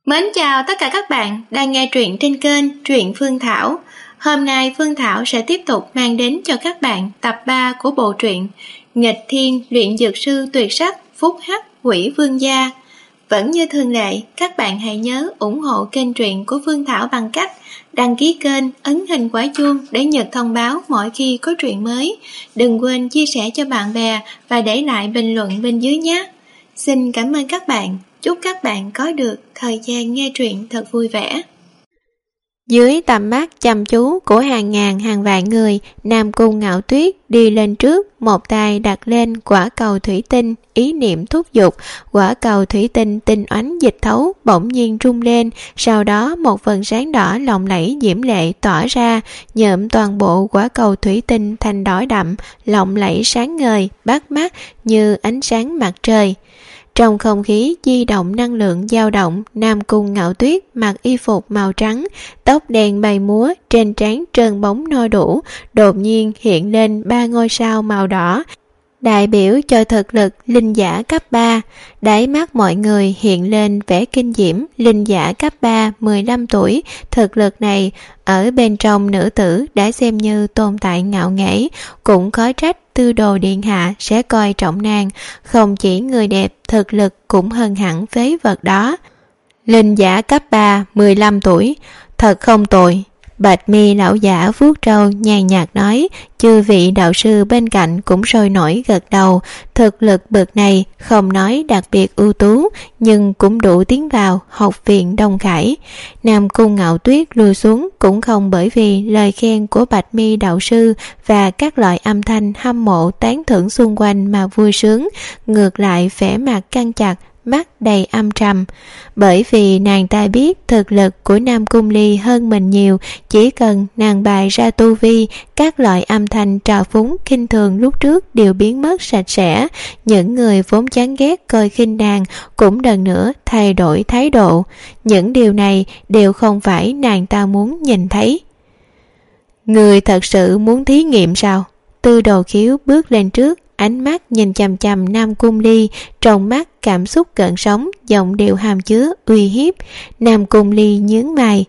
Mến chào tất cả các bạn đang nghe truyện trên kênh Truyện Phương Thảo. Hôm nay Phương Thảo sẽ tiếp tục mang đến cho các bạn tập 3 của bộ truyện Nghịch Thiên Luyện Dược Sư Tuyệt Sắc Phúc Hắc Quỷ Vương Gia. Vẫn như thường lệ, các bạn hãy nhớ ủng hộ kênh truyện của Phương Thảo bằng cách đăng ký kênh, ấn hình quả chuông để nhận thông báo mỗi khi có truyện mới. Đừng quên chia sẻ cho bạn bè và để lại bình luận bên dưới nhé. Xin cảm ơn các bạn. Chúc các bạn có được thời gian nghe truyện thật vui vẻ. Dưới tầm mắt chăm chú của hàng ngàn hàng vạn người, Nam Cung Ngạo Tuyết đi lên trước, một tay đặt lên quả cầu thủy tinh, ý niệm thúc giục. Quả cầu thủy tinh tinh oánh dịch thấu bỗng nhiên rung lên, sau đó một vầng sáng đỏ lộng lẫy diễm lệ tỏa ra, nhuộm toàn bộ quả cầu thủy tinh thành đỏ đậm, lộng lẫy sáng ngời, bắt mắt như ánh sáng mặt trời. Trong không khí di động năng lượng dao động, Nam Cung Ngạo Tuyết mặc y phục màu trắng, tóc đen bay múa, trên trán trơn bóng no đủ, đột nhiên hiện lên 3 ngôi sao màu đỏ, đại biểu cho thực lực linh giả cấp 3. Đáy mắt mọi người hiện lên vẻ kinh diễm. Linh giả cấp 3, 15 tuổi, thực lực này ở bên trong nữ tử đã xem như tồn tại ngạo nghễ, cũng khó trách Tư Đồ điện hạ sẽ coi trọng nàng. Không chỉ người đẹp, thực lực cũng hơn hẳn phế vật đó. Linh giả cấp 3, 15 tuổi, thật không tồi. Bạch mi lão giả vuốt râu nhàn nhạt nói. Chư vị đạo sư bên cạnh cũng sôi nổi gật đầu. Thực lực bậc này không nói đặc biệt ưu tú, nhưng cũng đủ tiến vào học viện Đông Khải. Nam Cung Ngạo Tuyết lùi xuống cũng không bởi vì lời khen của Bạch mi đạo sư và các loại âm thanh hâm mộ tán thưởng xung quanh mà vui sướng, ngược lại vẻ mặt căng chặt, mắt đầy âm trầm. Bởi vì nàng ta biết thực lực của Nam Cung Ly hơn mình nhiều, chỉ cần nàng bày ra tu vi, các loại âm thanh trào phúng khinh thường lúc trước đều biến mất sạch sẽ. Những người vốn chán ghét coi khinh nàng cũng lần nữa thay đổi thái độ. Những điều này đều không phải nàng ta muốn nhìn thấy. Người thật sự muốn thí nghiệm sao? Tư Đồ Khiếu bước lên trước, ánh mắt nhìn chằm chằm Nam Cung Ly, trong mắt cảm xúc gợn sóng, giọng điệu hàm chứa uy hiếp. Nam Cung Ly nhướng mày.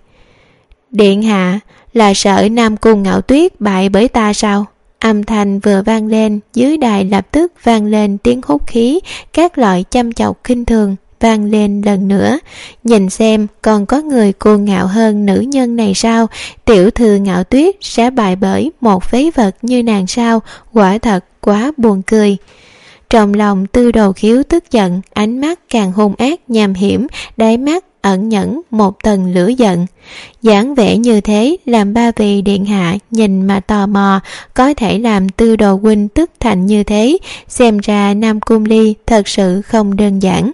Điện hạ, là sợ Nam Cung Ngạo Tuyết bại bởi ta sao? Âm thanh vừa vang lên, dưới đài lập tức vang lên tiếng hút khí, các loại châm chọc khinh thường vang lên lần nữa. Nhìn xem còn có người cô ngạo hơn nữ nhân này sao? Tiểu thư Ngạo Tuyết sẽ bại bởi một phế vật như nàng sao? Quả thật quá buồn cười. Trong lòng Tư Đồ Khiếu tức giận, ánh mắt càng hung ác nham hiểm, đáy mắt ẩn nhẫn một tầng lửa giận. Dáng vẻ như thế làm ba vị điện hạ nhìn mà tò mò, có thể làm Tư Đồ huynh tức thành như thế, xem ra Nam Cung Ly thật sự không đơn giản.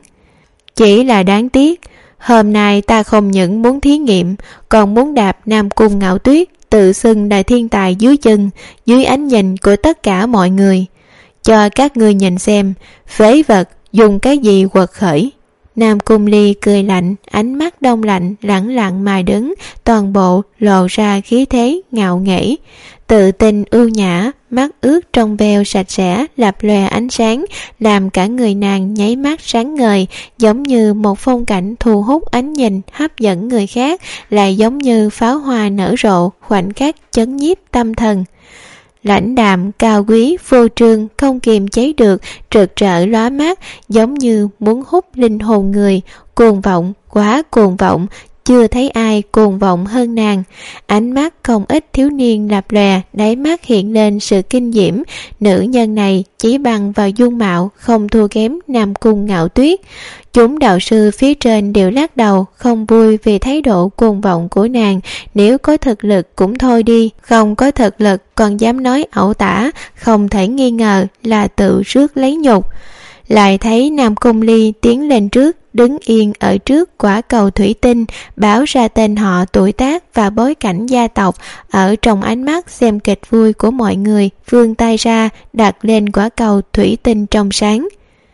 Chỉ là đáng tiếc, hôm nay ta không những muốn thí nghiệm, còn muốn đạp Nam Cung Ngạo Tuyết tự xưng là thiên tài dưới chân, dưới ánh nhìn của tất cả mọi người. Cho các ngươi nhìn xem, phế vật dùng cái gì quật khởi. Nam Cung Ly cười lạnh, ánh mắt đông lạnh, lẳng lặng mà đứng, toàn bộ lộ ra khí thế ngạo nghễ. Tự tin ưu nhã, mắt ướt trong veo sạch sẽ, lập lòe ánh sáng, làm cả người nàng nháy mắt sáng ngời, giống như một phong cảnh thu hút ánh nhìn, hấp dẫn người khác, lại giống như pháo hoa nở rộ, khoảnh khắc chấn nhiếp tâm thần. Lãnh đạm, cao quý, vô trương, không kiềm chế được, rực rỡ lóa mắt, giống như muốn hút linh hồn người, cuồng vọng, quá cuồng vọng, chưa thấy ai cuồng vọng hơn nàng. Ánh mắt không ít thiếu niên lập lòe, đáy mắt hiện lên sự kinh diễm. Nữ nhân này chỉ bằng vào dung mạo không thua kém Nam Cung Ngạo Tuyết. Chúng đạo sư phía trên đều lắc đầu, không vui vì thái độ cuồng vọng của nàng. Nếu có thực lực cũng thôi đi, không có thực lực còn dám nói ẩu tả, không thể nghi ngờ là tự rước lấy nhục. Lại thấy Nam Cung Ly tiến lên trước, đứng yên ở trước quả cầu thủy tinh, báo ra tên họ, tuổi tác và bối cảnh gia tộc. Ở trong ánh mắt xem kịch vui của mọi người, vươn tay ra đặt lên quả cầu thủy tinh trong sáng.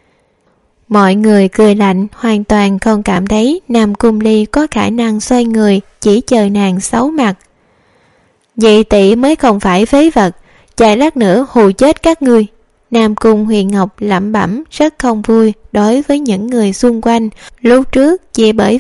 Mọi người cười lạnh, hoàn toàn không cảm thấy Nam Cung Ly có khả năng xoay người, chỉ chờ nàng xấu mặt. Vậy tỷ mới không phải phế vật, chạy lát nữa hù chết các ngươi. Nam Cung Huyền Ngọc lẩm bẩm, rất không vui đối với những người xung quanh. Lúc trước chỉ bởi vì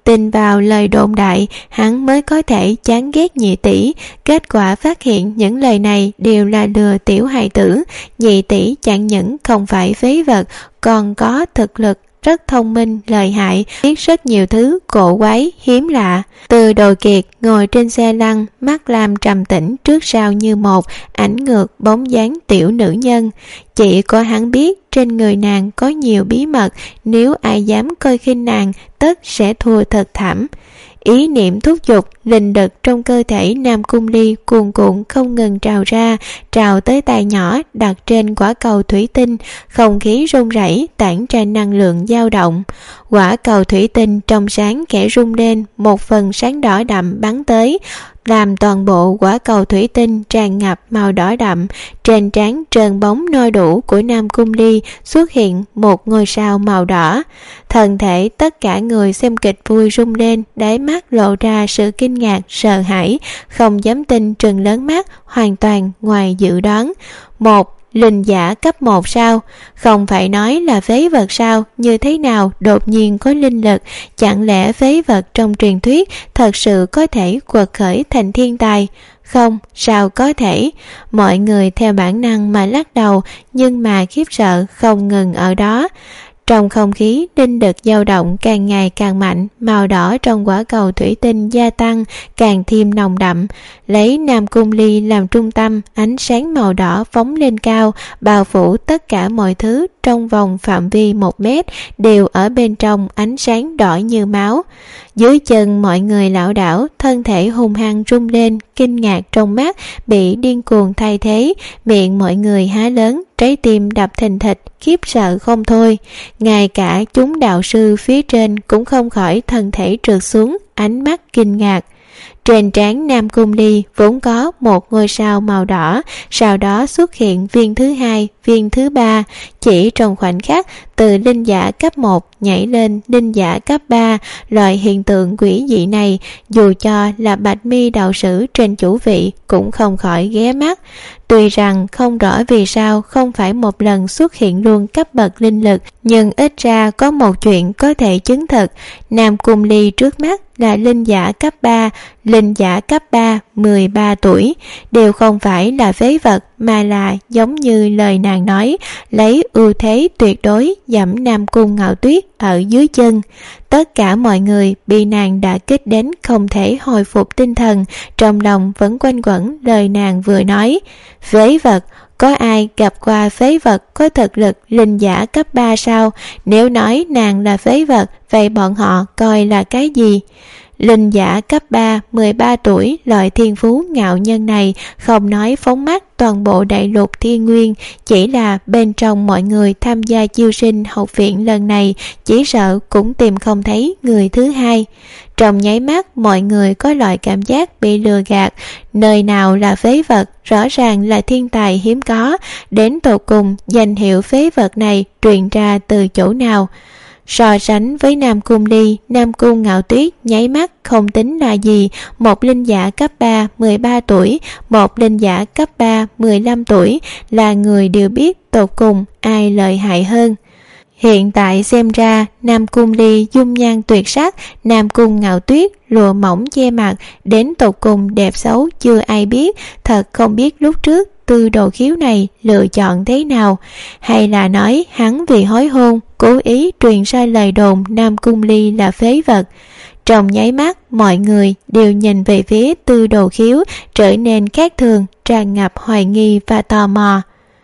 tin vào lời đồn đại, hắn mới có thể chán ghét Nhị tỷ. Kết quả phát hiện những lời này đều là lừa tiểu hài tử. Nhị tỷ chẳng những không phải phế vật, còn có thực lực, rất thông minh, lợi hại, biết rất nhiều thứ cổ quái, hiếm lạ. Từ Đồ Kiệt ngồi trên xe lăn, mắt Lam trầm tĩnh trước sau như một, ảnh ngược bóng dáng tiểu nữ nhân. Chỉ có hắn biết trên người nàng có nhiều bí mật, nếu ai dám coi khinh nàng, tất sẽ thua thật thảm. Ý niệm thúc giục, linh lực trong cơ thể Nam Cung Ly cuồn cuộn không ngừng trào ra, trào tới tay nhỏ đặt trên quả cầu thủy tinh, không khí rung rẩy tản ra năng lượng dao động. Quả cầu thủy tinh trong sáng khẽ rung lên, một phần sáng đỏ đậm bắn tới, làm toàn bộ quả cầu thủy tinh tràn ngập màu đỏ đậm. Trên trán trơn bóng nôi đủ của Nam Cung Ly xuất hiện một ngôi sao màu đỏ. Thân thể tất cả người xem kịch vui rung lên, đáy mắt lộ ra sự kinh ngạc, sợ hãi, không dám tin trừng lớn mắt, hoàn toàn ngoài dự đoán. Một linh giả cấp 1 sao? Không phải nói là phế vật sao? Như thế nào đột nhiên có linh lực? Chẳng lẽ phế vật trong truyền thuyết thật sự có thể quật khởi thành thiên tài? Không, sao có thể? Mọi người theo bản năng mà lắc đầu, nhưng mà khiếp sợ không ngừng ở đó. Trong không khí, linh lực dao động càng ngày càng mạnh, màu đỏ trong quả cầu thủy tinh gia tăng, càng thêm nồng đậm. Lấy Nam Cung Ly làm trung tâm, ánh sáng màu đỏ phóng lên cao, bao phủ tất cả mọi thứ trong vòng phạm vi 1 mét, đều ở bên trong ánh sáng đỏ như máu. Dưới chân mọi người lảo đảo, thân thể hung hăng rung lên, kinh ngạc trong mắt bị điên cuồng thay thế, miệng mọi người há lớn, trái tim đập thình thịch, khiếp sợ không thôi. Ngay cả chúng đạo sư phía trên cũng không khỏi thân thể trượt xuống, ánh mắt kinh ngạc. Trên trán Nam Cung Ly vốn có một ngôi sao màu đỏ, sau đó xuất hiện viên thứ 2, viên thứ 3, chỉ trong khoảnh khắc từ linh giả cấp 1 nhảy lên linh giả cấp 3. Loại hiện tượng quỷ dị này, dù cho là Bạch Mi đạo sử trên chủ vị cũng không khỏi ghé mắt. Tuy rằng không rõ vì sao không phải một lần xuất hiện luôn cấp bậc linh lực, nhưng ít ra có một chuyện có thể chứng thực. Nam Cung Ly trước mắt là linh giả cấp 3, linh giả cấp 3 13 tuổi, đều không phải là phế vật mà là giống như lời nàng nói, lấy ưu thế tuyệt đối dẫm Nam Cung Ngạo Tuyết ở dưới chân. Tất cả mọi người bị nàng đã kích đến không thể hồi phục tinh thần, trong lòng vẫn quanh quẩn lời nàng vừa nói. Phế vật, có ai gặp qua phế vật có thực lực linh giả cấp 3 sao? Nếu nói nàng là phế vật, vậy bọn họ coi là cái gì? Linh giả cấp 3, 13 tuổi, loại thiên phú ngạo nhân này không nói phóng mắt toàn bộ đại lục thiên nguyên, chỉ là bên trong mọi người tham gia chiêu sinh học viện lần này chỉ sợ cũng tìm không thấy người thứ hai. Trong nháy mắt mọi người có loại cảm giác bị lừa gạt, nơi nào là phế vật, rõ ràng là thiên tài hiếm có, đến tột cùng danh hiệu phế vật này truyền ra từ chỗ nào? So sánh với Nam Cung Ly, Nam Cung Ngạo Tuyết nháy mắt không tính là gì, một linh giả cấp 3 13 tuổi, một linh giả cấp 3 15 tuổi, là người đều biết tột cùng ai lợi hại hơn. Hiện tại xem ra Nam Cung Ly dung nhan tuyệt sắc, Nam Cung Ngạo Tuyết lụa mỏng che mặt, đến tột cùng đẹp xấu chưa ai biết. Thật không biết lúc trước Tư Đồ Khiếu này lựa chọn thế nào, hay là nói hắn vì hối hôn cố ý truyền sai lời đồn Nam Cung Ly là phế vật. Trong nháy mắt mọi người đều nhìn về phía Tư Đồ Khiếu, trở nên khác thường, tràn ngập hoài nghi và tò mò.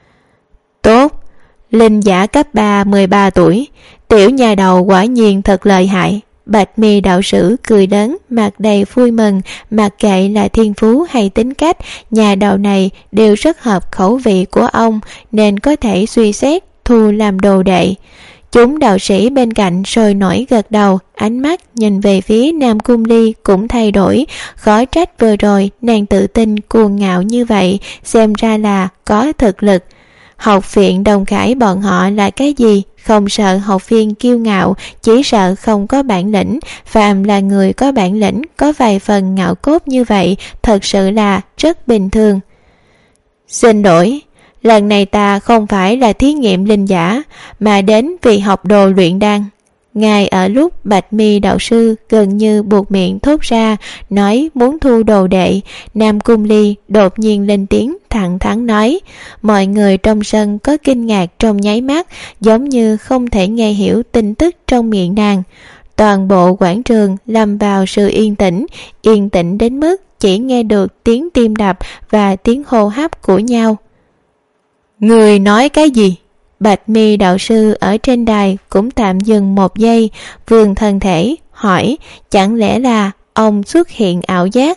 Tốt, linh giả cấp 3 13 tuổi, tiểu nhà đầu quả nhiên thật lợi hại. Bạch Mi đạo sử cười lớn, mặt đầy vui mừng, mặc kệ là thiên phú hay tính cách, nhà đầu này đều rất hợp khẩu vị của ông, nên có thể suy xét thu làm đồ đệ. Chúng đạo sĩ bên cạnh sôi nổi gật đầu, ánh mắt nhìn về phía Nam Cung Ly cũng thay đổi, khó trách vừa rồi nàng tự tin cuồng ngạo như vậy, xem ra là có thực lực. Học viện Đồng Khải bọn họ là cái gì? Không sợ học viên kiêu ngạo, chỉ sợ không có bản lĩnh. Phàm là người có bản lĩnh, có vài phần ngạo cốt như vậy, thật sự là rất bình thường. Xin lỗi, lần này ta không phải là thí nghiệm linh giả, mà đến vì học đồ luyện đan. Ngay ở lúc Bạch Mi đạo sư gần như buột miệng thốt ra nói muốn thu đồ đệ, Nam Cung Ly đột nhiên lên tiếng thẳng thắn nói. Mọi người trong sân có kinh ngạc trong nháy mắt, giống như không thể nghe hiểu tin tức trong miệng nàng. Toàn bộ quảng trường lâm vào sự yên tĩnh đến mức chỉ nghe được tiếng tim đập và tiếng hô hấp của nhau. Người nói cái gì? Bạch Mi đạo sư ở trên đài cũng tạm dừng một giây, vươn thân thể hỏi, chẳng lẽ là ông xuất hiện ảo giác?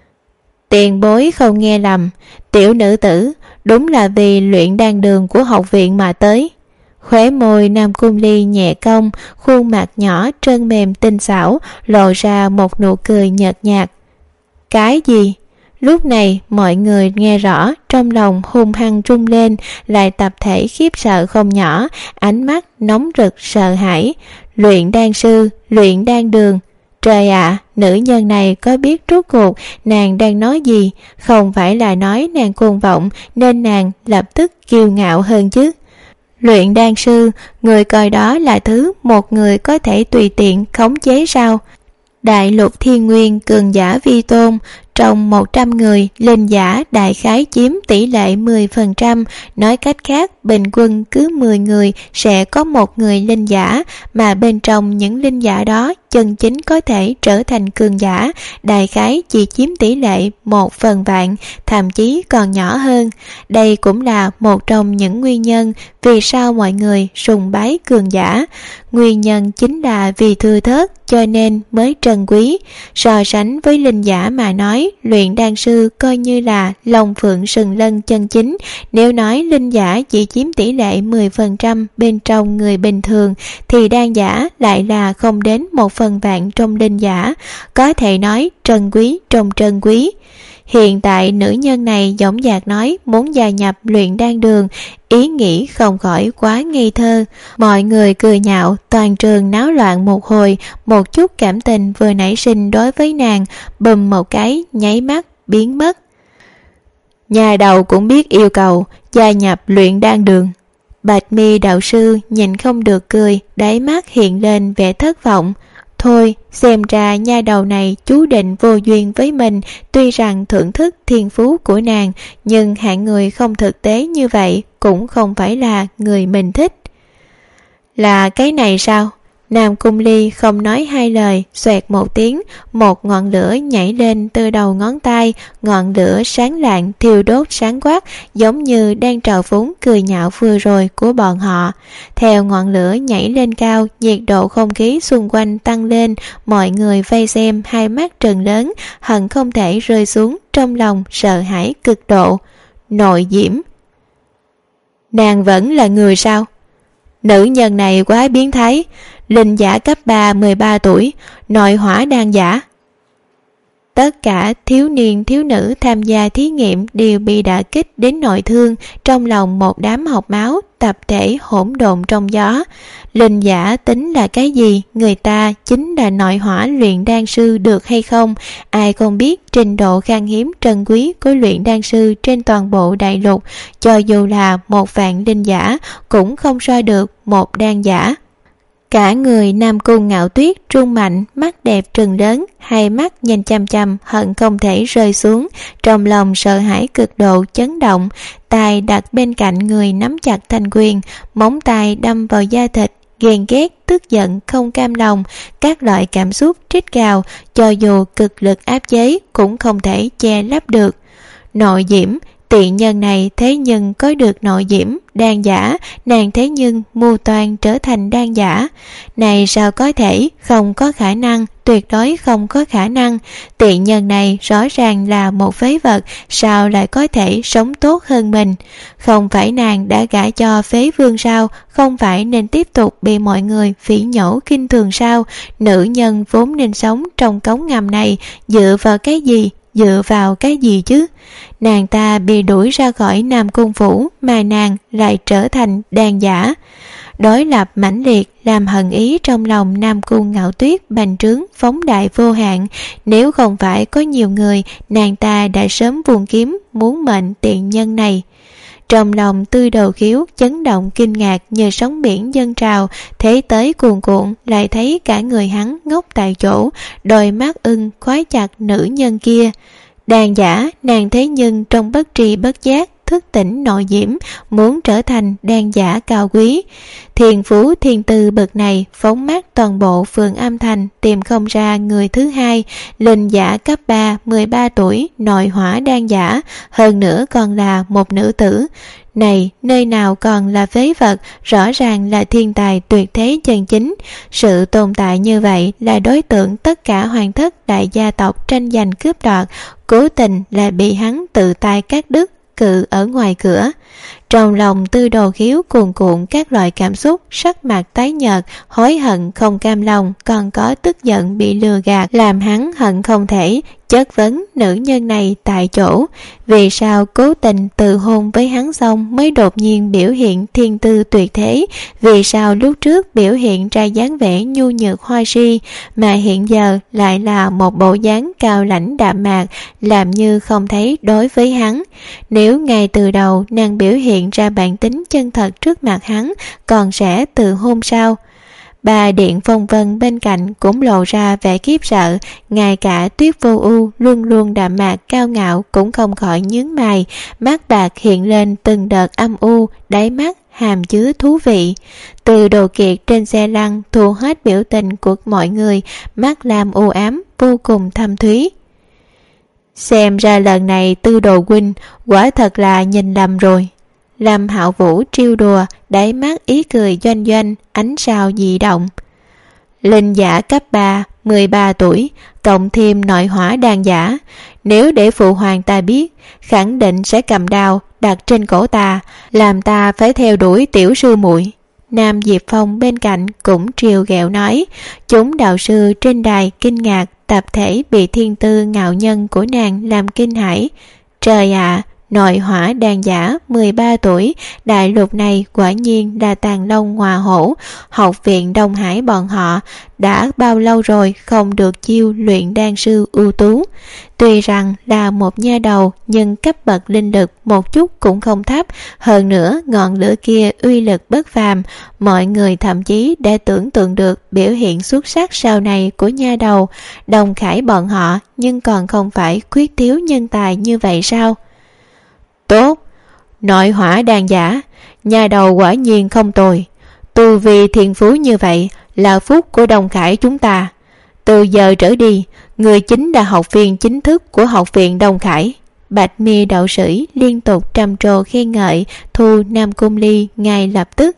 Tiền bối không nghe lầm, tiểu nữ tử đúng là vì luyện đan đường của học viện mà tới. Khóe môi Nam Cung Ly nhẹ cong, khuôn mặt nhỏ trơn mềm tinh xảo lộ ra một nụ cười nhợt nhạt. Cái gì? Lúc này mọi người nghe rõ, trong lòng hung hăng rung lên, lại tập thể khiếp sợ không nhỏ, ánh mắt nóng rực sợ hãi. Luyện đan sư, luyện đan đường. Trời ạ, nữ nhân này có biết rốt cuộc nàng đang nói gì? Không phải là nói nàng cuồng vọng nên nàng lập tức kiêu ngạo hơn chứ. Luyện đan sư, người coi đó là thứ một người có thể tùy tiện khống chế sao? Đại lục thiên nguyên cường giả vi tôn, trong 100 người, linh giả đại khái chiếm tỷ lệ 10%, nói cách khác, bình quân cứ 10 người sẽ có một người linh giả, mà bên trong những linh giả đó, chân chính có thể trở thành cường giả, đại khái chỉ chiếm tỷ lệ 1/1000, thậm chí còn nhỏ hơn. Đây cũng là một trong những nguyên nhân vì sao mọi người sùng bái cường giả. Nguyên nhân chính là vì thưa thớt cho nên mới trân quý. So sánh với linh giả mà nói, luyện đan sư coi như là long phượng sừng lân chân chính. Nếu nói linh giả chỉ chiếm tỷ lệ 10% bên trong người bình thường, thì đan giả lại là không đến 1/1000 trong linh giả. Có thể nói trân quý trong trân quý. Hiện tại nữ nhân này dõng dạc nói muốn gia nhập luyện đan đường, ý nghĩ không khỏi quá ngây thơ. Mọi người cười nhạo, toàn trường náo loạn một hồi, một chút cảm tình vừa nảy sinh đối với nàng bùm một cái nháy mắt biến mất. Nhà đầu cũng biết yêu cầu gia nhập luyện đan đường. Bạch Mi đạo sư nhìn không được cười, đáy mắt hiện lên vẻ thất vọng. Thôi, xem ra nha đầu này chú định vô duyên với mình, tuy rằng thưởng thức thiên phú của nàng, nhưng hạng người không thực tế như vậy cũng không phải là người mình thích. Là cái này sao? Nam Cung Ly không nói hai lời, xoẹt một tiếng, một ngọn lửa nhảy lên từ đầu ngón tay, ngọn lửa sáng lạng thiêu đốt sáng quắc, giống như đang trào phúng cười nhạo vừa rồi của bọn họ. Theo ngọn lửa nhảy lên cao, nhiệt độ không khí xung quanh tăng lên, mọi người vây xem hai mắt trừng lớn, hận không thể rơi xuống, trong lòng sợ hãi cực độ. Nội diễm. Nàng vẫn là người sao? Nữ nhân này quá biến thái. Linh giả cấp 3 13 tuổi, nội hỏa đan giả. Tất cả thiếu niên thiếu nữ tham gia thí nghiệm đều bị đả kích đến nội thương, trong lòng một đám học máu, tập thể hỗn độn trong gió. Linh giả tính là cái gì? Người ta chính là nội hỏa luyện đan sư được hay không? Ai không biết trình độ khan hiếm trân quý của luyện đan sư trên toàn bộ đại lục, cho dù là 1.000 linh giả cũng không so được một đan giả. Cả người Nam Cung Ngạo Tuyết rung mạnh, mắt đẹp trừng lớn, hai mắt nhìn chăm chăm hận không thể rơi xuống, trong lòng sợ hãi cực độ chấn động, tay đặt bên cạnh người nắm chặt thanh quyền, móng tay đâm vào da thịt, ghen ghét, tức giận, không cam lòng, các loại cảm xúc trích gào, cho dù cực lực áp chế cũng không thể che lấp được. Nội diễm, tiện nhân này thế nhưng có được nội diễm, đan giả, nàng thế nhưng mưu toan trở thành đan giả. Này sao có thể, không có khả năng, tuyệt đối không có khả năng. Tiện nhân này rõ ràng là một phế vật, sao lại có thể sống tốt hơn mình? Không phải nàng đã gả cho phế vương sao? Không phải nên tiếp tục bị mọi người phỉ nhổ khinh thường sao? Nữ nhân vốn nên sống trong cống ngầm này, dựa vào cái gì? Dựa vào cái gì chứ? Nàng ta bị đuổi ra khỏi Nam Cung phủ mà nàng lại trở thành đan giả. Đối lập mãnh liệt làm hận ý trong lòng Nam Cung Ngạo Tuyết bành trướng phóng đại vô hạn. Nếu không phải có nhiều người, nàng ta đã sớm vuông kiếm muốn mệnh tiện nhân này. Trong lòng Tư Đồ Khiếu chấn động kinh ngạc như sóng biển dâng trào, thế tới cuồn cuộn, lại thấy cả người hắn ngốc tại chỗ, đôi mắt ưng khóa chặt nữ nhân kia. Đàn giả, nàng thế nhưng trong bất tri bất giác thức tỉnh nội diễm, muốn trở thành đàn giả cao quý. Thiền phú thiên tư bậc này phóng mắt toàn bộ phường Âm Thành, tìm không ra người thứ hai. Linh giả cấp 3, 13 tuổi, nội hỏa đan giả, hơn nữa còn là một nữ tử. Này, nơi nào còn là phế vật, rõ ràng là thiên tài tuyệt thế chân chính. Sự tồn tại như vậy là đối tượng tất cả hoàng thất đại gia tộc tranh giành cướp đoạt, cố tình là bị hắn tự tay cắt đứt, cự ở ngoài cửa. Trong lòng Tư Đồ Khiếu cuồn cuộn các loại cảm xúc, sắc mặt tái nhợt, hối hận không cam lòng, còn có tức giận bị lừa gạt, làm hắn hận không thể chất vấn nữ nhân này tại chỗ. Vì sao cố tình từ hôn với hắn xong mới đột nhiên biểu hiện thiên tư tuyệt thế? Vì sao lúc trước biểu hiện ra dáng vẻ nhu nhược hoa si, mà hiện giờ lại là một bộ dáng cao lãnh đạm mạc, làm như không thấy đối với hắn? Nếu ngay từ đầu nàng biểu hiện ra bản tính chân thật trước mặt hắn, còn sẽ từ hôn sao? Bà Điện Phong Vân bên cạnh cũng lộ ra vẻ khiếp sợ, ngay cả Tuyết Vô Ưu luôn luôn đạm mạc cao ngạo cũng không khỏi nhướng mày, mắt bạc hiện lên từng đợt âm u, đáy mắt hàm chứa thú vị. Từ Đồ Kiệt trên xe lăn thu hết biểu tình của mọi người, mắt làm u ám vô cùng thâm thúy. Xem ra lần này Tư Đồ huynh quả thật là nhìn lầm rồi. Lâm Hạo Vũ trêu đùa, đáy mắt ý cười doanh doanh, ánh sao dị động. Linh giả cấp 3, 13 tuổi, cộng thêm nội hỏa đan giả. Nếu để phụ hoàng ta biết, khẳng định sẽ cầm đao đặt trên cổ ta, làm ta phải theo đuổi tiểu sư muội. Nam Diệp Phong bên cạnh cũng trêu ghẹo nói. Chúng đạo sư trên đài kinh ngạc, tập thể bị thiên tư ngạo nhân của nàng làm kinh hãi. Trời ạ! Nội hỏa đan giả 13 tuổi, đại lục này quả nhiên là tàn long hòa hổ. Học viện Đông Hải bọn họ đã bao lâu rồi không được chiêu luyện đan sư ưu tú. Tuy rằng là một nha đầu, nhưng cấp bậc linh lực một chút cũng không thấp, hơn nữa ngọn lửa kia uy lực bất phàm. Mọi người thậm chí đã tưởng tượng được biểu hiện xuất sắc sau này của nha đầu Đông Khải bọn họ, nhưng còn không phải khuyết thiếu nhân tài như vậy sao? Tốt, nội hỏa đan giả, nhà đầu quả nhiên không tồi. Tu vi thiên phú như vậy là phúc của Đông Khải chúng ta. Từ giờ trở đi, người chính là học viên chính thức của học viện Đông Khải. Bạch mi đạo sĩ liên tục trầm trồ khen ngợi, thu Nam Cung Ly ngay lập tức.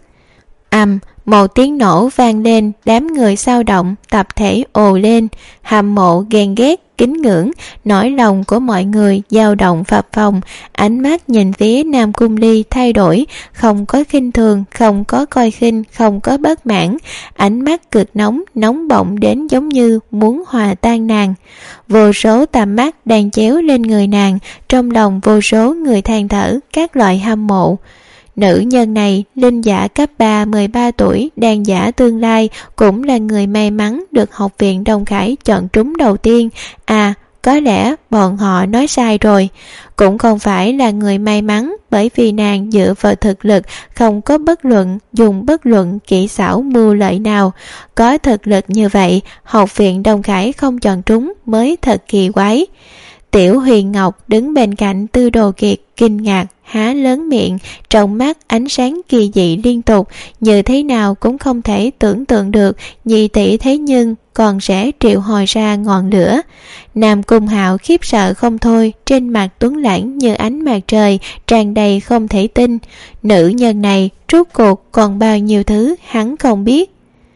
Một tiếng nổ vang lên, đám người xao động, tập thể ồ lên, hâm mộ ghen ghét, kính ngưỡng, nỗi lòng của mọi người dao động phập phồng, ánh mắt nhìn phía Nam Cung Ly thay đổi, không có khinh thường, không có coi khinh, không có bất mãn, ánh mắt cực nóng, nóng bỏng đến giống như muốn hòa tan nàng. Vô số tầm mắt đang chéo lên người nàng, trong lòng vô số người than thở các loại hâm mộ. Nữ nhân này, linh giả cấp 3, 13 tuổi, đan giả tương lai, cũng là người may mắn được học viện Đông Khải chọn trúng đầu tiên. Có lẽ bọn họ nói sai rồi. Cũng không phải là người may mắn, bởi vì nàng dựa vào thực lực, không có dùng bất luận kỹ xảo mưu lợi nào. Có thực lực như vậy, học viện Đông Khải không chọn trúng mới thật kỳ quái. Tiểu Huyền Ngọc đứng bên cạnh Tư Đồ Kiệt kinh ngạc, há lớn miệng, trong mắt ánh sáng kỳ dị liên tục, như thế nào cũng không thể tưởng tượng được nhị tỷ thế nhưng còn sẽ triệu hồi ra ngọn lửa. Nam Cung Hạo khiếp sợ không thôi, trên mặt tuấn lãng như ánh mặt trời, tràn đầy không thể tin. Nữ nhân này rốt cuộc còn bao nhiêu thứ hắn không biết.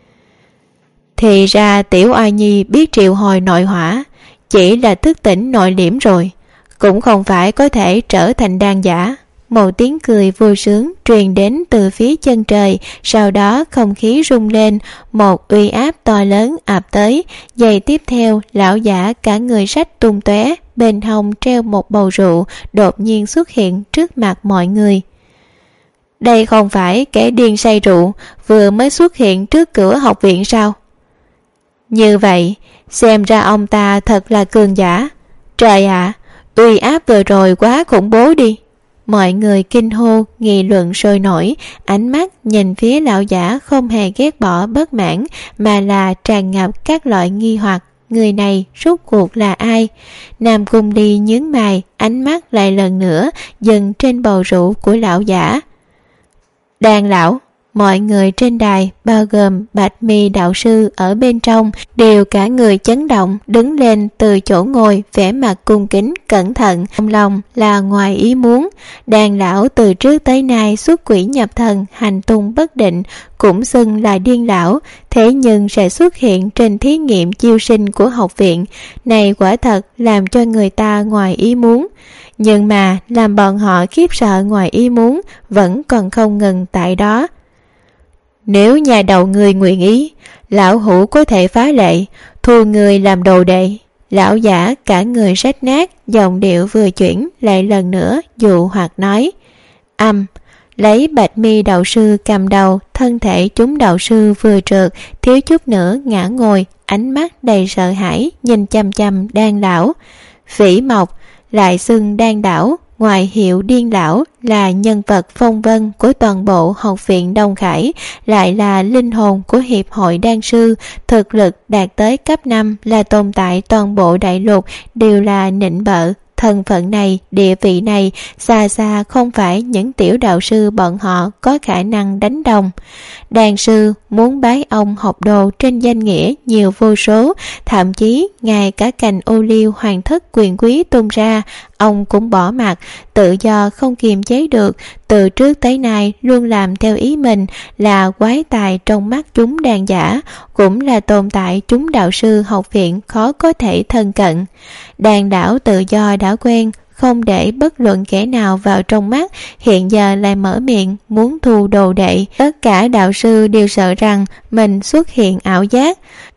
Thì ra Tiểu Oa Nhi biết triệu hồi nội hỏa, chỉ là thức tỉnh nội liễm rồi, cũng không phải có thể trở thành đan giả. Một tiếng cười vui sướng truyền đến từ phía chân trời, sau đó không khí rung lên, một uy áp to lớn ập tới. Giây tiếp theo, lão giả cả người rách tung tóe, bên hông treo một bầu rượu, đột nhiên xuất hiện trước mặt mọi người. Đây không phải kẻ điên say rượu vừa mới xuất hiện trước cửa học viện sao? Như vậy, xem ra ông ta thật là cường giả. Trời ạ, uy áp vừa rồi quá khủng bố đi. mọi người kinh hô, nghị luận sôi nổi, ánh mắt nhìn phía lão giả không hề ghét bỏ bất mãn, mà là tràn ngập các loại nghi hoặc. Người này rốt cuộc là ai? Nam Cung Ly nhướng mày, ánh mắt lại lần nữa dừng trên bầu rượu của lão giả. Đan lão. Mọi người trên đài, bao gồm Bạch Mi đạo sư ở bên trong, đều cả người chấn động, đứng lên từ chỗ ngồi, vẻ mặt cung kính, cẩn thận. Trong lòng là ngoài ý muốn. Đan lão từ trước tới nay xuất quỷ nhập thần, hành tung bất định, cũng xưng là điên lão, thế nhưng sẽ xuất hiện trên thí nghiệm chiêu sinh của học viện. Này quả thật làm cho người ta ngoài ý muốn. Nhưng mà làm bọn họ khiếp sợ ngoài ý muốn vẫn còn không ngừng tại đó. Nếu nhà đầu người nguyện ý, lão hữu có thể phá lệ, thu người làm đồ đệ. Lão giả cả người rách nát, giọng điệu vừa chuyển lại lần nữa dụ hoặc nói. Lấy Bạch Mi đạo sư cầm đầu, thân thể chúng đạo sư vừa trượt, thiếu chút nữa ngã ngồi, ánh mắt đầy sợ hãi nhìn chăm chăm Đan lão. Vĩ Mộc, lại xưng Đan đảo, ngoại hiệu Điên lão, là nhân vật phong vân của toàn bộ học viện Đông Khải, lại là linh hồn của hiệp hội đan sư, thực lực đạt tới cấp 5, là tồn tại toàn bộ đại lục đều là nịnh bợ. Thân phận này, địa vị này xa xa không phải những tiểu đạo sư bọn họ có khả năng đánh đồng. Đan sư muốn bái ông học đồ trên danh nghĩa nhiều vô số, thậm chí ngay cả cành ô liu hoàng thất quyền quý tung ra, ông cũng bỏ mặc, tự do không kiềm chế được, từ trước tới nay luôn làm theo ý mình, là quái tài trong mắt chúng đàn giả, cũng là tồn tại chúng đạo sư học viện khó có thể thân cận. Đàn đảo tự do đã quen, không để bất luận kẻ nào vào trong mắt, hiện giờ lại mở miệng muốn thu đồ đệ. Tất cả đạo sư đều sợ rằng mình xuất hiện ảo giác.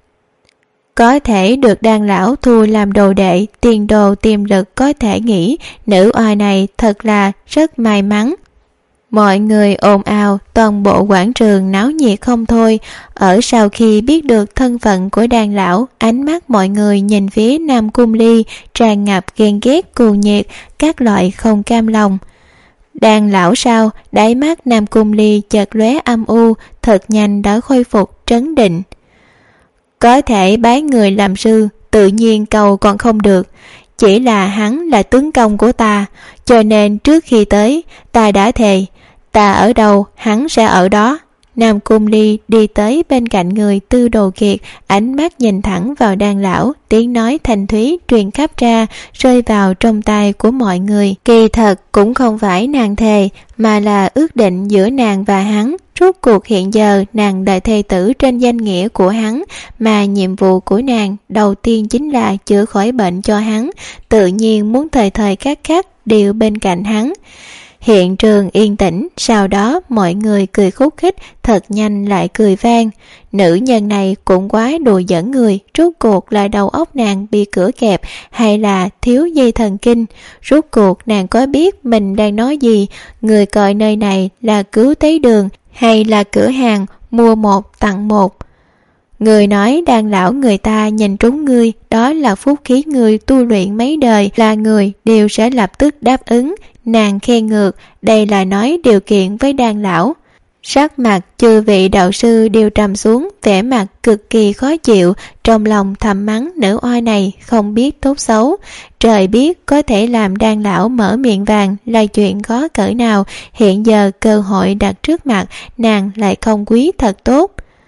Có thể được Đan lão thu làm đồ đệ, tiền đồ tiềm lực có thể nghĩ, nữ oai này thật là rất may mắn. Mọi người ồn ào, toàn bộ quảng trường náo nhiệt không thôi. Ở sau khi biết được thân phận của Đan lão, ánh mắt mọi người nhìn phía Nam Cung Ly tràn ngập ghen ghét cuồng nhiệt, các loại không cam lòng. Đan lão sao? Đáy mắt Nam Cung Ly chợt lóe âm u, thật nhanh đã khôi phục trấn định. Có thể bái người làm sư, tự nhiên cầu còn không được. Chỉ là hắn là tướng công của ta, cho nên trước khi tới, ta đã thề, ta ở đâu, hắn sẽ ở đó. Nam Cung Ly đi tới bên cạnh người Tư Đồ Kiệt, ánh mắt nhìn thẳng vào Đan lão, tiếng nói thanh thúy truyền khắp ra, rơi vào trong tai của mọi người. Kỳ thật cũng không phải nàng thề, mà là ước định giữa nàng và hắn. Rốt cuộc hiện giờ nàng là thê tử trên danh nghĩa của hắn, mà nhiệm vụ của nàng đầu tiên chính là chữa khỏi bệnh cho hắn, tự nhiên muốn thời thời khắc khắc đều bên cạnh hắn. Hiện trường yên tĩnh, sau đó mọi người cười khúc khích, thật nhanh lại cười vang. Nữ nhân này cũng quá đùa giỡn người, rốt cuộc là đầu óc nàng bị cửa kẹp hay là thiếu dây thần kinh. Rốt cuộc nàng có biết mình đang nói gì, người coi nơi này là cứu tế đường hay là cửa hàng mua một tặng một. Người nói Đan lão người ta nhìn trúng ngươi, đó là phúc khí người tu luyện mấy đời, là người đều sẽ lập tức đáp ứng. Nàng khen ngược, đây là nói điều kiện với Đan lão. Sắc mặt chư vị đạo sư đều trầm xuống, vẻ mặt cực kỳ khó chịu, trong lòng thầm mắng nữ oai này không biết tốt xấu. Trời biết có thể làm Đan lão mở miệng vàng là chuyện khó cỡ nào, hiện giờ cơ hội đặt trước mặt, nàng lại không quý thật tốt.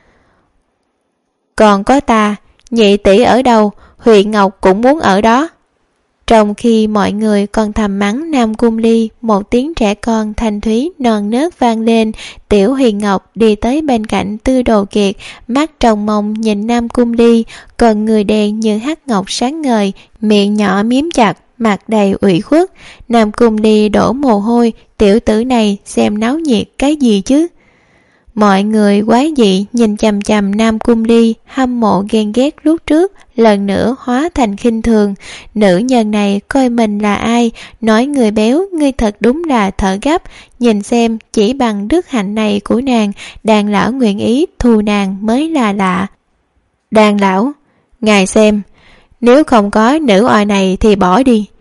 Còn có ta, nhị tỷ ở đâu, Huyền Ngọc cũng muốn ở đó. Trong khi mọi người còn thầm mắng Nam Cung Ly, một tiếng trẻ con thanh thúy non nớt vang lên. Tiểu Huyền Ngọc đi tới bên cạnh Tư Đồ Kiệt, mắt trông mong nhìn Nam Cung Ly, còn người đen như hắc ngọc sáng ngời, miệng nhỏ miếm chặt, mặt đầy ủy khuất. Nam Cung Ly đổ mồ hôi, tiểu tử này xem náo nhiệt cái gì chứ? Mọi người quái dị nhìn chằm chằm Nam Cung Ly, hâm mộ ghen ghét lúc trước, lần nữa hóa thành khinh thường. Nữ nhân này coi mình là ai, nói người béo, ngươi thật đúng là thở gấp. Nhìn xem, chỉ bằng đức hạnh này của nàng, Đan lão nguyện ý thù nàng mới là lạ. Đan lão, ngài xem, nếu không có nữ oai này thì bỏ đi.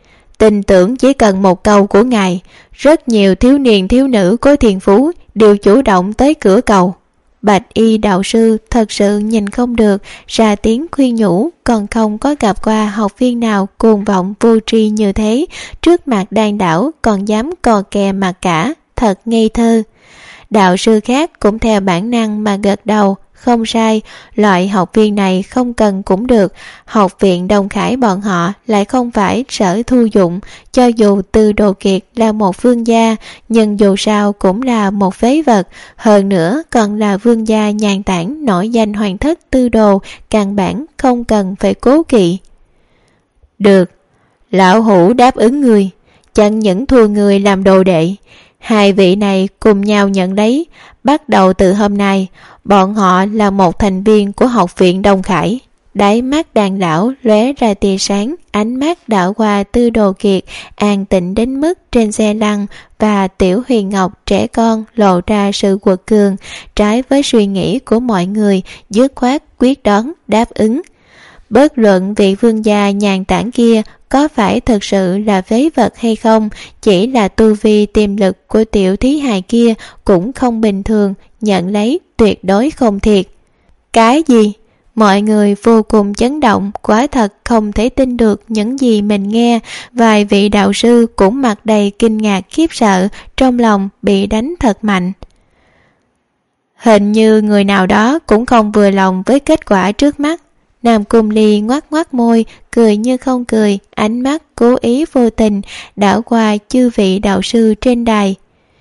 tin tưởng chỉ cần một câu của ngài, rất nhiều thiếu niên thiếu nữ có thiên phú đều chủ động tới cửa cầu. Bạch y đạo sư thật sự nhìn không được, ra tiếng khuyên nhủ, còn không có gặp qua học viên nào cuồng vọng vô tri như thế, trước mặt Đan đảo còn dám cò kè mặt cả, thật ngây thơ. Đạo sư khác cũng theo bản năng mà gật đầu, không sai, loại học viên này không cần cũng được. Học viện Đông Khải bọn họ lại không phải sở thu dụng, cho dù Tư Đồ Kiệt là một vương gia, nhưng dù sao cũng là một phế vật, hơn nữa còn là vương gia nhàn tản nổi danh hoàng thất Tư Đồ, căn bản không cần phải cố kỵ. Được, lão hủ đáp ứng người, chẳng những thua người làm đồ đệ. Hai vị này cùng nhau nhận lấy, bắt đầu từ hôm nay, bọn họ là một thành viên của học viện Đông Khải. Đáy mắt Đan lão lóe ra tia sáng, ánh mắt đảo qua Tư Đồ Kiệt, an tĩnh đến mức trên xe lăn và Tiểu Huyền Ngọc trẻ con lộ ra sự quật cường, trái với suy nghĩ của mọi người, dứt khoát quyết đoán đáp ứng. Bất luận vị vương gia nhàn tản kia có phải thực sự là phế vật hay không, chỉ là tu vi tiềm lực của tiểu thí hài kia cũng không bình thường, nhận lấy tuyệt đối không thiệt. Cái gì? Mọi người vô cùng chấn động, quả thật không thể tin được những gì mình nghe. Vài vị đạo sư cũng mặt đầy kinh ngạc khiếp sợ, trong lòng bị đánh thật mạnh. Hình như người nào đó cũng không vừa lòng với kết quả trước mắt. Nam Cung Ly ngoác ngoác môi, cười như không cười, ánh mắt cố ý vô tình đảo qua chư vị đạo sư trên đài.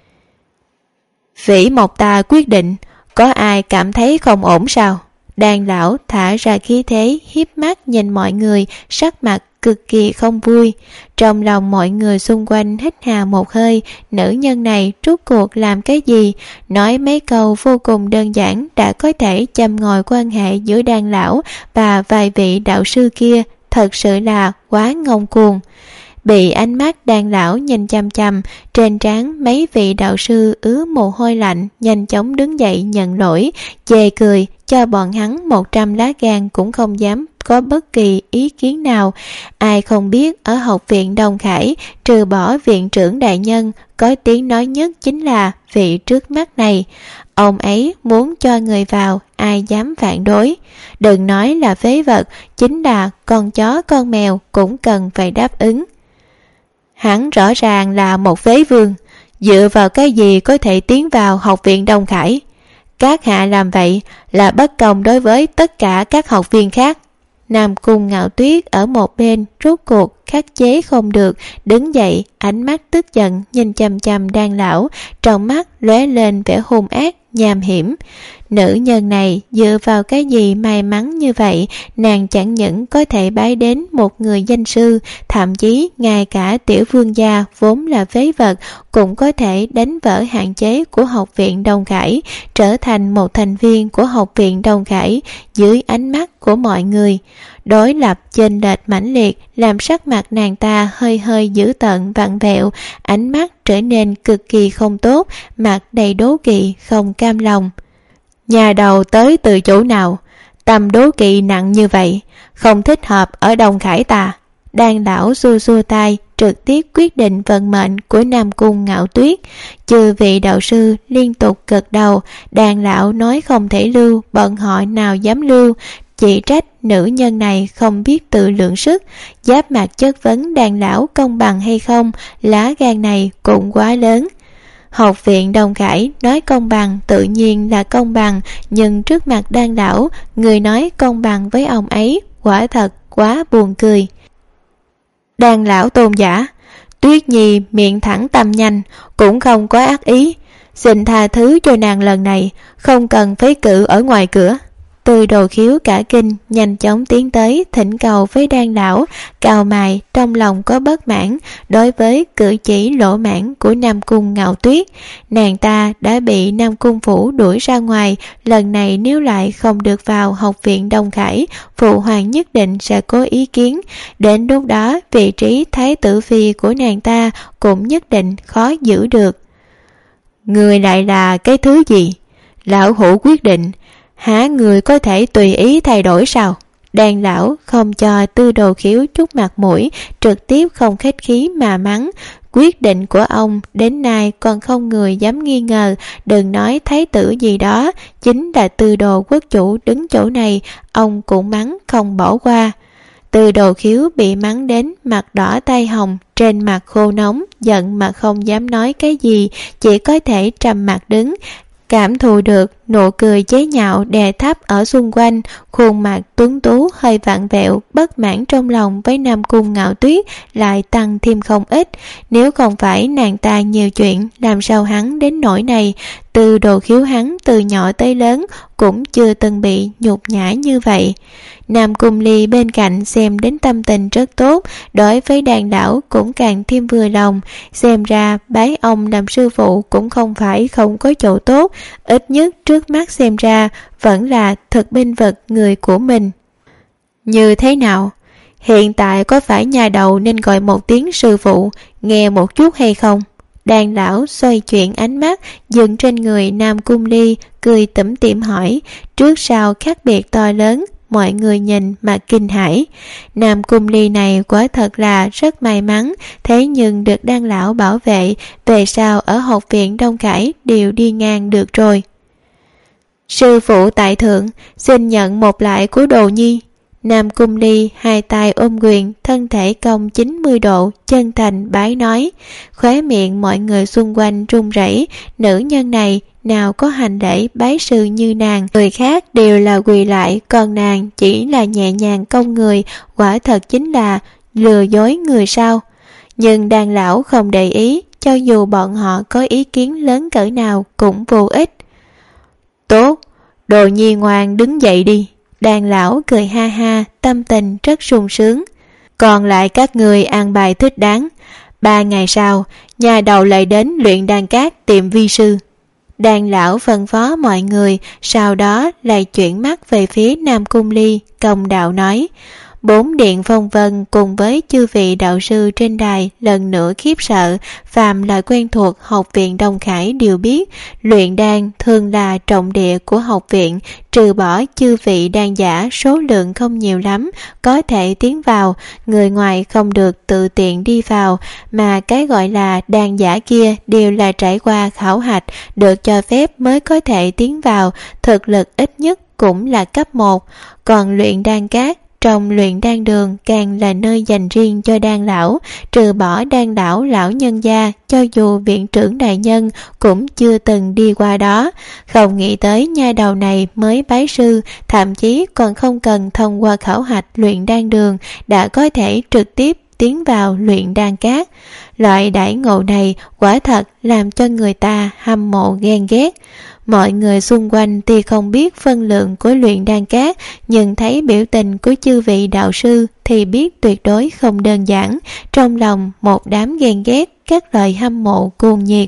Vĩ Mộc ta quyết định, có ai cảm thấy không ổn sao? Đan lão thả ra khí thế, hiếp mắt nhìn mọi người, sắc mặt cực kỳ không vui. Trong lòng mọi người xung quanh hít hà một hơi, nữ nhân này rốt cuộc làm cái gì? Nói mấy câu vô cùng đơn giản đã có thể châm ngòi quan hệ giữa Đan lão và vài vị đạo sư kia, thật sự là quá ngông cuồng. Bị ánh mắt Đan lão nhìn chăm chăm, trên trán mấy vị đạo sư ứa mồ hôi lạnh, nhanh chóng đứng dậy nhận lỗi, chê cười, cho bọn hắn 100 lá gan cũng không dám có bất kỳ ý kiến nào. Ai không biết ở học viện Đông Khải, trừ bỏ viện trưởng đại nhân, có tiếng nói nhất chính là vị trước mắt này. Ông ấy muốn cho người vào, ai dám phản đối. Đừng nói là phế vật, chính là con chó con mèo cũng cần phải đáp ứng. Hắn rõ ràng là một phế vương, dựa vào cái gì có thể tiến vào học viện Đông Khải? Các hạ làm vậy là bất công đối với tất cả các học viên khác. Nam Cung Ngạo Tuyết ở một bên rốt cuộc khắc chế không được, đứng dậy, ánh mắt tức giận nhìn chằm chằm Đan lão, trong mắt lóe lên vẻ hung ác nham hiểm. Nữ nhân này dựa vào cái gì may mắn như vậy? Nàng chẳng những có thể bái đến một người danh sư, thậm chí ngay cả tiểu vương gia vốn là phế vật cũng có thể đánh vỡ hạn chế của học viện Đông Khải, trở thành một thành viên của học viện Đông Khải dưới ánh mắt của mọi người. Đối lập chênh lệch mãnh liệt làm sắc mặt nàng ta hơi hơi dữ tợn vặn vẹo, ánh mắt trở nên cực kỳ không tốt, mặt đầy đố kỵ không cam lòng. Nhà đầu tới từ chỗ nào? Tâm đố kỵ nặng như vậy, không thích hợp ở Đông Khải ta. Đan lão xua xua tay, trực tiếp quyết định vận mệnh của Nam Cung Ngạo Tuyết. Chư vị đạo sư liên tục gật đầu. Đan lão nói không thể lưu, bọn họ nào dám lưu. Chỉ trách nữ nhân này không biết tự lượng sức, giáp mặt chất vấn Đan lão công bằng hay không, lá gan này cũng quá lớn. Học viện Đông Khải nói công bằng tự nhiên là công bằng, nhưng trước mặt Đan lão, người nói công bằng với ông ấy quả thật quá buồn cười. Đan lão tôn giả, Tuyết Nhi miệng thẳng tâm nhanh, cũng không có ác ý, xin tha thứ cho nàng lần này, không cần phế cử ở ngoài cửa. Từ Đồ Khiếu cả kinh, nhanh chóng tiến tới thỉnh cầu với Đan lão, cau mày trong lòng có bất mãn đối với cử chỉ lỗ mãn của Nam Cung Ngạo Tuyết. Nàng ta đã bị Nam Cung phủ đuổi ra ngoài, lần này nếu lại không được vào học viện Đông Khải, phụ hoàng nhất định sẽ có ý kiến. Đến lúc đó vị trí thái tử phi của nàng ta cũng nhất định khó giữ được. Người lại là cái thứ gì? Lão hủ quyết định, hả người có thể tùy ý thay đổi sao? Đàn lão không cho Tư Đồ Khiếu chút mặt mũi, trực tiếp không khách khí mà mắng. Quyết định của ông đến nay còn không người dám nghi ngờ, đừng nói thái tử gì đó, chính là Tư Đồ quốc chủ đứng chỗ này, ông cũng mắng không bỏ qua. Tư Đồ Khiếu bị mắng đến mặt đỏ tay hồng, trên mặt khô nóng, giận mà không dám nói cái gì, chỉ có thể trầm mặt đứng, cảm thụ được nụ cười chế nhạo đè thấp ở xung quanh, khuôn mặt tuấn tú hơi vặn vẹo, bất mãn trong lòng với Nam Cung Ngạo Tuyết lại tăng thêm không ít. Nếu không phải nàng ta nhiều chuyện, làm sao hắn đến nỗi này? Tư Đồ Khiếu hắn từ nhỏ tới lớn cũng chưa từng bị nhục nhã như vậy. Nam Cung Ly bên cạnh xem đến tâm tình rất tốt, đối với đàn lão cũng càng thêm vừa lòng. Xem ra bái ông làm sư phụ cũng không phải không có chỗ tốt, ít nhất trước mắt xem ra vẫn là thực binh vực người của mình. Như thế nào? Hiện tại có phải nhà đầu nên gọi một tiếng sư phụ, nghe một chút hay không? Đàn lão xoay chuyển ánh mắt dừng trên người Nam Cung Ly, cười tủm tỉm hỏi. Trước sau khác biệt to lớn, mọi người nhìn mà kinh hãi. Nam Cung Ly này quả thật là rất may mắn, thế nhưng được đàn lão bảo vệ, về sau ở học viện Đông Khải đều đi ngang được rồi. Sư phụ tại thượng, xin nhận một lại của Đồ Nhi. Nam Cung Ly hai tay ôm quyền, thân thể cong 90 độ, chân thành bái nói. Khóe miệng mọi người xung quanh run rẩy, nữ nhân này nào có hành lễ bái sư như nàng, người khác đều là quỳ lại, còn nàng chỉ là nhẹ nhàng cong người, quả thật chính là lừa dối người sao. Nhưng đàn lão không để ý, cho dù bọn họ có ý kiến lớn cỡ nào cũng vô ích. Tốt, Đồ Nhi ngoan đứng dậy đi. Đàn lão cười ha ha, tâm tình rất sung sướng. Còn lại các người an bài thích đáng. 3 ngày sau, nhà đầu lại đến luyện đan cát tìm vi sư. Đàn lão phân phó mọi người, sau đó lại chuyển mắt về phía Nam Cung Ly, công đạo nói. 4 điện phong vân cùng với chư vị đạo sư trên đài lần nữa khiếp sợ, phàm là quen thuộc học viện Đông Khải đều biết, luyện đan thường là trọng địa của học viện, trừ bỏ chư vị đan giả số lượng không nhiều lắm, có thể tiến vào, người ngoài không được tự tiện đi vào, mà cái gọi là đan giả kia đều là trải qua khảo hạch, được cho phép mới có thể tiến vào, thực lực ít nhất cũng là cấp 1, còn luyện đan cát trong luyện đan đường càng là nơi dành riêng cho đan lão, trừ bỏ đan lão lão nhân gia, cho dù viện trưởng đại nhân cũng chưa từng đi qua đó. Không nghĩ tới nha đầu này mới bái sư, thậm chí còn không cần thông qua khảo hạch luyện đan đường, đã có thể trực tiếp tiến vào luyện đan cát. Loại đãi ngộ này quả thật làm cho người ta hâm mộ ghen ghét. Mọi người xung quanh tuy không biết phân lượng của luyện đan cát, nhưng thấy biểu tình của chư vị đạo sư thì biết tuyệt đối không đơn giản, trong lòng một đám ghen ghét, các lời hâm mộ cuồng nhiệt.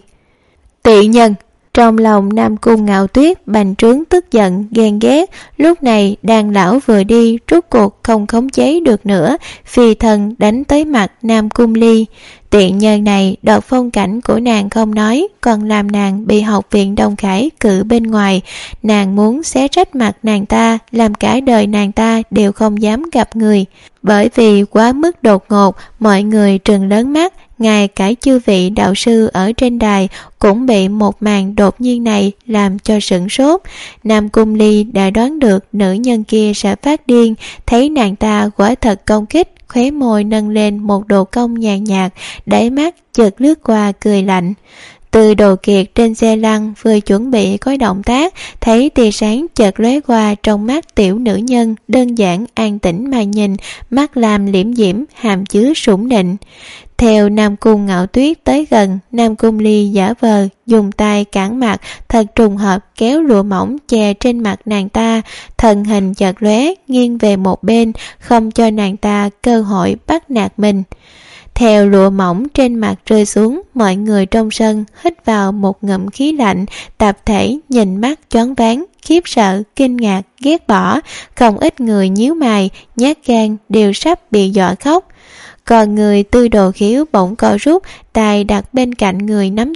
Tị nhân! Trong lòng Nam Cung Ngạo Tuyết bành trướng tức giận, ghen ghét. Lúc này đàn lão vừa đi, rốt cuộc không khống chế được nữa, phi thần đánh tới mặt Nam Cung Ly. Tiện nhân này đợt phong cảnh của nàng không nói, còn làm nàng bị học viện Đông Khải cử bên ngoài. Nàng muốn xé rách mặt nàng ta, làm cả đời nàng ta đều không dám gặp người. Bởi vì quá mức đột ngột, mọi người trừng lớn mắt, ngay cả chư vị đạo sư ở trên đài cũng bị một màn đột nhiên này làm cho sửng sốt. Nam Cung Ly đã đoán được nữ nhân kia sẽ phát điên, thấy nàng ta quả thật công kích, khóe môi nâng lên một độ cong nhàn nhạt, đáy mắt chợt lướt qua cười lạnh. Từ Đồ Kiệt trên xe lăn vừa chuẩn bị có động tác, thấy tia sáng chợt lóe qua trong mắt tiểu nữ nhân, đơn giản an tĩnh mà nhìn, mắt làm liễm diễm, hàm chứa sủng nịnh. Theo Nam Cung Ngạo Tuyết tới gần, Nam Cung Ly giả vờ dùng tay cản mặt, thật trùng hợp kéo lụa mỏng che trên mặt nàng ta, thân hình chợt lóe nghiêng về một bên, không cho nàng ta cơ hội bắt nạt mình. Theo lụa mỏng trên mặt rơi xuống, mọi người trong sân hít vào một ngụm khí lạnh, tập thể nhìn mắt choáng váng, khiếp sợ, kinh ngạc, ghét bỏ, không ít người nhíu mày, nhát gan đều sắp bị dọa khóc. Còn người Tư Đồ Khiếu bỗng co rút, tay đặt bên cạnh người nắm chặt,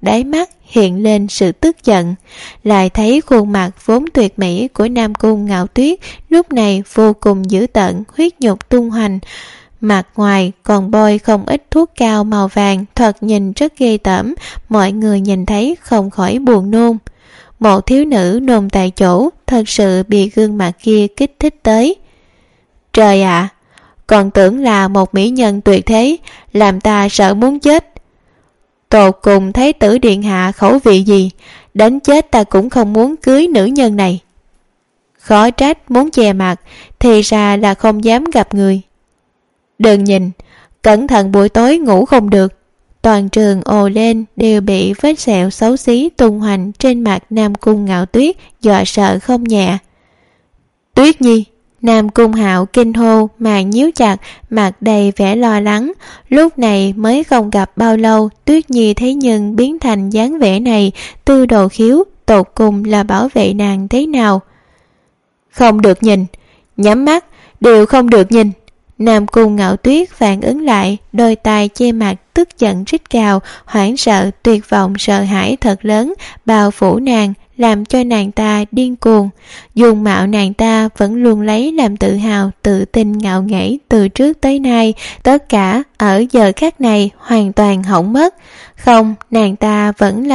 đáy mắt hiện lên sự tức giận. Lại thấy khuôn mặt vốn tuyệt mỹ của Nam Cung Ngạo Tuyết lúc này vô cùng dữ tợn, huyết nhục tung hoành. Mặt ngoài còn bôi không ít thuốc cao màu vàng, thoạt nhìn rất ghê tởm, mọi người nhìn thấy không khỏi buồn nôn. Một thiếu nữ nôn tại chỗ, thật sự bị gương mặt kia kích thích tới. Trời ạ, còn tưởng là một mỹ nhân tuyệt thế, làm ta sợ muốn chết. Tột cùng thấy tử điện hạ khẩu vị gì, đánh chết ta cũng không muốn cưới nữ nhân này. Khó trách muốn che mặt, thì ra là không dám gặp người. Đừng nhìn, cẩn thận buổi tối ngủ không được. Toàn trường ồ lên, đều bị vết sẹo xấu xí tung hoành trên mặt Nam Cung Ngạo Tuyết dọa sợ không nhẹ. Tuyết Nhi! Nam Cung Hạo kinh hô, mày nhíu chặt, mặt đầy vẻ lo lắng. Lúc này mới không gặp bao lâu, Tuyết Nhi thấy nhưng biến thành dáng vẻ này, Tư Đồ Khiếu tột cùng là bảo vệ nàng thế nào. Không được nhìn, nhắm mắt, đều không được nhìn. Nam Cung Ngạo Tuyết phản ứng lại, đôi tay che mặt tức giận rít gào, hoảng sợ, tuyệt vọng, sợ hãi thật lớn bao phủ nàng, làm cho nàng ta điên cuồng. Dung mạo nàng ta vẫn luôn lấy làm tự hào, tự tin ngạo nghễ từ trước tới nay, tất cả ở giờ khắc này hoàn toàn hỏng mất. Không, nàng ta,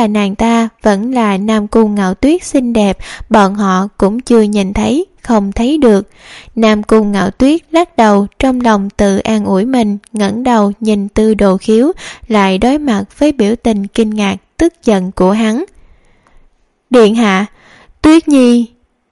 vẫn là Nam Cung Ngạo Tuyết xinh đẹp, bọn họ cũng chưa nhìn thấy, không thấy được. Nam Cung Ngạo Tuyết lắc đầu, trong lòng tự an ủi mình, ngẩng đầu nhìn Tư Đồ Khiếu, lại đối mặt với biểu tình kinh ngạc, tức giận của hắn. Điện hạ, Tuyết Nhi.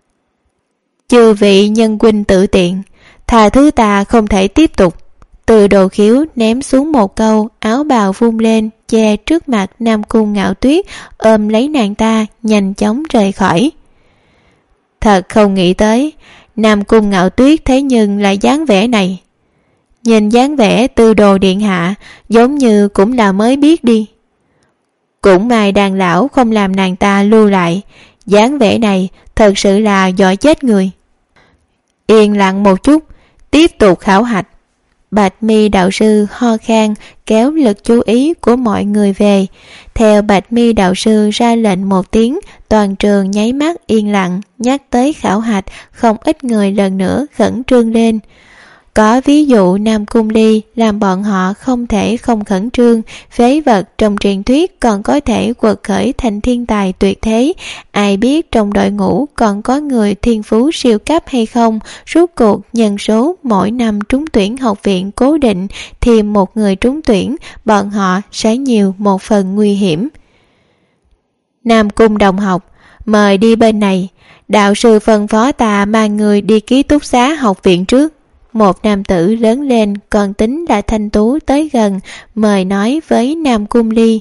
Chư vị nhân huynh tự tiện, tha thứ ta không thể tiếp tục. Tư Đồ Khiếu ném xuống một câu, áo bào vung lên, che trước mặt Nam Cung Ngạo Tuyết, ôm lấy nàng ta, nhanh chóng rời khỏi. Thật không nghĩ tới, Nam Cung Ngạo Tuyết thế nhưng lại dáng vẻ này. Nhìn dáng vẻ Tư Đồ điện hạ, giống như cũng là mới biết đi. Cũng may đàn lão không làm nàng ta lưu lại, dáng vẻ này thật sự là giỏi chết người. Yên lặng một chút, tiếp tục khảo hạch. Bạch Mi đạo sư ho khan kéo lực chú ý của mọi người về. Theo Bạch Mi đạo sư ra lệnh một tiếng, toàn trường nháy mắt yên lặng. Nhắc tới khảo hạch, không ít người lần nữa khẩn trương lên. Có ví dụ Nam Cung Ly làm bọn họ không thể không khẩn trương, phế vật trong truyền thuyết còn có thể quật khởi thành thiên tài tuyệt thế. Ai biết trong đội ngũ còn có người thiên phú siêu cấp hay không, rốt cuộc nhân số mỗi năm trúng tuyển học viện cố định, thì một người trúng tuyển, bọn họ sẽ nhiều một phần nguy hiểm. Nam Cung đồng học, mời đi bên này, đạo sư phân phó ta mang người đi ký túc xá học viện trước. Một nam tử lớn lên còn tính là thanh tú tới gần, mời nói với Nam Cung Ly.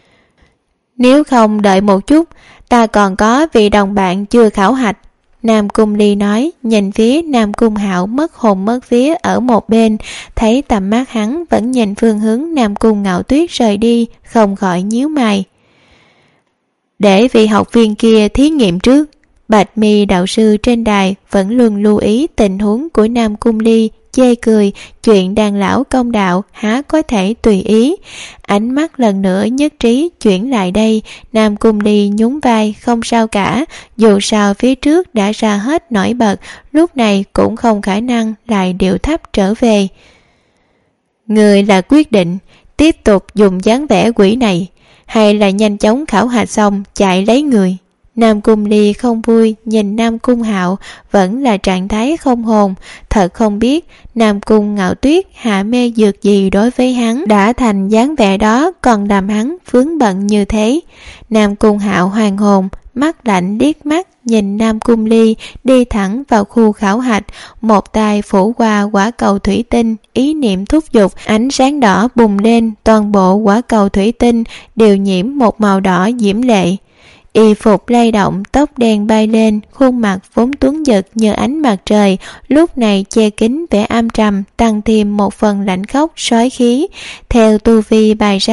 Nếu không đợi một chút, ta còn có vị đồng bạn chưa khảo hạch. Nam Cung Ly nói, nhìn phía Nam Cung Hạo mất hồn mất vía ở một bên, thấy tầm mắt hắn vẫn nhìn phương hướng Nam Cung Ngạo Tuyết rời đi, không khỏi nhíu mày. Để vị học viên kia thí nghiệm trước. Bạch Mi đạo sư trên đài vẫn luôn lưu ý tình huống của Nam Cung Ly, chê cười, chuyện đàn lão công đạo há có thể tùy ý. Ánh mắt lần nữa nhất trí chuyển lại đây, Nam Cung Ly nhún vai, không sao cả, dù sao phía trước đã ra hết nổi bật, lúc này cũng không khả năng lại điệu thấp trở về. Người là quyết định tiếp tục dùng dáng vẻ quỷ này, hay là nhanh chóng khảo hạch xong chạy lấy người? Nam Cung Ly không vui nhìn Nam Cung Hạo vẫn là trạng thái không hồn, thật không biết Nam Cung Ngạo Tuyết hạ mê dược gì đối với hắn đã thành dáng vẻ đó, còn làm hắn vướng bận như thế. Nam Cung Hạo hoàn hồn, mắt lạnh liếc mắt nhìn Nam Cung Ly đi thẳng vào khu khảo hạch, một tay phủ qua quả cầu thủy tinh, ý niệm thúc giục, ánh sáng đỏ bùng lên, toàn bộ quả cầu thủy tinh đều nhiễm một màu đỏ diễm lệ. Y phục lay động, tóc đen bay lên, khuôn mặt vốn tuấn giật như ánh mặt trời, lúc này che kín vẻ âm trầm, tăng thêm một phần lạnh khốc sói khí. Theo tu vi bày ra,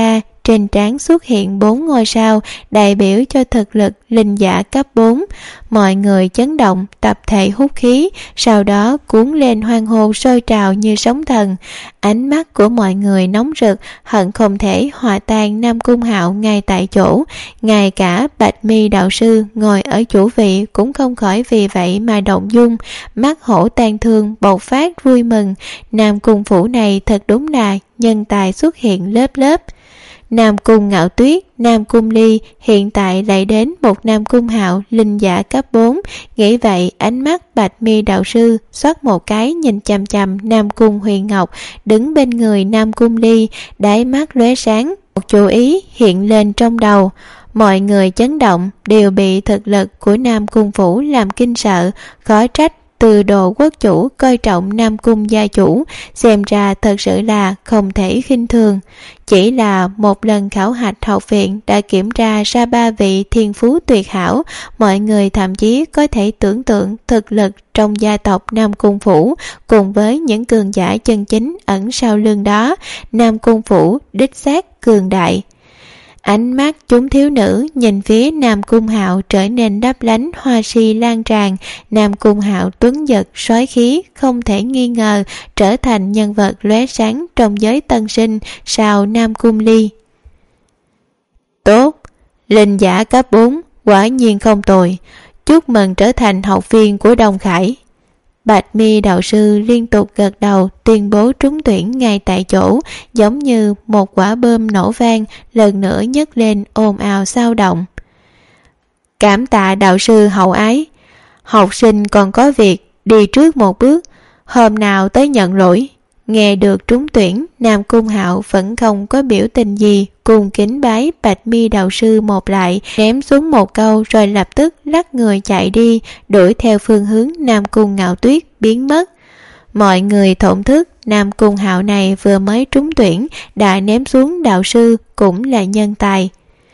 trên trán xuất hiện 4 ngôi sao, đại biểu cho thực lực linh giả cấp 4. Mọi người chấn động, tập thể hút khí, sau đó cuốn lên hoan hô sôi trào như sóng thần. Ánh mắt của mọi người nóng rực, hận không thể hòa tan Nam Cung Hạo ngay tại chỗ. Ngay cả Bạch Mi đạo sư ngồi ở chủ vị cũng không khỏi vì vậy mà động dung, mắt hổ tang thương bộc phát vui mừng. Nam Cung phủ này thật đúng là nhân tài xuất hiện lớp lớp. Nam Cung Ngạo Tuyết, Nam Cung Ly, hiện tại lại đến một Nam Cung Hạo linh giả cấp 4. Nghĩ vậy, ánh mắt Bạch Mi đạo sư xoát một cái nhìn chằm chằm Nam Cung Huyền Ngọc đứng bên người Nam Cung Ly, đáy mắt lóe sáng, một chú ý hiện lên trong đầu. Mọi người chấn động, đều bị thực lực của Nam Cung phủ làm kinh sợ, khó trách Từ Đồ quốc chủ coi trọng Nam Cung gia chủ, xem ra thật sự là không thể khinh thường. Chỉ là một lần khảo hạch học viện đã kiểm tra ra 3 vị thiên phú tuyệt hảo, mọi người thậm chí có thể tưởng tượng thực lực trong gia tộc Nam Cung phủ cùng với những cường giả chân chính ẩn sau lưng đó. Nam Cung phủ đích xác cường đại. Ánh mắt chúng thiếu nữ nhìn phía Nam Cung Hạo trở nên đắp lánh hoa si lan tràn. Nam Cung Hạo tuấn giật soái khí, không thể nghi ngờ trở thành nhân vật lóe sáng trong giới tân sinh sau Nam Cung Ly. Tốt, linh giả cấp 4 quả nhiên không tồi, chúc mừng trở thành học viên của Đông Khải. Bạch Mi đạo sư liên tục gật đầu tuyên bố trúng tuyển ngay tại chỗ, giống như một quả bom nổ vang, lần nữa nhấc lên ồn ào xao động. Cảm tạ đạo sư hậu ái, học sinh còn có việc, đi trước một bước, hôm nào tới nhận lỗi. Nghe được trúng tuyển, Nam Cung Hạo vẫn không có biểu tình gì, cùng kính bái Bạch Mi đạo sư một lại, ném xuống một câu rồi lập tức lắc người chạy đi, đuổi theo phương hướng Nam Cung Ngạo Tuyết biến mất. Mọi người thổn thức, Nam Cung Hạo này vừa mới trúng tuyển đã ném xuống đạo sư, cũng là nhân tài.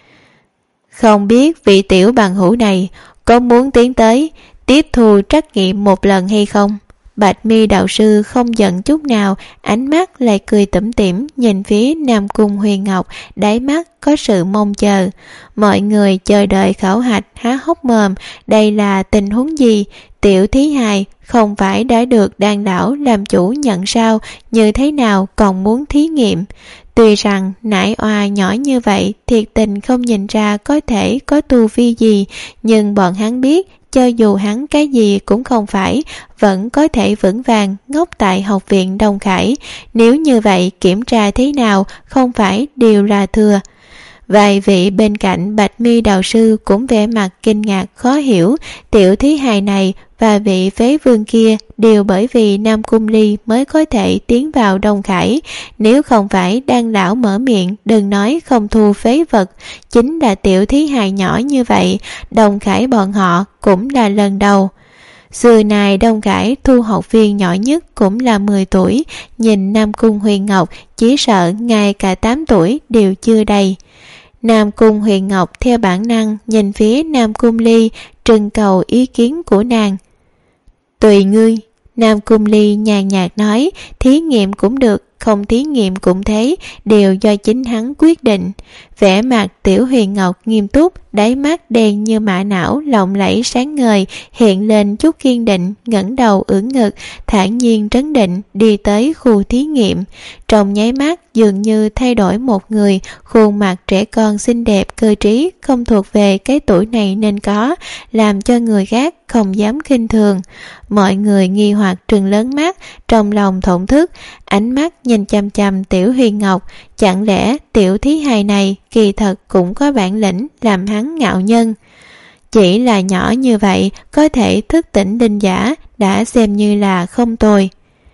Không biết vị tiểu bằng hữu này có muốn tiến tới tiếp thu trắc nghiệm một lần hay không? Bạch Mi đạo sư không giận chút nào, ánh mắt lại cười tủm tỉm nhìn phía Nam Cung Huyền Ngọc, đáy mắt có sự mong chờ. Mọi người chờ đợi khảo hạch há hốc mồm, đây là tình huống gì? Tiểu thí hài không phải đã được đan đảo làm chủ nhận sao, như thế nào còn muốn thí nghiệm? Tuy rằng nải oa nhỏ như vậy thiệt tình không nhìn ra có thể có tu vi gì, nhưng bọn hắn biết cho dù hắn cái gì cũng không phải, vẫn có thể vững vàng ngốc tại học viện Đông Khải. Nếu như vậy kiểm tra thế nào không phải đều là thừa. Vài vị bên cạnh Bạch Mi đạo sư cũng vẻ mặt kinh ngạc khó hiểu, tiểu thí hài này và vị phế vương kia đều bởi vì Nam Cung Ly mới có thể tiến vào Đông Khải. Nếu không phải đang lão mở miệng đừng nói không thu phế vật, chính là tiểu thí hài nhỏ như vậy, Đông Khải bọn họ cũng là lần đầu. Xưa này Đông Khải thu học viên nhỏ nhất cũng là 10 tuổi, nhìn Nam Cung Huyền Ngọc chỉ sợ ngay cả 8 tuổi đều chưa đầy. Nam Cung Huyền Ngọc theo bản năng nhìn phía Nam Cung Ly, trưng cầu ý kiến của nàng. Tùy ngươi. Nam Cung Ly nhàn nhạt nói, thí nghiệm cũng được, không thí nghiệm cũng thế, đều do chính hắn quyết định. Vẻ mặt Tiểu Huyền Ngọc nghiêm túc, đáy mắt đen như mã não lộng lẫy sáng ngời, hiện lên chút kiên định, ngẩng đầu ưỡn ngực, thản nhiên trấn định đi tới khu thí nghiệm. Trong nháy mắt dường như thay đổi một người, khuôn mặt trẻ con xinh đẹp cơ trí không thuộc về cái tuổi này nên có, làm cho người khác không dám khinh thường. Mọi người nghi hoặc trừng lớn mắt, trong lòng thổn thức, ánh mắt nhìn chằm chằm Tiểu Huyền Ngọc, chẳng lẽ tiểu thí hài này kỳ thật cũng có bản lĩnh làm hắn ngạo nhân. Chỉ là nhỏ như vậy có thể thức tỉnh linh giả đã xem như là không tồi.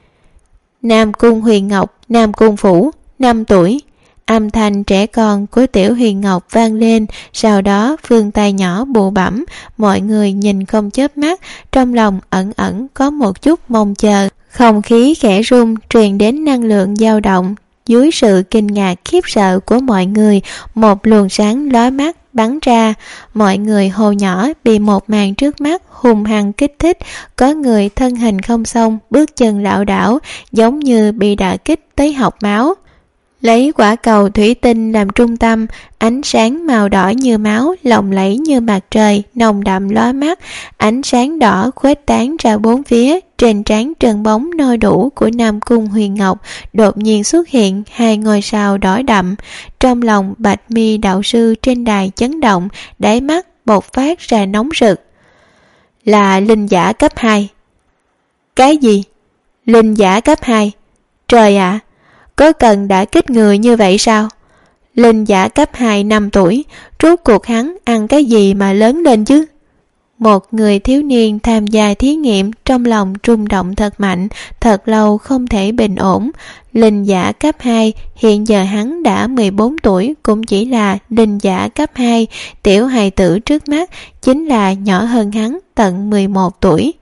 Nam Cung Huyền Ngọc, Nam Cung phủ, 5 tuổi. Âm thanh trẻ con của Tiểu Huyền Ngọc vang lên, sau đó vươn tay nhỏ bụ bẫm, mọi người nhìn không chớp mắt, trong lòng ẩn ẩn có một chút mong chờ. Không khí khẽ rung truyền đến năng lượng dao động. Dưới sự kinh ngạc khiếp sợ của mọi người, một luồng sáng lóe mắt bắn ra. Mọi người hồ nhỏ bị một màn trước mắt hung hăng kích thích, có người thân hình không xong, bước chân lảo đảo, giống như bị đả kích tới học máu. Lấy quả cầu thủy tinh làm trung tâm, ánh sáng màu đỏ như máu, lộng lẫy như mặt trời, nồng đậm lóa mắt. Ánh sáng đỏ khuếch tán ra bốn phía. Trên trán trơn bóng nôi đủ của Nam Cung Huyền Ngọc đột nhiên xuất hiện hai ngôi sao đỏ đậm. Trong lòng Bạch Mi đạo sư trên đài chấn động, đáy mắt bộc phát ra nóng rực. Là linh giả cấp 2. Cái gì? Linh giả cấp 2? Trời ạ! Có cần đã kích người như vậy sao? Linh giả cấp 2 5 tuổi, rốt cuộc hắn ăn cái gì mà lớn lên chứ? Một người thiếu niên tham gia thí nghiệm trong lòng rung động thật mạnh, thật lâu không thể bình ổn. Linh giả cấp 2, hiện giờ hắn đã 14 tuổi, cũng chỉ là linh giả cấp 2, tiểu hài tử trước mắt chính là nhỏ hơn hắn tận 11 tuổi.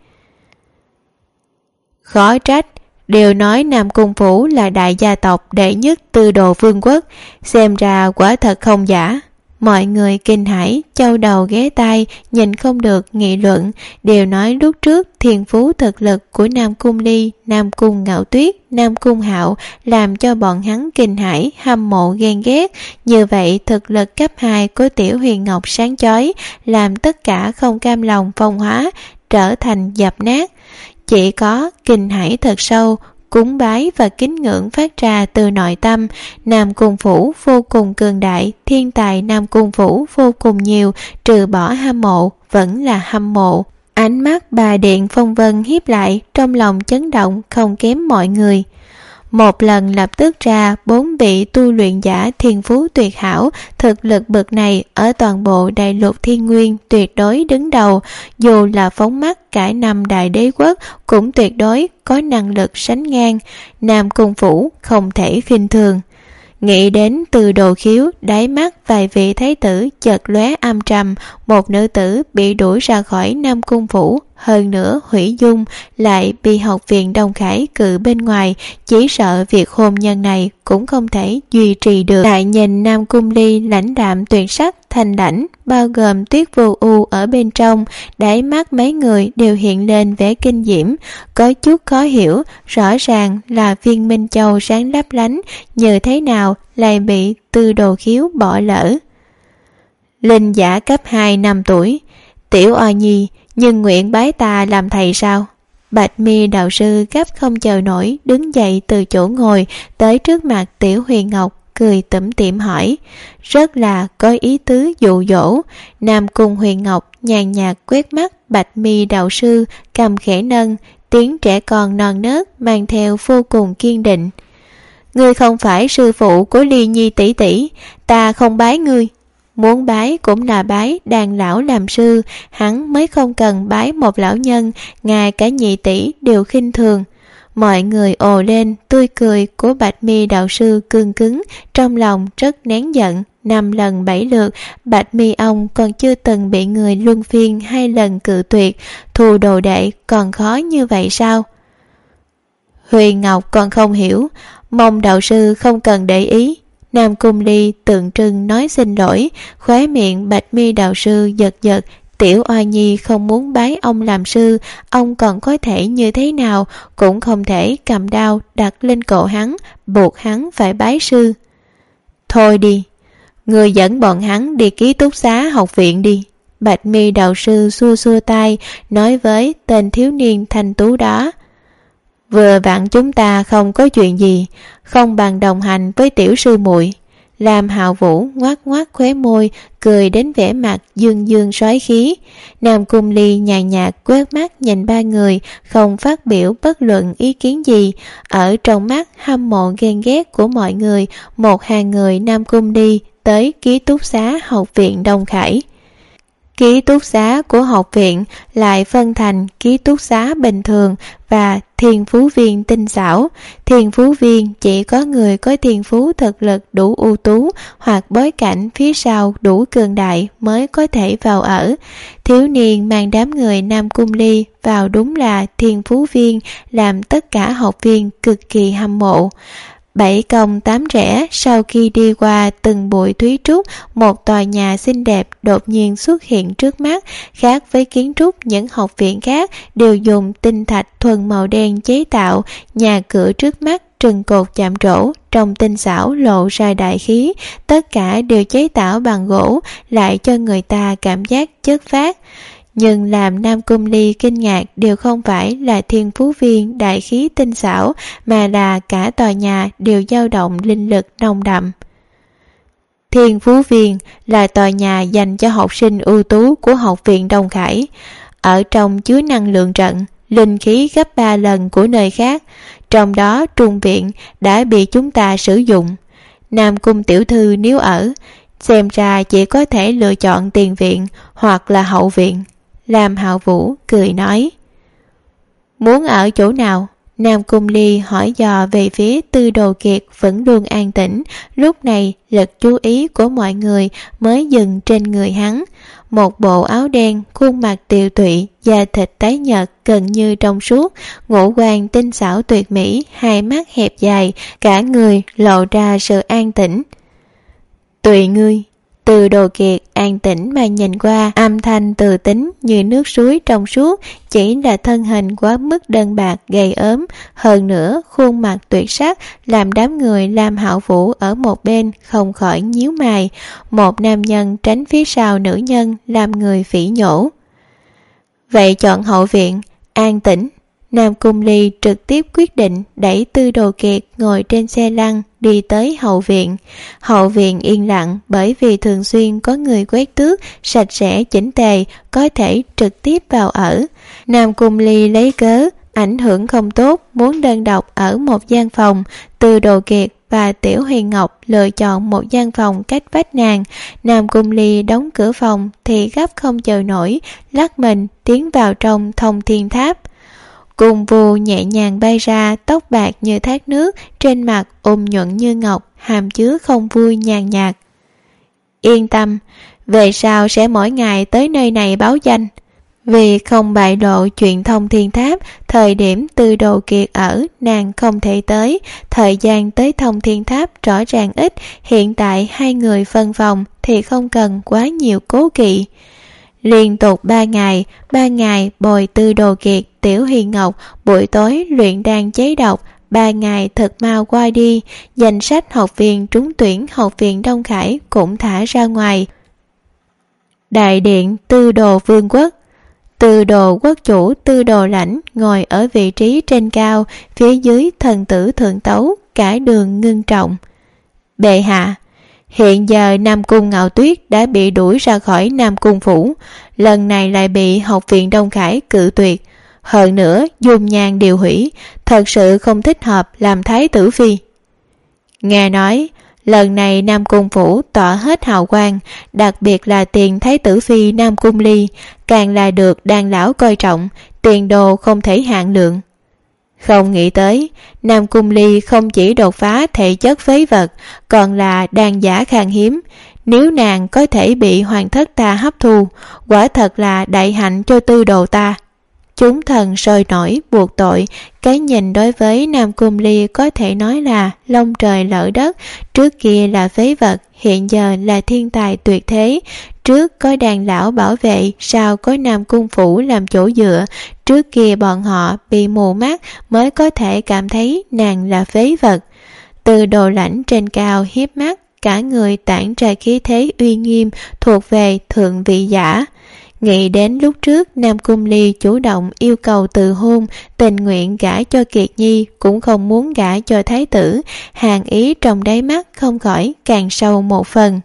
Khó trách, đều nói Nam Cung Phủ là đại gia tộc đệ nhất tư đồ vương quốc, xem ra quả thật không giả. Mọi người kinh hãi, châu đầu ghé tai, nhìn không được nghị luận, đều nói lúc trước thiên phú thực lực của Nam Cung Ly, Nam Cung Ngạo Tuyết, Nam Cung Hạo làm cho bọn hắn kinh hãi, hâm mộ ghen ghét. Như vậy thực lực cấp 2 của Tiểu Huyền Ngọc sáng chói, làm tất cả không cam lòng phong hóa, trở thành dập nát. Chỉ có kinh hãi thật sâu, cúng bái và kính ngưỡng phát ra từ nội tâm. Nam Cung Phủ vô cùng cường đại, thiên tài Nam Cung Phủ vô cùng nhiều, trừ bỏ hâm mộ, vẫn là hâm mộ. Ánh mắt bà Điện Phong Vân hiếp lại, trong lòng chấn động không kém mọi người. Một lần lập tức ra 4 vị tu luyện giả thiên phú tuyệt hảo, thực lực bậc này ở toàn bộ đại lục thiên nguyên tuyệt đối đứng đầu, dù là phóng mắt cả 5 đại đế quốc cũng tuyệt đối có năng lực sánh ngang. Nam Cung Phủ không thể khinh thường. Nghĩ đến Từ Đồ Khiếu, đáy mắt vài vị thái tử chợt lóe âm trầm. Một nữ tử bị đuổi ra khỏi Nam Cung Phủ, hơn nữa hủy dung, lại bị học viện Đông Khải cự bên ngoài, chỉ sợ việc hôn nhân này cũng không thể duy trì được. Lại nhìn Nam Cung Ly lãnh đạm tuyệt sắc thanh lãnh, bao gồm Tuyết Vô U ở bên trong, đáy mắt mấy người đều hiện lên vẻ kinh diễm, có chút khó hiểu, rõ ràng là viên Minh Châu sáng lấp lánh, như thế nào lại bị Từ Đồ Khiếu bỏ lỡ. Linh giả cấp 2 5 tuổi, Tiểu Oa Nhi, nhưng nguyện bái ta làm thầy sao? Bạch Mi đạo sư gấp không chờ nổi, đứng dậy từ chỗ ngồi tới trước mặt Tiểu Huyền Ngọc, cười tủm tỉm hỏi, rất là có ý tứ dụ dỗ. Nam Cung Huyền Ngọc nhàn nhạt quét mắt Bạch Mi đạo sư, cầm khẽ nâng, tiếng trẻ con non nớt mang theo vô cùng kiên định. Ngươi không phải sư phụ của Ly Nhi tỷ tỷ, ta không bái ngươi. Muốn bái cũng là bái đàn lão làm sư, hắn mới không cần bái một lão nhân, ngay cả nhị tỷ đều khinh thường. Mọi người ồ lên, tươi cười của Bạch Mi đạo sư cương cứng, trong lòng rất nén giận. 5 lần 7 lượt, Bạch Mi ông còn chưa từng bị người luân phiên 2 lần cự tuyệt, thu đồ đệ còn khó như vậy sao? Huyền Ngọc còn không hiểu, mong đạo sư không cần để ý. Nam Cung Ly tượng trưng nói xin lỗi, khóe miệng Bạch Mi đạo sư giật giật. Tiểu Oa Nhi không muốn bái ông làm sư, ông còn có thể như thế nào, cũng không thể cầm đao đặt lên cổ hắn, buộc hắn phải bái sư. Thôi đi, người dẫn bọn hắn đi ký túc xá học viện đi. Bạch Mi đạo sư xua xua tay, nói với tên thiếu niên thanh tú đó. Vừa vặn chúng ta không có chuyện gì, không bằng đồng hành với tiểu sư muội. Lam Hạo Vũ ngoác ngoác khóe môi, cười đến vẻ mặt dương dương soái khí. Nam Cung Ly nhàn nhạt quét mắt nhìn ba người, không phát biểu bất luận ý kiến gì. Ở trong mắt hâm mộ ghen ghét của mọi người, một hàng người Nam Cung Ly tới ký túc xá học viện Đông Khải. Ký túc xá của học viện lại phân thành ký túc xá bình thường và thiên phú viên tinh xảo. Thiên phú viên chỉ có người có thiên phú thực lực đủ ưu tú hoặc bối cảnh phía sau đủ cường đại mới có thể vào ở. Thiếu niên mang đám người Nam Cung Ly vào đúng là thiên phú viên, làm tất cả học viên cực kỳ hâm mộ. 7 công 8 rẽ, sau khi đi qua từng bụi thúy trúc, một tòa nhà xinh đẹp đột nhiên xuất hiện trước mắt. Khác với kiến trúc những học viện khác đều dùng tinh thạch thuần màu đen chế tạo, nhà cửa trước mắt trần cột chạm trổ, trong tinh xảo lộ ra đại khí, tất cả đều chế tạo bằng gỗ, lại cho người ta cảm giác chất phác. Nhưng làm Nam Cung Ly kinh ngạc đều không phải là Thiên Phú Viên đại khí tinh xảo, mà là cả tòa nhà đều dao động linh lực nồng đậm. Thiên Phú Viên là tòa nhà dành cho học sinh ưu tú của Học viện Đông Khải. Ở trong chứa năng lượng trận, linh khí gấp 3 lần của nơi khác, trong đó Trung Viện đã bị chúng ta sử dụng. Nam Cung tiểu thư nếu ở, xem ra chỉ có thể lựa chọn tiền viện hoặc là hậu viện. Lam Hạo Vũ cười nói. Muốn ở chỗ nào? Nam Cung Ly hỏi dò về phía Tư Đồ Kiệt vẫn luôn an tĩnh. Lúc này lực chú ý của mọi người mới dừng trên người hắn. Một bộ áo đen, khuôn mặt tiều tụy, da thịt tái nhợt gần như trong suốt, ngũ quan tinh xảo tuyệt mỹ, hai mắt hẹp dài, cả người lộ ra sự an tĩnh. Tùy ngươi. Từ Đồ Kiệt an tĩnh mà nhìn qua, âm thanh từ tính như nước suối trong suốt, chỉ là thân hình quá mức đơn bạc gầy ốm, hơn nữa khuôn mặt tuyệt sắc làm đám người Lam Hạo Vũ ở một bên không khỏi nhíu mày. Một nam nhân tránh phía sau nữ nhân làm người phỉ nhổ. Vậy chọn hậu viện, an tĩnh. Nam Cung Ly trực tiếp quyết định đẩy Tư Đồ Kiệt ngồi trên xe lăn đi tới hậu viện. Hậu viện yên lặng bởi vì thường xuyên có người quét tước, sạch sẽ chỉnh tề, có thể trực tiếp vào ở. Nam Cung Ly lấy cớ ảnh hưởng không tốt, muốn đơn độc ở một gian phòng. Tư Đồ Kiệt và Tiểu Huyền Ngọc lựa chọn một gian phòng cách vách nàng. Nam Cung Ly đóng cửa phòng thì gấp không chờ nổi, lắc mình tiến vào trong Thông Thiên Tháp. Cung Vu nhẹ nhàng bay ra, tóc bạc như thác nước, trên mặt ôn nhuận như ngọc, hàm chứa không vui nhàn nhạt. Yên tâm, về sau sẽ mỗi ngày tới nơi này báo danh. Vì không bại lộ chuyện Thông Thiên Tháp, thời điểm Tư Đồ Kiệt ở, nàng không thể tới. Thời gian tới Thông Thiên Tháp rõ ràng ít, hiện tại hai người phân phòng thì không cần quá nhiều cố kỵ. Liên tục 3 ngày bồi Tư Đồ Kiệt, Tiểu Hiền Ngọc, buổi tối luyện đan chế độc, 3 ngày thật mau qua đi. Danh sách học viên trúng tuyển Học viện Đông Khải cũng thả ra ngoài. Đại điện Tư Đồ Vương quốc. Tư Đồ quốc chủ Tư Đồ Lãnh ngồi ở vị trí trên cao, phía dưới thần tử thượng tấu, cả đường ngưng trọng. Bệ hạ, hiện giờ Nam Cung Ngạo Tuyết đã bị đuổi ra khỏi Nam Cung phủ, lần này lại bị Học viện Đông Khải cự tuyệt. Hơn nữa dung nhan điều hủy, thật sự không thích hợp làm thái tử phi. Nghe nói lần này Nam Cung phủ tỏa hết hào quang, đặc biệt là tiền thái tử phi Nam Cung Ly càng là được đàn lão coi trọng, tiền đồ không thể hạn lượng. Không nghĩ tới Nam Cung Ly không chỉ đột phá thể chất phế vật, còn là đàn giả khan hiếm. Nếu nàng có thể bị hoàng thất ta hấp thu, quả thật là đại hạnh cho Tư Đồ ta. Chúng thần sôi nổi buộc tội, cái nhìn đối với Nam Cung Ly có thể nói là lông trời lỡ đất. Trước kia là phế vật, hiện giờ là thiên tài tuyệt thế. Trước có đàn lão bảo vệ, sau có Nam Cung phủ làm chỗ dựa. Trước kia bọn họ bị mù mắt mới có thể cảm thấy nàng là phế vật. Từ Đồ Lãnh trên cao hiếp mắt, cả người tản ra khí thế uy nghiêm thuộc về thượng vị giả. Nghĩ đến lúc trước Nam Cung Ly chủ động yêu cầu từ hôn, tình nguyện gả cho Kiệt Nhi cũng không muốn gả cho thái tử, hàn ý trong đáy mắt không khỏi càng sâu một phần.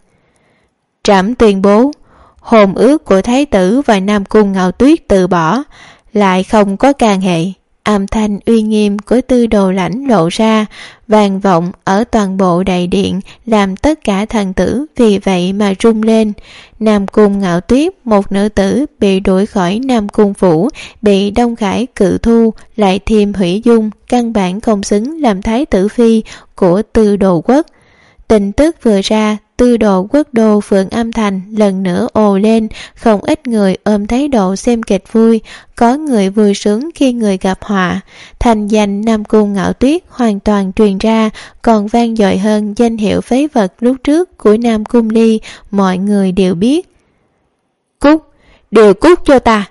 Trẫm tuyên bố, hôn ước của thái tử và Nam Cung Ngạo Tuyết từ bỏ, lại không có can hệ. Âm thanh uy nghiêm của Tư Đồ Lãnh lộ ra, vang vọng ở toàn bộ đại điện, làm tất cả thần tử vì vậy mà rung lên. Nam Cung Ngạo Tuyết, một nữ tử bị đuổi khỏi Nam Cung phủ, bị Đông Khải cự thu, lại thêm hủy dung, căn bản không xứng làm thái tử phi của Tư Đồ quốc. Tin tức vừa ra, Tư Đồ quốc đô Phượng Âm Thành lần nữa ồ lên, không ít người ôm thái độ xem kịch vui, có người vui sướng khi người gặp họa. Thành danh Nam Cung Ngạo Tuyết hoàn toàn truyền ra, còn vang dội hơn danh hiệu phế vật lúc trước của Nam Cung Ly, mọi người đều biết. Cút, đều cút cho ta!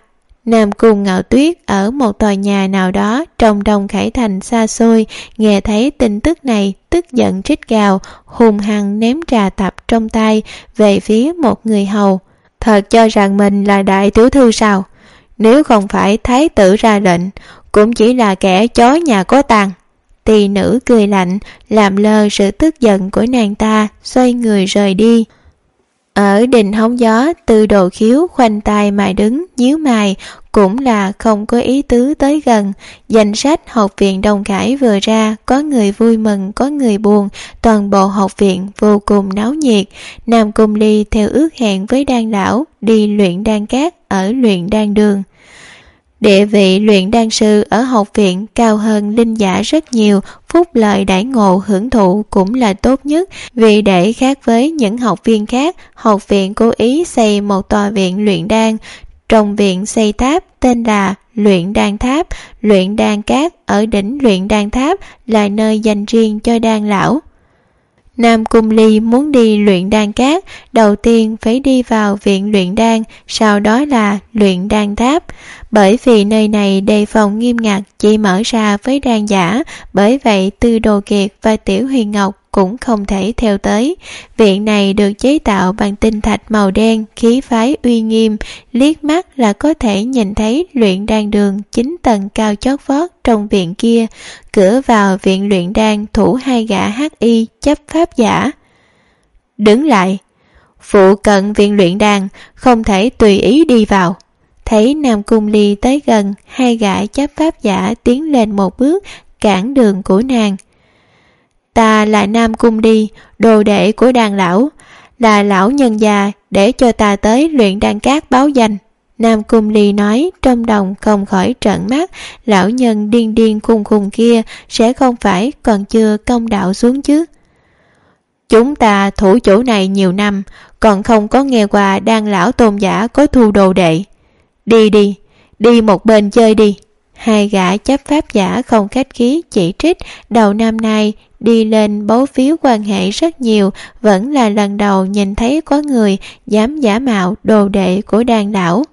Nam Cung Ngạo Tuyết ở một tòa nhà nào đó trong Đông Khải Thành xa xôi, nghe thấy tin tức này, tức giận rít gào, hung hăng ném trà tập trong tay về phía một người hầu. Thật cho rằng mình là đại tiểu thư sao? Nếu không phải thái tử ra lệnh, cũng chỉ là kẻ chó nhà có tang. Tỳ nữ cười lạnh, làm lơ sự tức giận của nàng ta, xoay người rời đi. Ở đình hóng gió, Tư Đồ Khiếu khoanh tay mà đứng, nhíu mày, cũng là không có ý tứ tới gần. Danh sách học viện Đông Khải vừa ra, có người vui mừng, có người buồn, toàn bộ học viện vô cùng náo nhiệt. Nam Cung Ly theo ước hẹn với Đan lão đi luyện đan cát ở luyện đan đường. Địa vị luyện đan sư ở học viện cao hơn linh giả rất nhiều, phúc lợi đãi ngộ hưởng thụ cũng là tốt nhất. Vì để khác với những học viên khác, học viện cố ý xây một tòa viện luyện đan. Trong viện xây tháp tên là Luyện Đan Tháp, luyện đan cát ở đỉnh Luyện Đan Tháp là nơi dành riêng cho đan lão. Nam Cung Ly muốn đi luyện đan cát, đầu tiên phải đi vào viện luyện đan, sau đó là luyện đan tháp. Bởi vì nơi này đề phòng nghiêm ngặt, chỉ mở ra với đan giả, bởi vậy Tư Đồ Kiệt và Tiểu Huyền Ngọc cũng không thể theo tới. Viện này được chế tạo bằng tinh thạch màu đen, khí phái uy nghiêm, liếc mắt là có thể nhìn thấy luyện đan đường 9 tầng cao chót vót trong viện kia. Cửa vào viện luyện đan thủ 2 gã hắc y chấp pháp giả. Đứng lại! Phụ cận viện luyện đan, không thể tùy ý đi vào. Thấy Nam Cung Ly tới gần, 2 gã chấp pháp giả tiến lên một bước, cản đường của nàng. Ta là Nam Cung Ly, đồ đệ của đan lão, là lão nhân già để cho ta tới luyện đan cát báo danh. Nam Cung Ly nói, trong lòng không khỏi trợn mắt, lão nhân điên điên khùng khùng kia sẽ không phải còn chưa công đạo xuống chứ. Chúng ta thủ chỗ này nhiều năm, còn không có nghe qua đan lão tôn giả có thu đồ đệ. Đi một bên chơi đi. 2 gã chấp pháp giả không khách khí chỉ trích, đầu năm nay đi lên bấu phiếu quan hệ rất nhiều, vẫn là lần đầu nhìn thấy có người dám giả mạo đồ đệ của đan lão.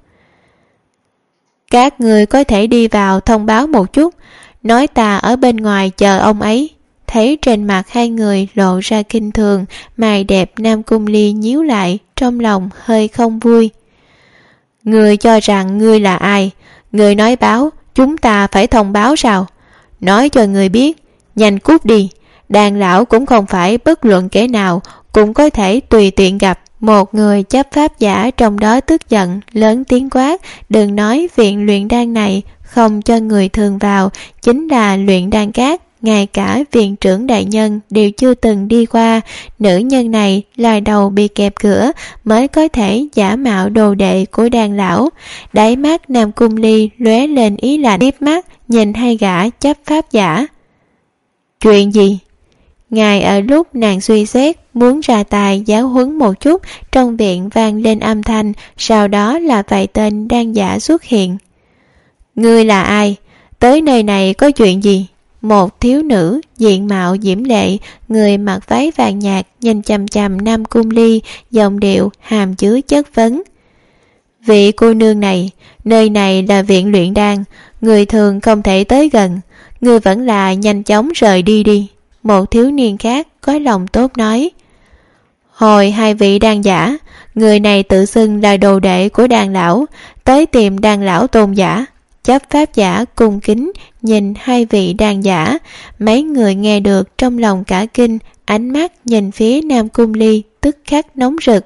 Các người có thể đi vào thông báo một chút, nói ta ở bên ngoài chờ ông ấy. Thấy trên mặt 2 người lộ ra kinh thường, mày đẹp Nam Cung Ly nhíu lại, trong lòng hơi không vui. Người cho rằng ngươi là ai? Người nói báo, chúng ta phải thông báo sao? Nói cho người biết, nhanh cút đi. Đan lão cũng không phải bất luận kẻ nào cũng có thể tùy tiện gặp. Một người chấp pháp giả trong đó tức giận, lớn tiếng quát, đừng nói viện luyện đan này không cho người thường vào, chính là luyện đan cát, ngay cả viện trưởng đại nhân đều chưa từng đi qua. Nữ nhân này là đầu bị kẹp cửa mới có thể giả mạo đồ đệ của đan lão. Đáy mắt Nam Cung Ly lóe lên ý lạnh, tiếp mắt nhìn 2 gã chấp pháp giả. Chuyện gì? Ngài ở lúc nàng suy xét muốn ra tài giáo huấn một chút, trong viện vang lên âm thanh, sau đó là vài tên đan giả xuất hiện. Ngươi là ai? Tới nơi này có chuyện gì? Một thiếu nữ diện mạo diễm lệ, người mặc váy vàng nhạt nhìn chằm chằm Nam Cung Ly, giọng điệu hàm chứa chất vấn. Vị cô nương này, nơi này là viện luyện đan, người thường không thể tới gần, người vẫn là nhanh chóng rời đi đi. Một thiếu niên khác có lòng tốt nói. Hồi 2 vị đan giả, người này tự xưng là đồ đệ của đan lão, tới tìm đan lão tôn giả. Chấp pháp giả cung kính nhìn 2 vị đan giả, mấy người nghe được trong lòng cả kinh, ánh mắt nhìn phía Nam Cung Ly tức khắc nóng rực.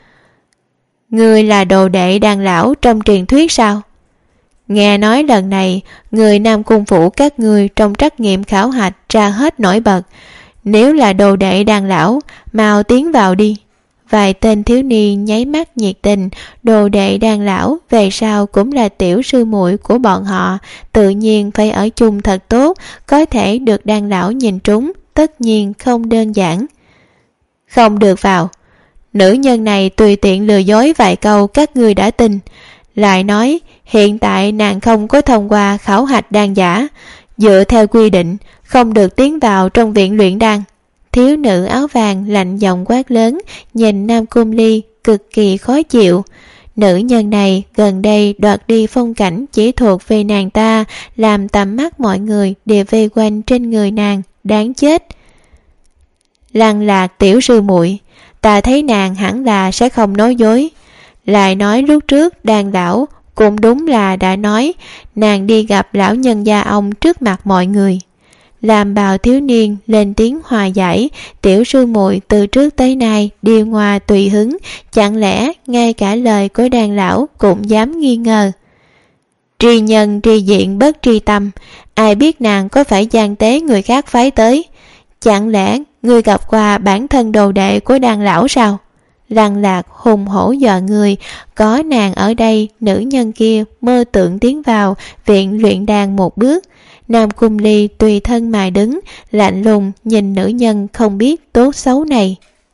Người là đồ đệ đan lão trong truyền thuyết sao? Nghe nói lần này người Nam Cung phủ các người trong trắc nghiệm khảo hạch ra hết nổi bật, nếu là đồ đệ đan lão mau tiến vào đi. Vài tên thiếu niên nháy mắt nhiệt tình, đồ đệ đan lão về sau cũng là tiểu sư muội của bọn họ, tự nhiên phải ở chung thật tốt, có thể được đan lão nhìn trúng, tất nhiên không đơn giản. Không được vào. Nữ nhân này tùy tiện lừa dối vài câu các ngươi đã tin, lại nói hiện tại nàng không có thông qua khảo hạch đan giả, dựa theo quy định không được tiến vào trong viện luyện đan. Thiếu nữ áo vàng lạnh giọng quát lớn, nhìn Nam Cung Ly cực kỳ khó chịu. Nữ nhân này gần đây đoạt đi phong cảnh chỉ thuộc về nàng ta, làm tầm mắt mọi người đều vây quanh trên người nàng, đáng chết. Lăng Lạc tiểu sư muội, ta thấy nàng hẳn là sẽ không nói dối. Lại nói lúc trước Đan lão cũng đúng là đã nói nàng đi gặp lão nhân gia ông trước mặt mọi người. Làm Bào thiếu niên lên tiếng hòa giải, tiểu sư muội từ trước tới nay điều hòa tùy hứng, chẳng lẽ ngay cả lời của Đan lão cũng dám nghi ngờ. Tri nhân tri diện bất tri tâm, ai biết nàng có phải gian tế người khác phái tới. Chẳng lẽ ngươi gặp qua bản thân đồ đệ của Đan lão sao? Lăng Lạc hùng hổ dọa người, có nàng ở đây, nữ nhân kia mơ tưởng tiến vào viện luyện đan một bước. Nam Cung Ly tùy thân mà đứng, lạnh lùng nhìn nữ nhân không biết tốt xấu này.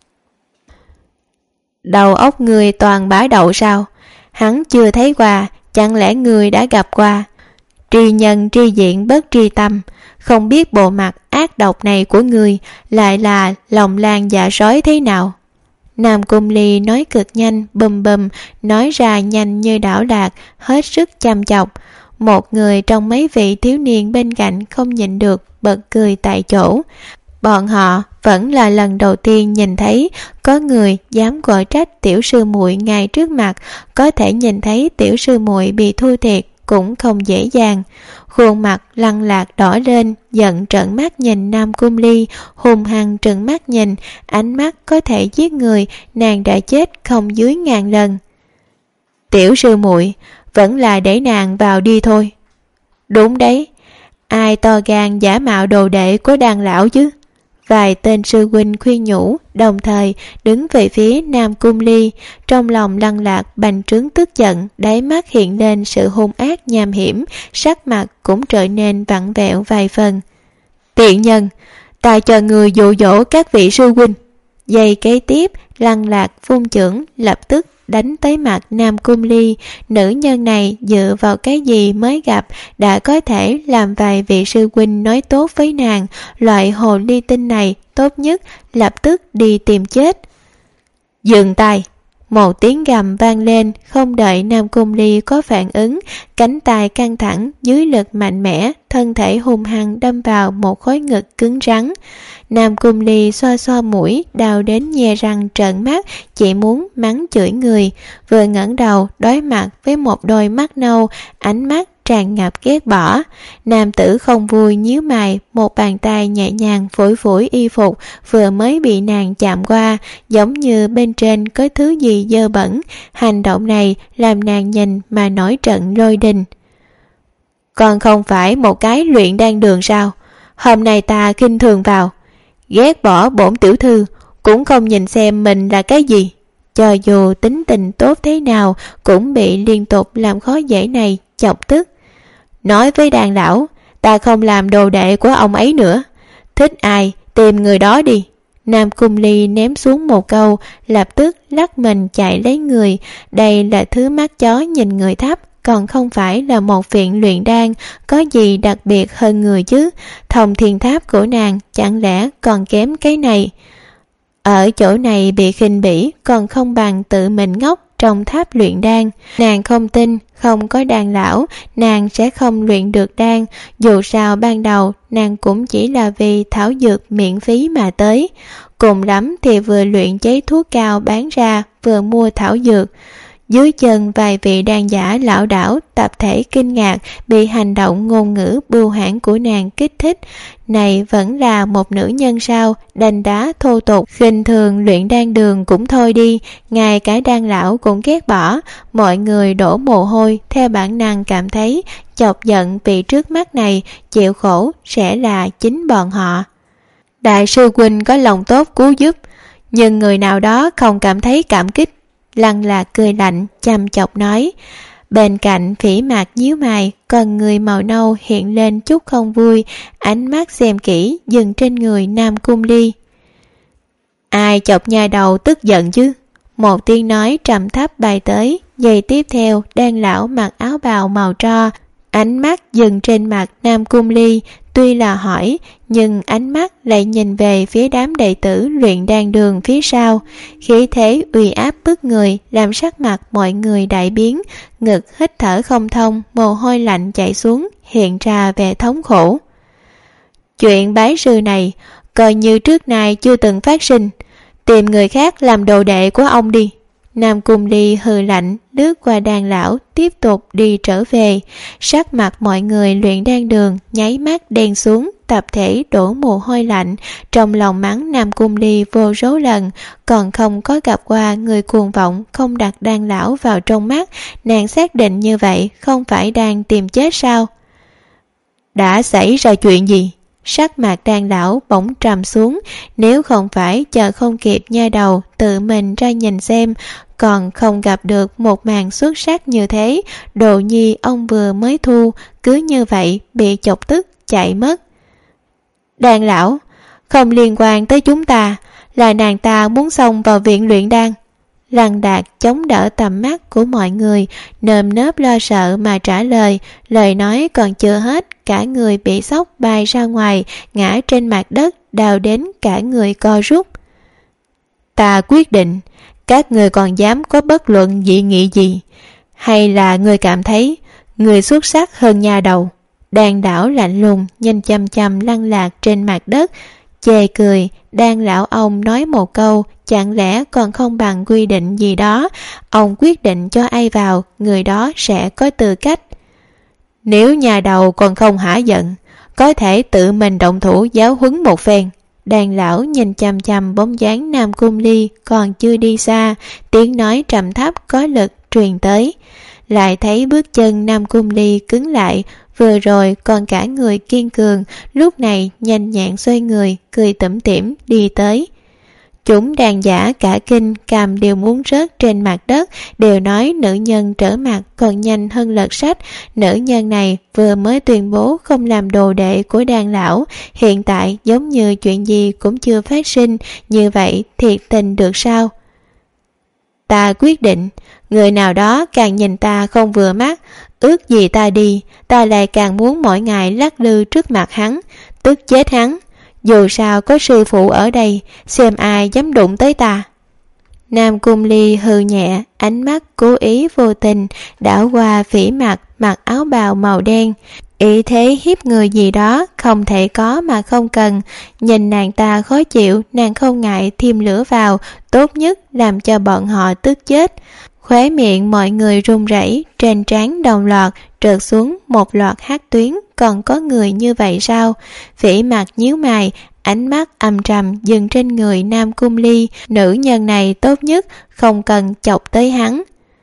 Đầu óc người toàn bá đậu sao? Hắn chưa thấy qua, chẳng lẽ người đã gặp qua? Tri nhân tri diện bất tri tâm, không biết bộ mặt ác độc này của người lại là lòng lan dạ sói thế nào. Nam Cung Ly nói cực nhanh, bùm bùm, nói ra nhanh như đảo lạc, hết sức chăm chọc. Một người trong mấy vị thiếu niên bên cạnh không nhịn được, bật cười tại chỗ. Bọn họ vẫn là lần đầu tiên nhìn thấy có người dám quở trách tiểu sư muội ngay trước mặt, có thể nhìn thấy tiểu sư muội bị thua thiệt cũng không dễ dàng. Khuôn mặt Lăng Lạc đỏ lên, giận trợn mắt nhìn Nam Cung Ly, hung hăng trừng mắt nhìn, ánh mắt có thể giết người, nàng đã chết không dưới 1000 lần. Tiểu sư muội, vẫn là để nàng vào đi thôi. Đúng đấy, ai to gan giả mạo đồ đệ của Đan lão chứ? Vài tên sư huynh khuyên nhủ, đồng thời đứng về phía Nam Cung Ly. Trong lòng Lăng Lạc bành trướng tức giận, đáy mắt hiện lên sự hung ác nham hiểm, sắc mặt cũng trở nên vặn vẹo vài phần. Tiện nhân, ta cho người dụ dỗ các vị sư huynh. Giây kế tiếp, Lăng Lạc vung chưởng lập tức đánh tới mặt Nam Cung Ly. Nữ nhân này dựa vào cái gì mới gặp đã có thể làm vài vị sư huynh nói tốt với nàng. Loại hồ ly tinh này tốt nhất lập tức đi tìm chết. Dừng tay! Một tiếng gầm vang lên, không đợi Nam Cung Ly có phản ứng, cánh tay căng thẳng dưới lực mạnh mẽ, thân thể hung hăng đâm vào một khối ngực cứng rắn. Nam Cung Ly xoa xoa mũi, đau đến nhe răng trợn mắt, chỉ muốn mắng chửi người. Vừa ngẩng đầu đối mặt với một đôi mắt nâu, ánh mắt tràn ngập ghét bỏ. Nam tử không vui nhíu mày, một bàn tay nhẹ nhàng phủi phủi y phục vừa mới bị nàng chạm qua, giống như bên trên có thứ gì dơ bẩn. Hành động này làm nàng nhìn mà nổi trận lôi đình. Còn không phải một cái luyện đan đường sao? Hôm nay ta khinh thường vào, ghét bỏ bổn tiểu thư, cũng không nhìn xem mình là cái gì. Cho dù tính tình tốt thế nào cũng bị liên tục làm khó dễ này chọc tức. Nói với Đan lão, ta không làm đồ đệ của ông ấy nữa. Thích ai tìm người đó đi. Nam Cung Ly ném xuống một câu, lập tức lắc mình chạy lấy người. Đây là thứ mắt chó nhìn người thấp, còn không phải là một viện luyện đan, có gì đặc biệt hơn người chứ. Thông thiên tháp của nàng chẳng lẽ còn kém cái này? Ở chỗ này bị khinh bỉ còn không bằng tự mình ngốc trong tháp luyện đan. Nàng không tin không có Đan lão nàng sẽ không luyện được đan. Dù sao ban đầu nàng cũng chỉ là vì thảo dược miễn phí mà tới, cùng lắm thì vừa luyện chế thuốc cao bán ra, vừa mua thảo dược. Dưới chân vài vị đan giả lão đảo tập thể kinh ngạc, bị hành động ngôn ngữ bưu hãn của nàng kích thích. Này vẫn là một nữ nhân sao? Đành đá thô tục, khinh thường luyện đan đường cũng thôi đi, ngay cả Đan lão cũng ghét bỏ. Mọi người đổ mồ hôi, theo bản năng cảm thấy chọc giận vị trước mắt này, chịu khổ sẽ là chính bọn họ. Đại sư huynh có lòng tốt cứu giúp, nhưng người nào đó không cảm thấy cảm kích. Lăng Lạc cười lạnh, chăm chọc nói. Bên cạnh Phỉ Mạc nhíu mày, còn người màu nâu hiện lên chút không vui, ánh mắt xem kỹ dừng trên người Nam Cung Ly. Ai chọc nhà đầu tức giận chứ? Một tiếng nói trầm thấp bay tới, giây tiếp theo Đan lão mặc áo bào màu tro, ánh mắt dừng trên mặt Nam Cung Ly, tuy là hỏi, nhưng ánh mắt lại nhìn về phía đám đệ tử luyện đan đường phía sau. Khí thế uy áp bức người làm sắc mặt mọi người đại biến, ngực hít thở không thông, mồ hôi lạnh chảy xuống, hiện ra vẻ thống khổ. Chuyện bái sư này coi như trước nay chưa từng phát sinh, tìm người khác làm đồ đệ của ông đi. Nam Cung Ly hừ lạnh, lướt qua đan lão, tiếp tục đi trở về. Sắc mặt mọi người luyện đan đường nháy mắt đen xuống, tập thể đổ mồ hôi lạnh, trong lòng mắng Nam Cung Ly vô số lần, còn không có gặp qua người cuồng vọng không đặt đan lão vào trong mắt. Nàng xác định như vậy không phải đang tìm chết sao? Đã xảy ra chuyện gì? Sắc mặt đan lão bỗng trầm xuống, nếu không phải chờ không kịp nha đầu tự mình ra nhìn xem, còn không gặp được một màn xuất sắc như thế. Đồ nhi ông vừa mới thu, cứ như vậy bị chọc tức chạy mất. Đan lão, không liên quan tới chúng ta, là nàng ta muốn xông vào viện luyện đan. Lăng Đạt chống đỡ tầm mắt của mọi người, nơm nớp lo sợ mà trả lời. Lời nói còn chưa hết, cả người bị sốc bay ra ngoài, ngã trên mặt đất, đau đến cả người co rút. Ta quyết định, các người còn dám có bất luận dị nghị gì? Hay là người cảm thấy người xuất sắc hơn nhà đầu? Đan đảo lạnh lùng nhìn chăm chăm Lăng Lạc trên mặt đất, chê cười. Đan lão ông nói một câu, chẳng lẽ còn không bằng quy định gì đó, ông quyết định cho ai vào, người đó sẽ có tư cách. Nếu nhà đầu còn không hả giận, có thể tự mình động thủ giáo huấn một phen. Đàn lão nhìn chằm chằm bóng dáng Nam Cung Ly còn chưa đi xa, tiếng nói trầm thấp có lực truyền tới. Lại thấy bước chân Nam Cung Ly cứng lại, vừa rồi còn cả người kiên cường, lúc này nhanh nhẹn xoay người, cười tủm tỉm đi tới. Chúng đàn giả cả kinh, cằm đều muốn rớt trên mặt đất, đều nói nữ nhân trở mặt còn nhanh hơn lật sách. Nữ nhân này vừa mới tuyên bố không làm đồ đệ của đàn lão, hiện tại giống như chuyện gì cũng chưa phát sinh, như vậy thiệt tình được sao? Ta quyết định, người nào đó càng nhìn ta không vừa mắt, ước gì ta đi, ta lại càng muốn mỗi ngày lắc lư trước mặt hắn, tức chết hắn. Dù sao có sư phụ ở đây, xem ai dám đụng tới ta. Nam Cung Ly hừ nhẹ, ánh mắt cố ý vô tình đảo qua phỉ mặt mặc áo bào màu đen, ý thế hiếp người gì đó không thể có mà không cần. Nhìn nàng ta khó chịu, nàng không ngại thêm lửa vào, tốt nhất làm cho bọn họ tức chết. Khóe miệng mọi người run rẩy, trên trán đồng loạt trượt xuống một loạt hắc tuyến. Còn có người như vậy sao? Phỉ mặt nhíu mày, ánh mắt âm trầm dừng trên người Nam Cung Ly. Nữ nhân này tốt nhất không cần chọc tới hắn.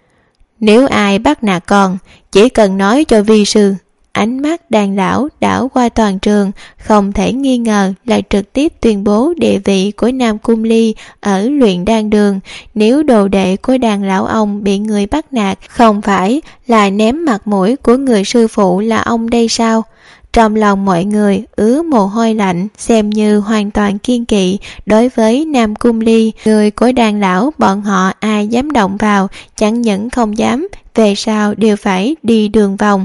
Nếu ai bắt nạt con, chỉ cần nói cho vi sư. Ánh mắt đàn lão đảo qua toàn trường, không thể nghi ngờ là trực tiếp tuyên bố địa vị của Nam Cung Ly ở luyện đan đường. Nếu đồ đệ của đàn lão ông bị người bắt nạt, không phải là ném mặt mũi của người sư phụ là ông đây sao? Trong lòng mọi người ứa mồ hôi lạnh, xem như hoàn toàn kiên kỵ đối với Nam Cung Ly. Người của đàn lão bọn họ ai dám động vào, chẳng những không dám, về sau đều phải đi đường vòng.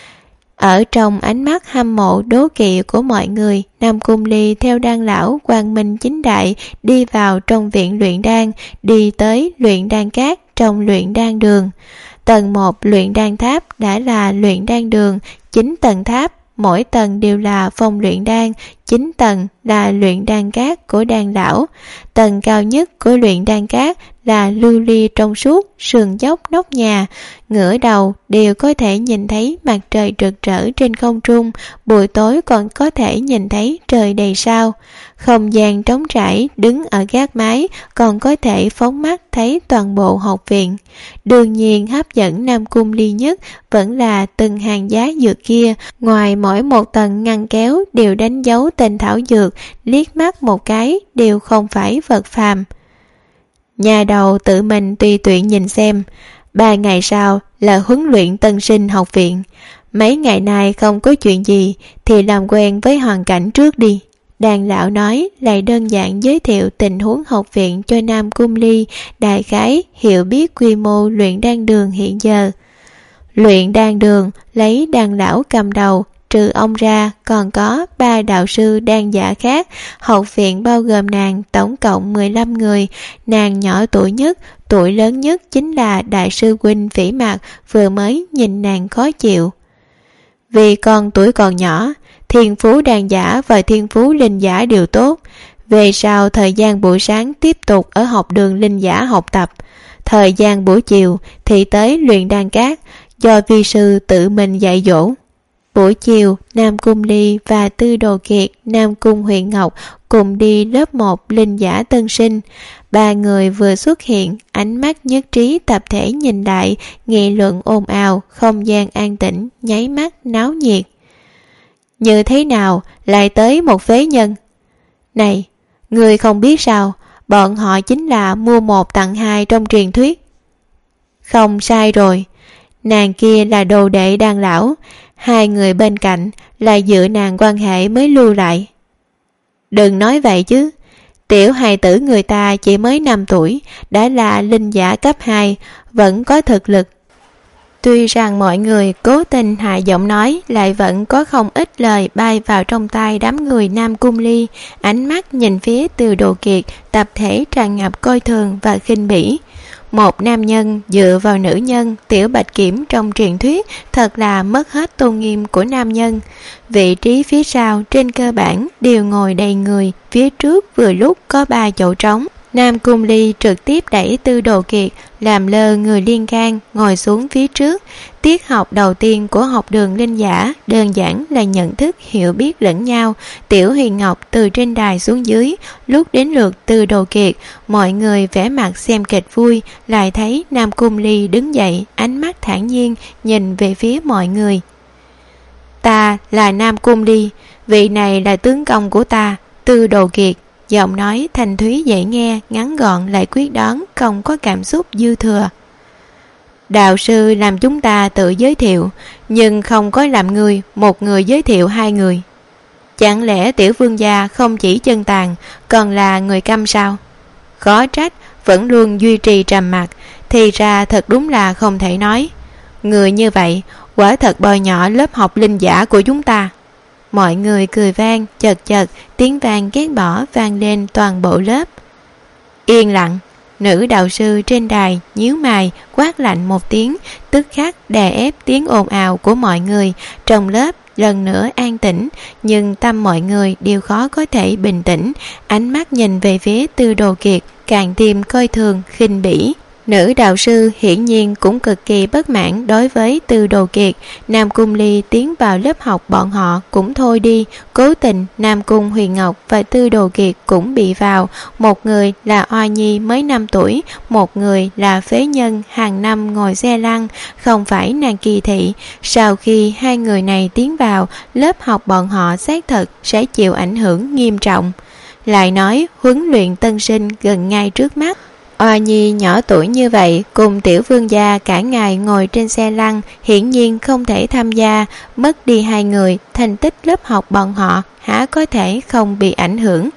Ở trong ánh mắt hâm mộ đố kỵ của mọi người, Nam Cung Ly theo đan lão quang minh chính đại đi vào trong viện luyện đan, đi tới luyện đan cát trong luyện đan đường. Tầng 1 luyện đan tháp đã là luyện đan đường, 9 tầng tháp, mỗi tầng đều là phòng luyện đan, 9 tầng là luyện đan cát của đan lão. Tầng cao nhất của luyện đan cát là lưu ly trong suốt, sườn dốc nóc nhà, ngửa đầu đều có thể nhìn thấy mặt trời rực rỡ trên không trung, buổi tối còn có thể nhìn thấy trời đầy sao. Không gian trống trải, đứng ở gác mái còn có thể phóng mắt thấy toàn bộ học viện. Đương nhiên hấp dẫn Nam Cung Ly nhất vẫn là từng hàng giá dược kia, ngoài mỗi một tầng ngăn kéo đều đánh dấu tên thảo dược, liếc mắt một cái đều không phải vật phàm. Nhà đầu tự mình tùy tiện nhìn xem, 3 ngày sau là huấn luyện tân sinh học viện. Mấy ngày nay không có chuyện gì thì làm quen với hoàn cảnh trước đi. Đàn lão nói, lại đơn giản giới thiệu tình huống học viện cho Nam Cung Ly, đại khái hiểu biết quy mô luyện đan đường hiện giờ. Luyện đan đường lấy đàn lão cầm đầu, trừ ông ra còn có 3 đạo sư đan giả khác. Học viện bao gồm nàng tổng cộng 15 người. Nàng nhỏ tuổi nhất, tuổi lớn nhất chính là đại sư huynh Vĩ Mạc vừa mới nhìn nàng khó chịu. Vì con tuổi còn nhỏ, thiên phú đan giả và thiên phú linh giả đều tốt. Về sau thời gian buổi sáng tiếp tục ở học đường linh giả học tập. Thời gian buổi chiều thì tới luyện đan cát do vi sư tự mình dạy dỗ. Buổi chiều, Nam Cung Ly và Tư Đồ Kiệt, Nam Cung Huyền Ngọc cùng đi lớp 1 linh giả tân sinh. 3 người vừa xuất hiện, ánh mắt nhất trí tập thể nhìn lại, nghị luận ồn ào, không gian an tĩnh, nháy mắt náo nhiệt. Như thế nào lại tới một phế nhân? Này, người không biết sao, bọn họ chính là mua 1 tặng 2 trong truyền thuyết. Không sai rồi, nàng kia là đồ đệ đan lão, 2 người bên cạnh là dựa nàng quan hệ mới lưu lại. Đừng nói vậy chứ, tiểu hài tử người ta chỉ mới 5 tuổi, đã là linh giả cấp 2, vẫn có thực lực. Tuy rằng mọi người cố tình hạ giọng nói, lại vẫn có không ít lời bay vào trong tai đám người Nam Cung Ly. Ánh mắt nhìn phía Từ Đồ Kiệt, tập thể tràn ngập coi thường và khinh bỉ. Một nam nhân dựa vào nữ nhân, Tiểu Bạch Kiểm trong truyền thuyết thật là mất hết tôn nghiêm của nam nhân. Vị trí phía sau trên cơ bản đều ngồi đầy người, phía trước vừa lúc có 3 chỗ trống. Nam Cung Ly trực tiếp đẩy Tư Đồ Kiệt làm lơ người liên can, ngồi xuống phía trước. Tiết học đầu tiên của học đường linh giả đơn giản là nhận thức hiểu biết lẫn nhau. Tiểu Huyền Ngọc từ trên đài xuống dưới, lúc đến lượt Tư Đồ Kiệt, mọi người vẻ mặt xem kịch vui, lại thấy Nam Cung Ly đứng dậy, ánh mắt thản nhiên nhìn về phía mọi người. Ta là Nam Cung Ly, vị này là tướng công của ta, Tư Đồ Kiệt. Giọng nói thanh thúy dễ nghe, ngắn gọn lại quyết đoán, không có cảm xúc dư thừa. Đạo sư làm chúng ta tự giới thiệu, nhưng không có làm người, một người giới thiệu 2 người. Chẳng lẽ tiểu vương gia không chỉ chân tàn, còn là người câm sao? Khó trách, vẫn luôn duy trì trầm mặc, thì ra thật đúng là không thể nói. Người như vậy, quả thật bôi nhọ lớp học linh giả của chúng ta. Mọi người cười vang, chật chật, tiếng vang ghét bỏ vang lên toàn bộ lớp. Yên lặng, nữ đạo sư trên đài nhíu mày quát lạnh một tiếng, tức khắc đè ép tiếng ồn ào của mọi người. Trong lớp lần nữa an tĩnh, nhưng tâm mọi người đều khó có thể bình tĩnh. Ánh mắt nhìn về phía Tư Đồ Kiệt càng thêm coi thường, khinh bỉ. Nữ đạo sư hiển nhiên cũng cực kỳ bất mãn đối với Tư Đồ Kiệt. Nam Cung Ly tiến vào lớp học bọn họ cũng thôi đi, cố tình Nam Cung Huyền Ngọc và Tư Đồ Kiệt cũng bị vào. Một người là oa nhi mới 5 tuổi, một người là phế nhân hàng năm ngồi xe lăn, không phải nàng kỳ thị. Sau khi 2 người này tiến vào, lớp học bọn họ xác thực sẽ chịu ảnh hưởng nghiêm trọng. Lại nói huấn luyện tân sinh gần ngay trước mắt. Oa nhi nhỏ tuổi như vậy cùng tiểu vương gia cả ngày ngồi trên xe lăn, hiển nhiên không thể tham gia. Mất đi 2 người, thành tích lớp học bọn họ há có thể không bị ảnh hưởng.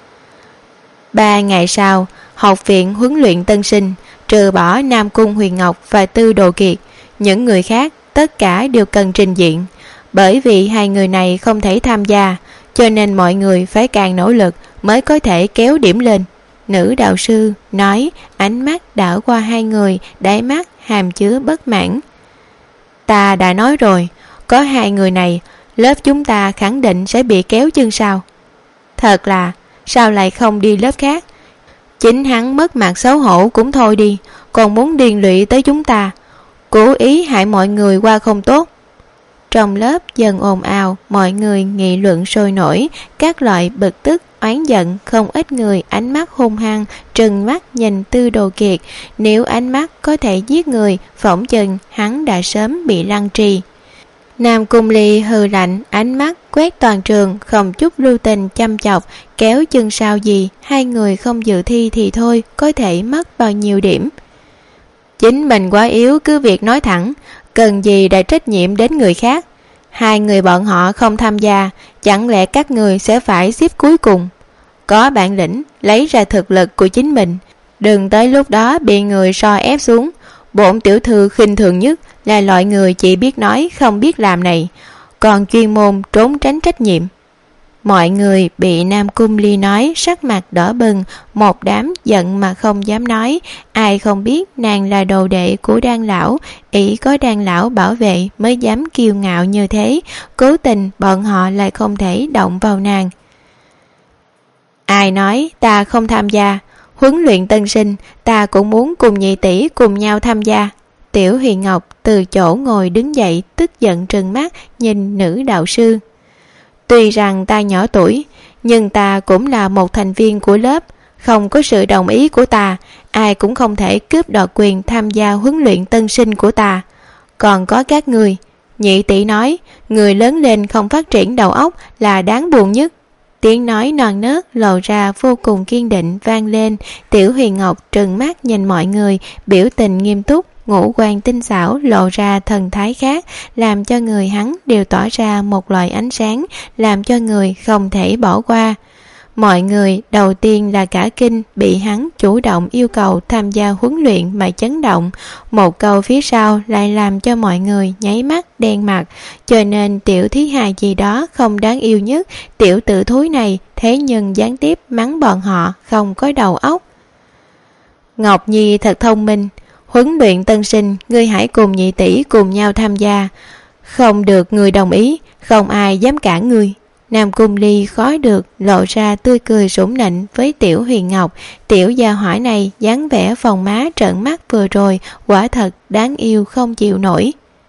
3 ngày sau, học viện huấn luyện tân sinh, trừ bỏ Nam Cung Huyền Ngọc và Tư Đồ Kiệt, những người khác tất cả đều cần trình diện. Bởi vì 2 người này không thể tham gia, cho nên mọi người phải càng nỗ lực mới có thể kéo điểm lên. Nữ đạo sư nói, ánh mắt đảo qua 2 người, đáy mắt hàm chứa bất mãn. Ta đã nói rồi, có 2 người này, lớp chúng ta khẳng định sẽ bị kéo chân sao. Thật là, sao lại không đi lớp khác? Chính hắn mất mặt xấu hổ cũng thôi đi, còn muốn điền lụy tới chúng ta, cố ý hại mọi người qua không tốt. Trong lớp dần ồn ào, mọi người nghị luận sôi nổi, các loại bực tức, oán giận, không ít người ánh mắt hung hăng, trừng mắt nhìn Tư Đồ Kiệt. Nếu ánh mắt có thể giết người, phỏng chừng hắn đã sớm bị lăng trì. Nam Cung Ly hừ lạnh, ánh mắt quét toàn trường, không chút lưu tình chăm chọc, kéo chân sao gì, 2 người không dự thi thì thôi, có thể mất bao nhiêu điểm. Chính mình quá yếu cứ việc nói thẳng, cần gì để trách nhiệm đến người khác. 2 người bọn họ không tham gia, chẳng lẽ các người sẽ phải xếp cuối cùng? Có bản lĩnh, lấy ra thực lực của chính mình, đừng tới lúc đó bị người so ép xuống. Bổn tiểu thư khinh thường nhất là loại người chỉ biết nói không biết làm này. còn chuyên môn trốn tránh trách nhiệm. Mọi người bị Nam Cung Ly nói sắc mặt đỏ bừng, một đám giận mà không dám nói. Ai không biết nàng là đồ đệ của Đan lão, ỷ có Đan lão bảo vệ mới dám kiêu ngạo như thế, cố tình bọn họ lại không thể động vào nàng. Ai nói ta không tham gia? Huấn luyện tân sinh ta cũng muốn cùng nhị tỷ cùng nhau tham gia. Tiểu Huyền Ngọc từ chỗ ngồi đứng dậy, tức giận trừng mắt nhìn nữ đạo sư. Tuy rằng ta nhỏ tuổi, nhưng ta cũng là một thành viên của lớp, không có sự đồng ý của ta, ai cũng không thể cướp đoạt quyền tham gia huấn luyện tân sinh của ta. Còn có các người, nhị tỷ nói, người lớn lên không phát triển đầu óc là đáng buồn nhất. Tiếng nói non nớt lộ ra vô cùng kiên định vang lên. Tiểu Huyền Ngọc trừng mắt nhìn mọi người, biểu tình nghiêm túc, ngũ quan tinh xảo lộ ra thần thái khác, làm cho người hắn đều tỏa ra một loại ánh sáng, làm cho người không thể bỏ qua. Mọi người đầu tiên là cả kinh, bị hắn chủ động yêu cầu tham gia huấn luyện mà chấn động. Một câu phía sau lại làm cho mọi người nháy mắt đen mặt. Cho nên tiểu thí hài gì đó không đáng yêu nhất, tiểu tự thúi này thế nhưng gián tiếp mắng bọn họ không có đầu óc. Ngọc Nhi thật thông minh, huấn luyện tân sinh ngươi hãy cùng nhị tỷ cùng nhau tham gia, không được người đồng ý, không ai dám cản ngươi. Nam Cung Ly khó được lộ ra tươi cười sủng nịnh với Tiểu Huyền Ngọc. Tiểu gia hỏa này dáng vẻ phòng má trợn mắt vừa rồi quả thật đáng yêu không chịu nổi.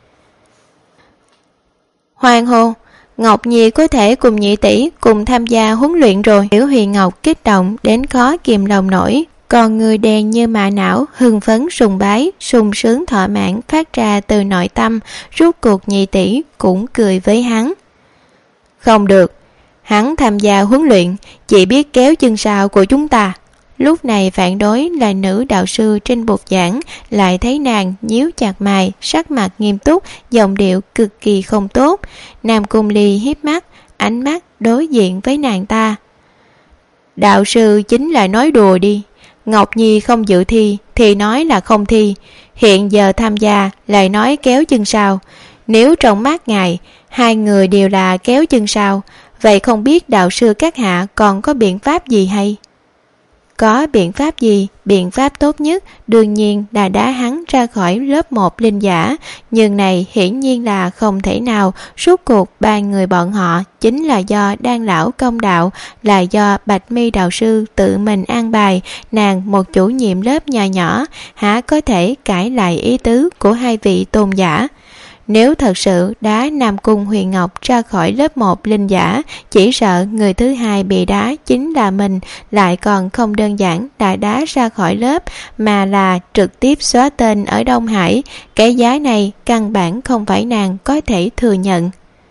Hoàng hô, Ngọc Nhi có thể cùng nhị tỷ cùng tham gia huấn luyện rồi. Tiểu Huyền Ngọc kích động đến khó kìm lòng nổi, còn người đèn như mạ não, hưng phấn sùng bái, sung sướng thỏa mãn phát ra từ nội tâm. Rốt cuộc nhị tỷ cũng cười với hắn. Không được, hắn tham gia huấn luyện chỉ biết kéo chân sau của chúng ta. Lúc này phản đối là nữ đạo sư trên bục giảng, lại thấy nàng nhíu chặt mày, sắc mặt nghiêm túc, giọng điệu cực kỳ không tốt. Nam Cung Ly hiếp mắt, ánh mắt đối diện với nàng ta. Đạo sư chính là nói đùa đi, Ngọc Nhi không dự thi thì nói là không thi, hiện giờ tham gia lại nói kéo chân sau. Nếu trong mắt ngài hai người đều là kéo chân sau, vậy không biết đạo sư các hạ còn có biện pháp gì hay? Có biện pháp gì? Biện pháp tốt nhất đương nhiên là đá hắn ra khỏi lớp 1 linh giả, nhưng này hiển nhiên là không thể nào. Suốt cuộc ba người bọn họ chính là do Đan lão công đạo, là do Bạch Mi đạo sư tự mình an bài. Nàng một chủ nhiệm lớp nhỏ nhỏ há có thể cãi lại ý tứ của hai vị tôn giả? Nếu thật sự đá Nam Cung Huyền Ngọc ra khỏi lớp 1 linh giả, chỉ sợ người thứ hai bị đá chính là mình, lại còn không đơn giản đã đá ra khỏi lớp, mà là trực tiếp xóa tên ở Đông Hải. Cái giá này căn bản không phải nàng có thể thừa nhận.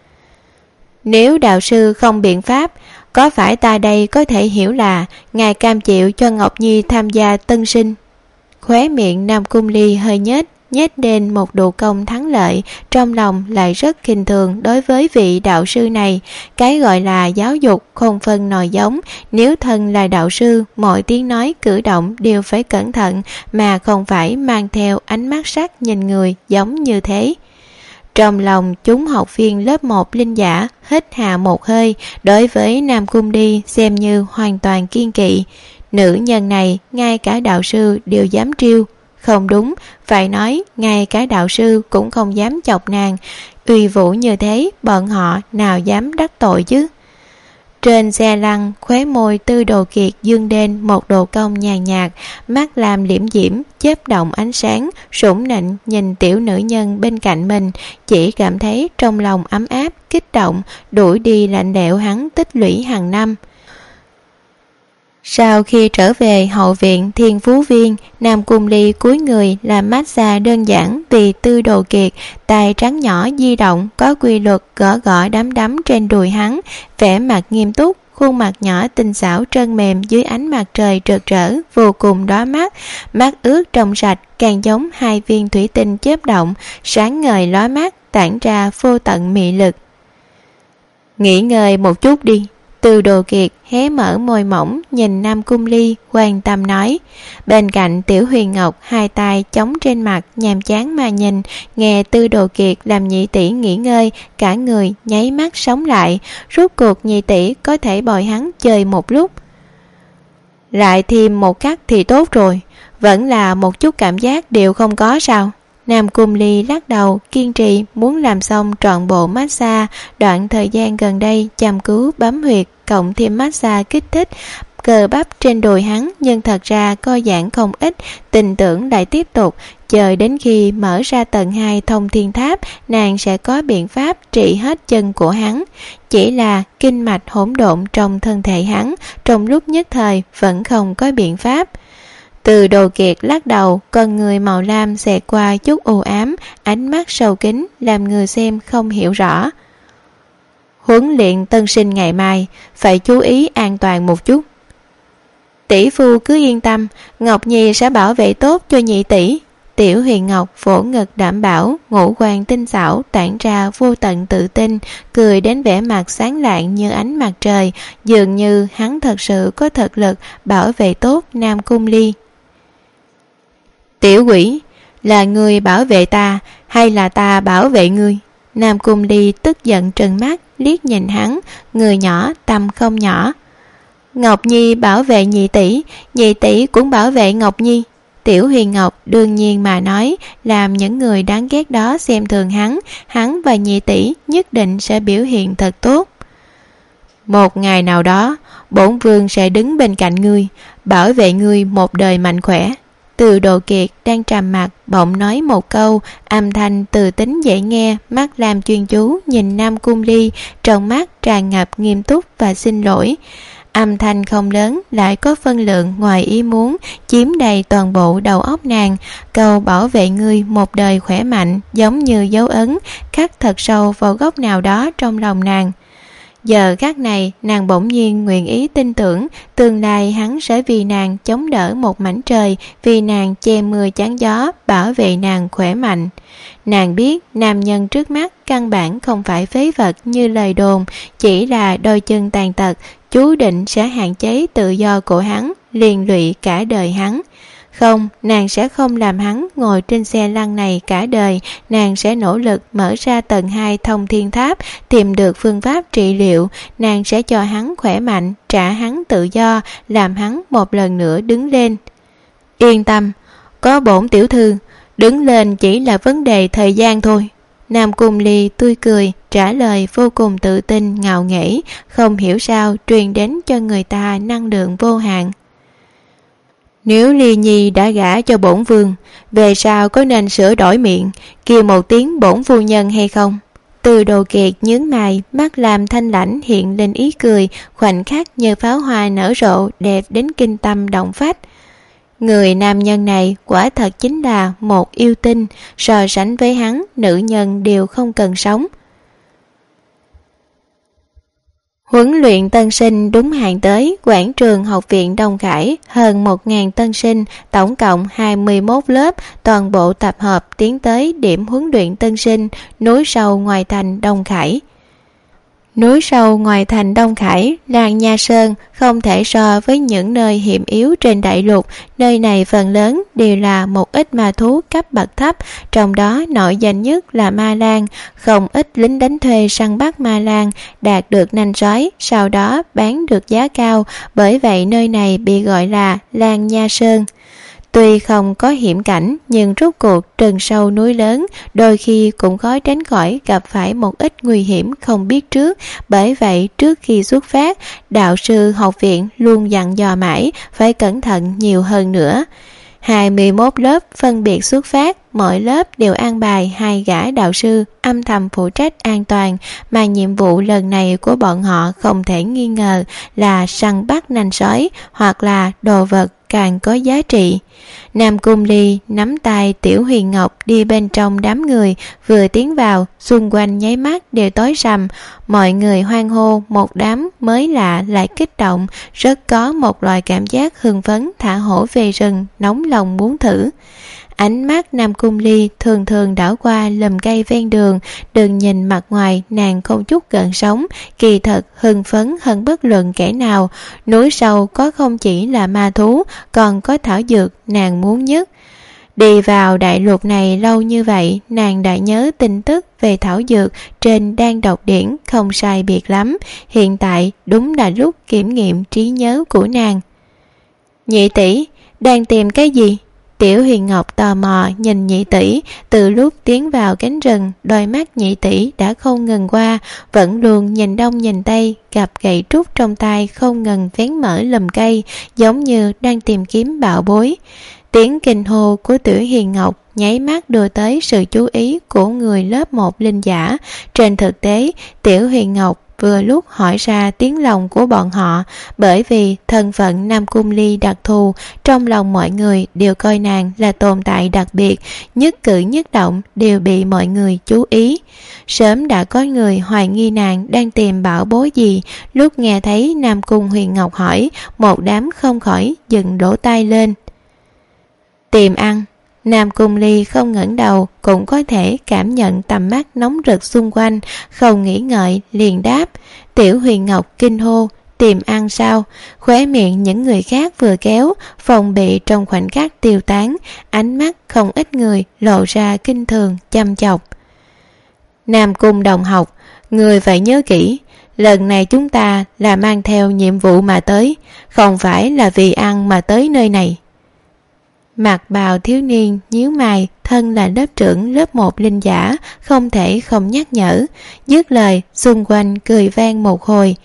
Nếu đạo sư không biện pháp, có phải ta đây có thể hiểu là ngài cam chịu cho Ngọc Nhi tham gia tân sinh? Khóe miệng Nam Cung Ly hơi nhếch lên một độ công thắng lợi, trong lòng lại rất khinh thường đối với vị đạo sư này. Cái gọi là giáo dục không phân nòi giống, nếu thân là đạo sư, mọi tiếng nói cử động đều phải cẩn thận, mà không phải mang theo ánh mắt sắc nhìn người giống như thế. Trong lòng chúng học viên lớp 1 linh giả hít hà một hơi, đối với Nam Cung Ly xem như hoàn toàn kiên kỵ. Nữ nhân này ngay cả đạo sư đều dám trêu. Không đúng, phải nói ngay cả đạo sư cũng không dám chọc nàng. Uy vũ như thế, bọn họ nào dám đắc tội chứ? Trên xe lăn, khóe môi Tư Đồ Kiệt dương lên một độ cong nhàn nhạt, mắt làm liễm diễm, chớp động ánh sáng, sủng nịnh nhìn tiểu nữ nhân bên cạnh mình, chỉ cảm thấy trong lòng ấm áp, kích động, đuổi đi lạnh lẽo hắn tích lũy hàng năm. Sau khi trở về hậu viện Thiên Phú Viên, Nam Cung Ly cúi người làm massage đơn giản vì Tư Đồ Kiệt, tay trắng nhỏ di động có quy luật gõ gõ đấm trên đùi hắn, vẻ mặt nghiêm túc, khuôn mặt nhỏ tinh xảo trơn mềm dưới ánh mặt trời rực rỡ vô cùng đóa mắt, mắt ướt trong sạch càng giống hai viên thủy tinh chớp động, sáng ngời lóa mắt, tản ra vô tận mị lực. Nghỉ ngơi một chút đi. Tư Đồ Kiệt hé mở môi mỏng nhìn Nam Cung Ly, quan tâm nói. Bên cạnh Tiểu Huyền Ngọc hai tay chống trên mặt, nhàm chán mà nhìn. Nghe Tư Đồ Kiệt làm nhị tỷ nghỉ ngơi, cả người nháy mắt sống lại. Rốt cuộc nhị tỷ có thể bồi hắn chơi một lúc. Lại thêm một cắt thì tốt rồi. Vẫn là một chút cảm giác đều không có sao? Nam Cung Ly lắc đầu, kiên trì muốn làm xong trọn bộ massage. Đoạn thời gian gần đây chăm cứu bấm huyệt, cộng thêm massage kích thích cơ bắp trên đùi hắn, nhưng thật ra co giãn không ít. Tình tưởng lại tiếp tục, chờ đến khi mở ra tầng 2 Thông Thiên Tháp, nàng sẽ có biện pháp trị hết chân của hắn. Chỉ là kinh mạch hỗn độn trong thân thể hắn, trong lúc nhất thời vẫn không có biện pháp. Từ Đồ Kiệt lắc đầu, con người màu lam xẹt qua chút u ám, ánh mắt sâu kín làm người xem không hiểu rõ. Huấn luyện tân sinh ngày mai phải chú ý an toàn một chút. Tỷ phu cứ yên tâm, Ngọc Nhi sẽ bảo vệ tốt cho nhị tỷ. Tiểu Huyền Ngọc vỗ ngực đảm bảo, ngũ quan tinh xảo tản ra vô tận tự tin, cười đến vẻ mặt sáng lạng như ánh mặt trời, dường như hắn thật sự có thực lực bảo vệ tốt Nam Cung Ly. Tiểu quỷ, là ngươi bảo vệ ta hay là ta bảo vệ ngươi? Nam Cung Ly tức giận trừng mắt liếc nhìn hắn, người nhỏ tâm không nhỏ. Ngọc Nhi bảo vệ nhị tỷ cũng bảo vệ Ngọc Nhi. Tiểu Huyền Ngọc đương nhiên mà nói, làm những người đáng ghét đó xem thường hắn và nhị tỷ nhất định sẽ biểu hiện thật tốt. Một ngày nào đó, bổn vương sẽ đứng bên cạnh ngươi, bảo vệ ngươi một đời mạnh khỏe. Từ Đồ Kiệt đang trầm mặt bỗng nói một câu, âm thanh từ tính dễ nghe, mắt làm chuyên chú nhìn Nam Cung Ly, trong mắt tràn ngập nghiêm túc và xin lỗi. Âm thanh không lớn lại có phân lượng ngoài ý muốn, chiếm đầy toàn bộ đầu óc nàng. Câu bảo vệ ngươi một đời khỏe mạnh giống như dấu ấn khắc thật sâu vào góc nào đó trong lòng nàng. Giờ khắc này nàng bỗng nhiên nguyện ý tin tưởng tương lai hắn sẽ vì nàng chống đỡ một mảnh trời, vì nàng che mưa chắn gió, bảo vệ nàng khỏe mạnh. Nàng biết nam nhân trước mắt căn bản không phải phế vật như lời đồn, chỉ là đôi chân tàn tật, chú định sẽ hạn chế tự do của hắn, liên lụy cả đời hắn. Không, nàng sẽ không làm hắn ngồi trên xe lăn này cả đời. Nàng sẽ nỗ lực mở ra tầng 2 Thông Thiên Tháp, tìm được phương pháp trị liệu. Nàng sẽ cho hắn khỏe mạnh, trả hắn tự do, làm hắn một lần nữa đứng lên. Yên tâm, có bổn tiểu thư, đứng lên chỉ là vấn đề thời gian thôi. Nam Cung Ly tươi cười, trả lời vô cùng tự tin, ngạo nghễ, không hiểu sao truyền đến cho người ta năng lượng vô hạn. Nếu Ly Nhi đã gả cho bổn vương, về sau có nên sửa đổi miệng, kêu một tiếng bổn phu nhân hay không? Từ Đồ Kiệt nhướng mày, mắt làm thanh lãnh hiện lên ý cười, khoảnh khắc như pháo hoa nở rộ, đẹp đến kinh tâm động phách. Người nam nhân này quả thật chính là một yêu tinh, so sánh với hắn, nữ nhân đều không cần sống. Huấn luyện tân sinh đúng hạn tới, quảng trường học viện Đông Khải, hơn 1.000 tân sinh, tổng cộng 21 lớp, toàn bộ tập hợp tiến tới điểm huấn luyện tân sinh, núi sâu ngoài thành Đông Khải. Núi sâu ngoài thành Đông Khải, làng Nha Sơn không thể so với những nơi hiểm yếu trên đại lục. Nơi này phần lớn đều là một ít ma thú cấp bậc thấp, trong đó nổi danh nhất là ma lang. Không ít lính đánh thuê săn bắt ma lang, đạt được nanh sói, sau đó bán được giá cao, bởi vậy nơi này bị gọi là làng Nha Sơn. Tuy không có hiểm cảnh, nhưng rốt cuộc rừng sâu núi lớn, đôi khi cũng khó tránh khỏi gặp phải một ít nguy hiểm không biết trước. Bởi vậy trước khi xuất phát, đạo sư học viện luôn dặn dò mãi phải cẩn thận nhiều hơn nữa. 21 lớp phân biệt xuất phát, mỗi lớp đều an bài 2 gã đạo sư âm thầm phụ trách an toàn, mà nhiệm vụ lần này của bọn họ không thể nghi ngờ là săn bắt nanh sói hoặc là đồ vật càng có giá trị. Nam Cung Ly nắm tay Tiểu Huyền Ngọc đi bên trong đám người, vừa tiến vào, xung quanh nháy mắt đều tối sầm, mọi người hoan hô, một đám mới lạ lại kích động, rất có một loại cảm giác hưng phấn thả hổ về rừng, nóng lòng muốn thử. Ánh mắt Nam Cung Ly thường thường đảo qua lùm cây ven đường, đừng nhìn mặt ngoài nàng không chút gợn sóng, kỳ thật hưng phấn hơn bất luận kẻ nào. Núi sâu có không chỉ là ma thú, còn có thảo dược nàng muốn nhất. Đi vào đại lục này lâu như vậy, nàng đã nhớ tin tức về thảo dược trên Đan Độc Điển không sai biệt lắm. Hiện tại đúng là lúc kiểm nghiệm trí nhớ của nàng. Nhị tỷ, đang tìm cái gì? Tiểu Huyền Ngọc tò mò nhìn nhị tỷ. Từ lúc tiến vào cánh rừng, đôi mắt nhị tỷ đã không ngừng qua, vẫn luôn nhìn đông nhìn tây, gặp gậy trúc trong tay không ngừng vén mở lùm cây, giống như đang tìm kiếm bảo bối. Tiếng kinh hô của Tiểu Huyền Ngọc nháy mắt đưa tới sự chú ý của người lớp 1 linh giả. Trên thực tế, Tiểu Huyền Ngọc vừa lúc hỏi ra tiếng lòng của bọn họ, bởi vì thân phận Nam Cung Ly đặc thù, trong lòng mọi người đều coi nàng là tồn tại đặc biệt, nhất cử nhất động đều bị mọi người chú ý. Sớm đã có người hoài nghi nàng đang tìm bảo bối gì, lúc nghe thấy Nam Cung Huyền Ngọc hỏi, một đám không khỏi dừng đổ tay lên. Tìm ăn. Nam Cung Ly không ngẩng đầu cũng có thể cảm nhận tầm mắt nóng rực xung quanh, không nghĩ ngợi liền đáp. Tiểu Huyền Ngọc kinh hô, tìm ăn sao? Khóe miệng những người khác vừa kéo, phòng bị trong khoảnh khắc tiêu tán, ánh mắt không ít người lộ ra kinh thường chăm chọc. Nam Cung đồng học, người phải nhớ kỹ, lần này chúng ta là mang theo nhiệm vụ mà tới, không phải là vì ăn mà tới nơi này. Mặc bào thiếu niên nhíu mày, thân là lớp trưởng lớp 1 linh giả, không thể không nhắc nhở. Dứt lời, xung quanh cười vang một hồi.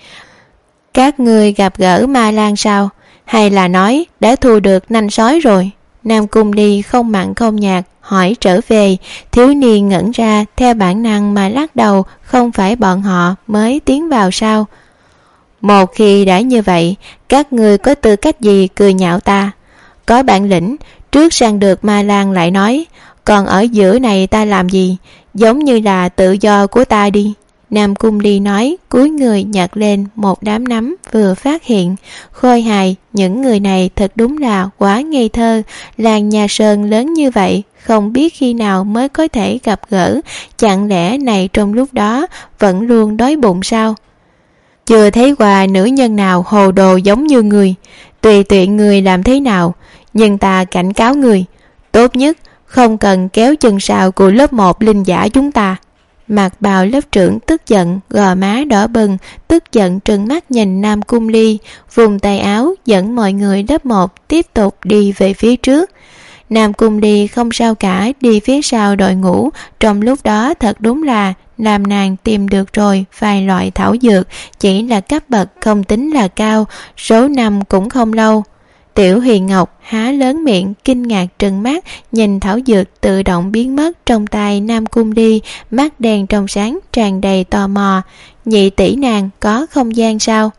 Các ngươi gặp gỡ Ma Lan sao? Hay là nói đã thu được nanh sói rồi? Nam Cung Ly không mặn không nhạt hỏi trở về. Thiếu niên ngẩn ra, theo bản năng mà lắc đầu. Không phải bọn họ mới tiến vào sao? Một khi đã như vậy, các ngươi có tư cách gì cười nhạo ta? Có bản lĩnh, trước sang được Ma Lan lại nói, còn ở giữa này ta làm gì? Giống như là tự do của ta đi. Nam Cung Ly nói, cúi người nhặt lên một đám nấm vừa phát hiện. Khôi hài, những người này thật đúng là quá ngây thơ. Làng Nhà Sơn lớn như vậy, không biết khi nào mới có thể gặp gỡ. Chẳng lẽ này trong lúc đó vẫn luôn đói bụng sao? Chưa thấy qua nữ nhân nào hồ đồ giống như người. Tùy tiện người làm thế nào, nhưng ta cảnh cáo người, tốt nhất không cần kéo chân sào của lớp 1 linh giả chúng ta. Mặc bào lớp trưởng tức giận, gò má đỏ bừng, tức giận trừng mắt nhìn Nam Cung Ly, vùng tay áo dẫn mọi người lớp 1 tiếp tục đi về phía trước. Nam Cung Ly không sao cả, đi phía sau đội ngũ. Trong lúc đó thật đúng là làm nàng tìm được rồi vài loại thảo dược, chỉ là cấp bậc không tính là cao, số năm cũng không lâu. Tiểu Huyền Ngọc há lớn miệng kinh ngạc trừng mắt nhìn thảo dược tự động biến mất trong tay Nam Cung Ly, mắt đen trong sáng tràn đầy tò mò. Nhị tỷ nàng có không gian sao?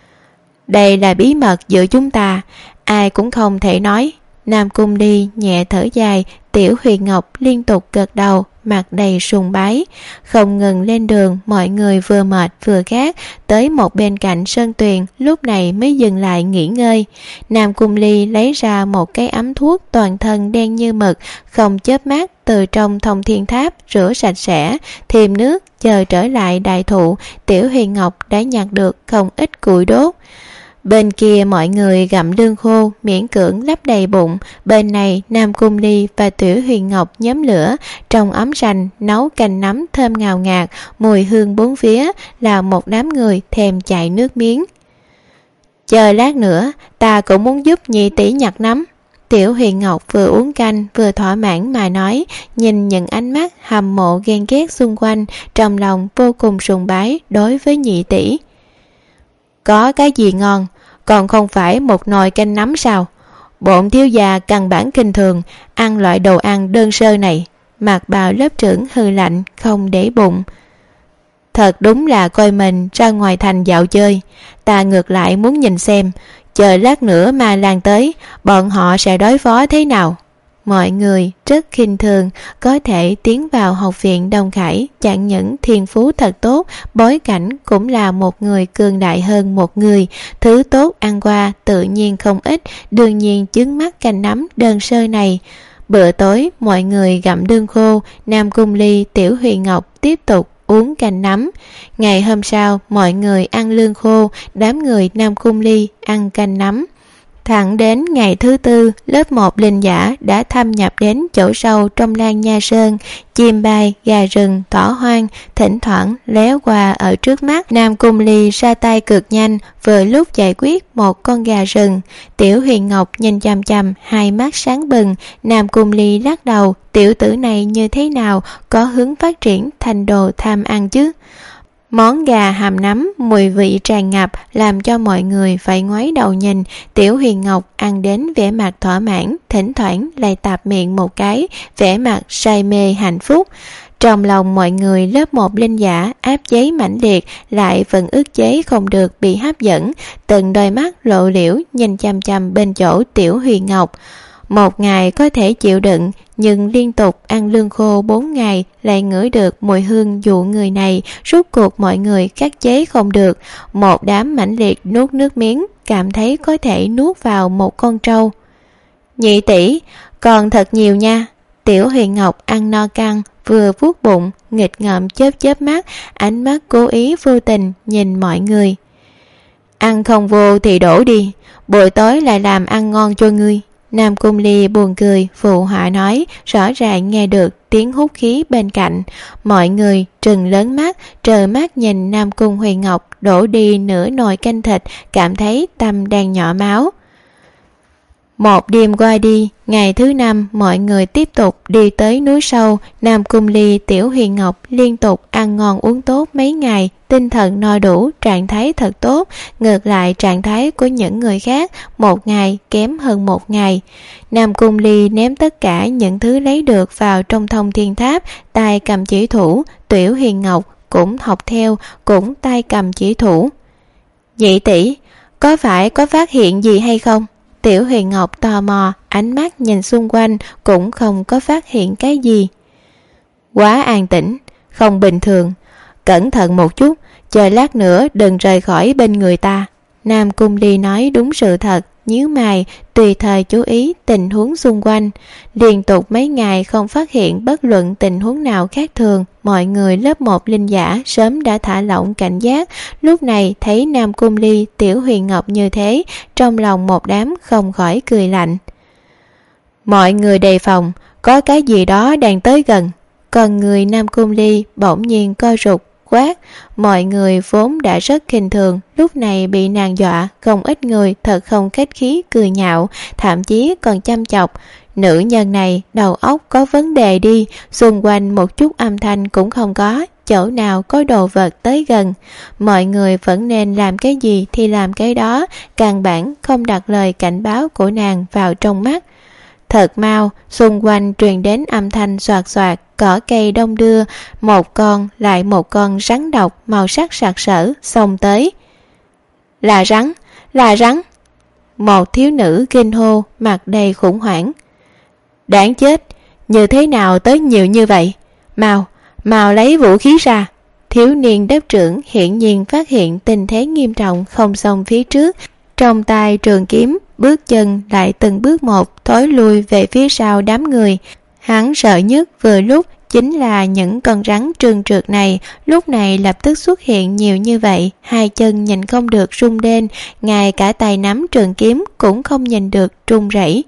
Đây là bí mật giữa chúng ta, ai cũng không thể nói. Nam Cung Ly nhẹ thở dài. Tiểu Huyền Ngọc liên tục gật đầu, mặt đầy sùng bái. Không ngừng lên đường, mọi người vừa mệt vừa khát, tới một bên cạnh sơn tuyền, lúc này mới dừng lại nghỉ ngơi. Nam Cung Ly lấy ra một cái ấm thuốc toàn thân đen như mực, không chớp mắt từ trong Thông Thiên Tháp rửa sạch sẽ, thêm nước. Chờ trở lại đại thụ, Tiểu Huyền Ngọc đã nhặt được không ít củi đốt. Bên kia mọi người gặm lương khô, miễn cưỡng lấp đầy bụng. Bên này Nam Cung Ly và Tiểu Huyền Ngọc nhóm lửa, trong ấm sành nấu canh nấm thơm ngào ngạt, mùi hương bốn phía, là một đám người thèm chảy nước miếng. Chờ lát nữa, ta cũng muốn giúp nhị tỷ nhặt nấm. Tiểu Huyền Ngọc vừa uống canh vừa thỏa mãn mà nói, nhìn những ánh mắt hâm mộ ghen ghét xung quanh, trong lòng vô cùng sùng bái đối với nhị tỷ. Có cái gì ngon, còn không phải một nồi canh nấm sao? Bổn thiếu gia căn bản kinh thường, ăn loại đồ ăn đơn sơ này. Mặc bào lớp trưởng hừ lạnh, không để bụng. Thật đúng là coi mình ra ngoài thành dạo chơi. Ta ngược lại muốn nhìn xem, chờ lát nữa Ma Lan tới, bọn họ sẽ đối phó thế nào. Mọi người rất khinh thường, có thể tiến vào học viện Đông Khải, chẳng những thiên phú thật tốt, bối cảnh cũng là một người cường đại hơn một người, thứ tốt ăn qua tự nhiên không ít, đương nhiên chứng mắt canh nấm đơn sơ này. Bữa tối mọi người gặm lương khô, Nam Cung Ly, Tiểu Huyền Ngọc tiếp tục uống canh nấm. Ngày hôm sau mọi người ăn lương khô, đám người Nam Cung Ly ăn canh nấm. Thẳng đến ngày thứ tư, lớp 1 linh giả đã thâm nhập đến chỗ sâu trong Lan Nha Sơn. Chim bay, gà rừng, thỏ hoang thỉnh thoảng léo qua ở trước mắt. Nam Cung Ly ra tay cực nhanh, vừa lúc giải quyết một con gà rừng. Tiểu Huyền Ngọc nhìn chằm chằm, hai mắt sáng bừng. Nam Cung Ly lắc đầu, tiểu tử này như thế nào có hướng phát triển thành đồ tham ăn chứ. Món gà hầm nấm mùi vị tràn ngập làm cho mọi người phải ngoái đầu nhìn. Tiểu Huyền Ngọc ăn đến vẻ mặt thỏa mãn, thỉnh thoảng lại tạp miệng một cái, vẻ mặt say mê hạnh phúc. Trong lòng mọi người lớp 1 linh giả áp chế mãnh liệt, lại vẫn ức chế không được bị hấp dẫn, từng đôi mắt lộ liễu nhìn chằm chằm bên chỗ Tiểu Huyền Ngọc. Một ngày có thể chịu đựng, nhưng liên tục ăn lương khô 4 ngày lại ngửi được mùi hương dụ người này, rốt cuộc mọi người khắc chế không được. Một đám mãnh liệt nuốt nước miếng, cảm thấy có thể nuốt vào một con trâu. Nhị tỷ, còn thật nhiều nha. Tiểu Huyền Ngọc ăn no căng, vừa vuốt bụng, nghịch ngợm chớp chớp mắt, ánh mắt cố ý vô tình nhìn mọi người. Ăn không vô thì đổ đi, buổi tối lại làm ăn ngon cho ngươi. Nam Cung Ly buồn cười, phụ họa nói, rõ ràng nghe được tiếng hút khí bên cạnh. Mọi người trừng lớn mắt, trợn mắt nhìn Nam Cung Huyền Ngọc đổ đi nửa nồi canh thịt, cảm thấy tâm đang nhỏ máu. Một đêm qua đi, ngày thứ 5 mọi người tiếp tục đi tới núi sâu. Nam Cung Ly, Tiểu Huyền Ngọc liên tục ăn ngon uống tốt mấy ngày, tinh thần no đủ, trạng thái thật tốt. Ngược lại trạng thái của những người khác, một ngày kém hơn một ngày. Nam Cung Ly ném tất cả những thứ lấy được vào trong Thông Thiên Tháp, tay cầm chỉ thủ. Tiểu Huyền Ngọc cũng học theo, cũng tay cầm chỉ thủ. Nhị tỷ, có phải có phát hiện gì hay không? Tiểu Huyền Ngọc tò mò, ánh mắt nhìn xung quanh, cũng không có phát hiện cái gì. Quá an tĩnh, không bình thường. Cẩn thận một chút, chờ lát nữa đừng rời khỏi bên người ta. Nam Cung Ly nói đúng sự thật, nhíu mày, tùy thời chú ý tình huống xung quanh. Liên tục mấy ngày không phát hiện bất luận tình huống nào khác thường, mọi người lớp 1 linh giả sớm đã thả lỏng cảnh giác. Lúc này thấy Nam Cung Ly, Tiểu Huyền Ngọc như thế, trong lòng một đám không khỏi cười lạnh. Mọi người đề phòng, có cái gì đó đang tới gần. Còn người Nam Cung Ly bỗng nhiên co rụt, quát. Mọi người vốn đã rất khinh thường, lúc này bị nàng dọa, không ít người thật không khách khí cười nhạo, thậm chí còn chăm chọc. Nữ nhân này đầu óc có vấn đề đi, xung quanh một chút âm thanh cũng không có, chỗ nào có đồ vật tới gần. Mọi người vẫn nên làm cái gì thì làm cái đó, căn bản không đặt lời cảnh báo của nàng vào trong mắt. Thật mau, xung quanh truyền đến âm thanh xoạt xoạt, cỏ cây đông đưa, một con lại một con rắn độc màu sắc sặc sỡ xông tới. Là rắn, là rắn. Một thiếu nữ kinh hô, mặt đầy khủng hoảng. Đáng chết, như thế nào tới nhiều như vậy? Mau lấy vũ khí ra. Thiếu niên đếp trưởng hiển nhiên phát hiện tình thế nghiêm trọng không xông phía trước, trong tay trường kiếm, bước chân lại từng bước một thối lui về phía sau đám người. Hắn sợ nhất vừa lúc chính là những con rắn trơn trượt này, lúc này lập tức xuất hiện nhiều như vậy, hai chân nhìn không được rung lên, ngay cả tay nắm trường kiếm cũng không nhìn được run rẩy.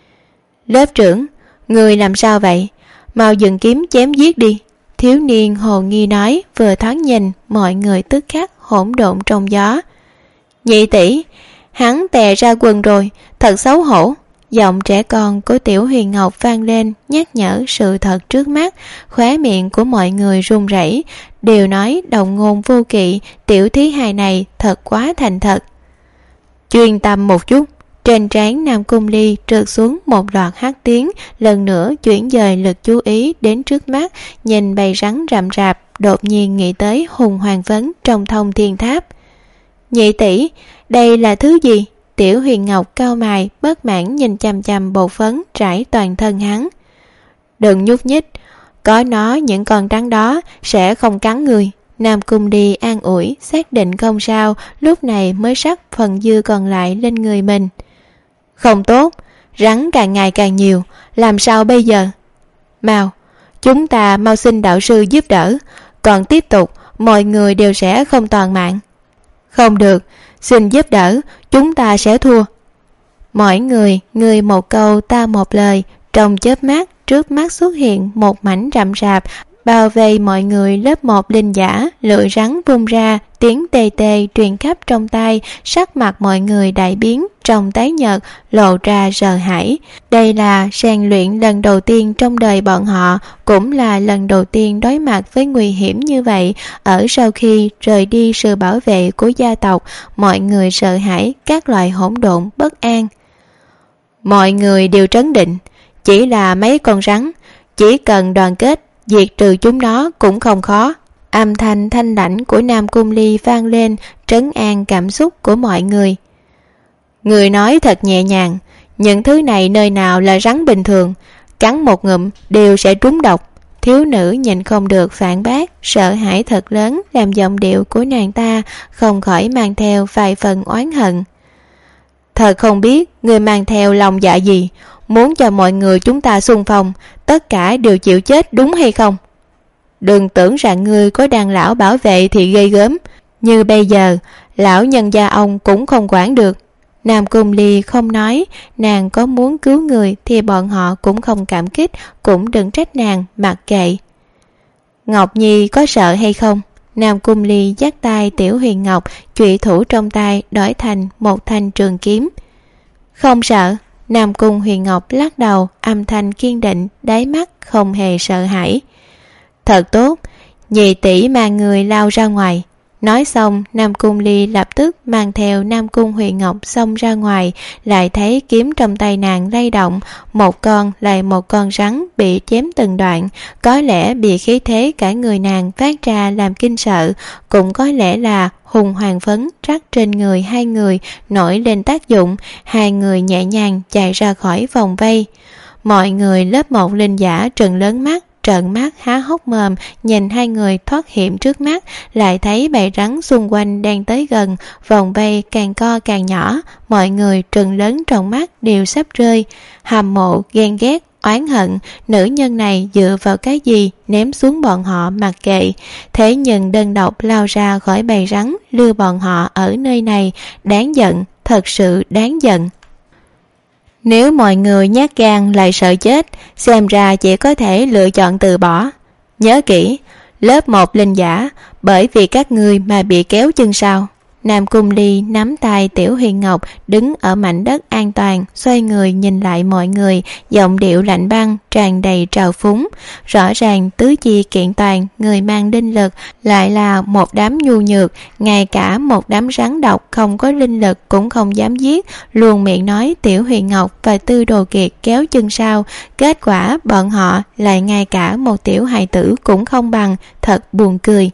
Lớp trưởng, người làm sao vậy? Mau dừng kiếm chém giết đi. Thiếu niên hồ nghi nói, vừa thoáng nhìn, mọi người tức khắc hỗn độn trong gió. Nhị tỷ, hắn tè ra quần rồi, thật xấu hổ. Giọng trẻ con của Tiểu Huyền Ngọc vang lên, nhắc nhở sự thật trước mắt. Khóe miệng của mọi người run rẩy, đều nói đồng ngôn vô kỵ, tiểu thí hài này thật quá thành thật. Chuyên tâm một chút. Trên trán Nam Cung Ly trượt xuống một loạt hắc tiếng, lần nữa chuyển dời lực chú ý đến trước mắt, nhìn bầy rắn rậm rạp, đột nhiên nghĩ tới hùng hoàng vấn trong Thông Thiên Tháp. Nhị tỷ, đây là thứ gì? Tiểu Huyền Ngọc cau mày, bất mãn nhìn chằm chằm bột phấn trải toàn thân hắn. Đừng nhúc nhích, có nó những con rắn đó sẽ không cắn người. Nam Cung Ly an ủi, xác định không sao, lúc này mới sắp phần dư còn lại lên người mình. Không tốt, rắn càng ngày càng nhiều, làm sao bây giờ? Mau, chúng ta mau xin đạo sư giúp đỡ, còn tiếp tục mọi người đều sẽ không toàn mạng. Không được, xin giúp đỡ, chúng ta sẽ thua. Mỗi người một câu ta một lời. Trong chớp mắt, trước mắt xuất hiện một mảnh rậm rạp bao vây mọi người. lớp 1 linh giả, lưỡi rắn vung ra, tiếng tê tê truyền khắp trong tai. Sắc mặt mọi người đại biến, trong tái nhợt lộ ra sợ hãi. Đây là rèn luyện lần đầu tiên trong đời bọn họ, cũng là lần đầu tiên đối mặt với nguy hiểm như vậy. Ở sau khi rời đi sự bảo vệ của gia tộc, mọi người sợ hãi các loại hỗn độn bất an. Mọi người đều trấn định, chỉ là mấy con rắn, chỉ cần đoàn kết diệt trừ chúng nó cũng không khó. Âm thanh thanh lãnh của Nam Cung Ly vang lên, trấn an cảm xúc của mọi người. Người nói thật nhẹ nhàng, những thứ này nơi nào là rắn bình thường, cắn một ngụm đều sẽ trúng độc. Thiếu nữ nhìn không được phản bác, sợ hãi thật lớn làm giọng điệu của nàng ta không khỏi mang theo vài phần oán hận. Thật không biết người mang theo lòng dạ gì, muốn cho mọi người chúng ta xung phong, tất cả đều chịu chết đúng hay không? Đừng tưởng rằng ngươi có đàn lão bảo vệ thì ghê gớm, như bây giờ lão nhân gia ông cũng không quản được. Nam Cung Ly không nói, nàng có muốn cứu người thì bọn họ cũng không cảm kích, cũng đừng trách nàng, mặc kệ. Ngọc Nhi có sợ hay không? Nam Cung Ly dắt tay Tiểu Huyền Ngọc, trụy thủ trong tay đổi thành một thanh trường kiếm. Không sợ. Nam Cung Huyền Ngọc lắc đầu, âm thanh kiên định, đáy mắt không hề sợ hãi. Thật tốt, nhị tỷ mang người lao ra ngoài. Nói xong, Nam Cung Ly lập tức mang theo Nam Cung Huyền Ngọc xông ra ngoài, lại thấy kiếm trong tay nàng lay động, một con lại một con rắn bị chém từng đoạn, có lẽ bị khí thế cả người nàng phát ra làm kinh sợ, cũng có lẽ là hùng hoàng phấn rắc trên người hai người nổi lên tác dụng, hai người nhẹ nhàng chạy ra khỏi vòng vây. Mọi người lớp 1 linh giả trừng lớn mắt, trợn mắt há hốc mồm nhìn hai người thoát hiểm trước mắt, lại thấy bầy rắn xung quanh đang tới gần, vòng vây càng co càng nhỏ, mọi người trừng lớn trong mắt đều sắp rơi. Hâm mộ, ghen ghét, oán hận, nữ nhân này dựa vào cái gì ném xuống bọn họ mặc kệ, thế nhưng đơn độc lao ra khỏi bầy rắn, lưu bọn họ ở nơi này, đáng giận, thật sự đáng giận. Nếu mọi người nhát gan lại sợ chết, xem ra chỉ có thể lựa chọn từ bỏ. Nhớ kỹ, lớp 1 linh giả, bởi vì các ngươi mà bị kéo chân sao? Nam Cung Ly nắm tay Tiểu Huyền Ngọc đứng ở mảnh đất an toàn, xoay người nhìn lại mọi người, giọng điệu lạnh băng, tràn đầy trào phúng. Rõ ràng tứ chi kiện toàn, người mang linh lực, lại là một đám nhu nhược, ngay cả một đám rắn độc không có linh lực cũng không dám giết, luôn miệng nói Tiểu Huyền Ngọc và Tư Đồ Kiệt kéo chân sau, kết quả bọn họ lại ngay cả một tiểu hài tử cũng không bằng, thật buồn cười.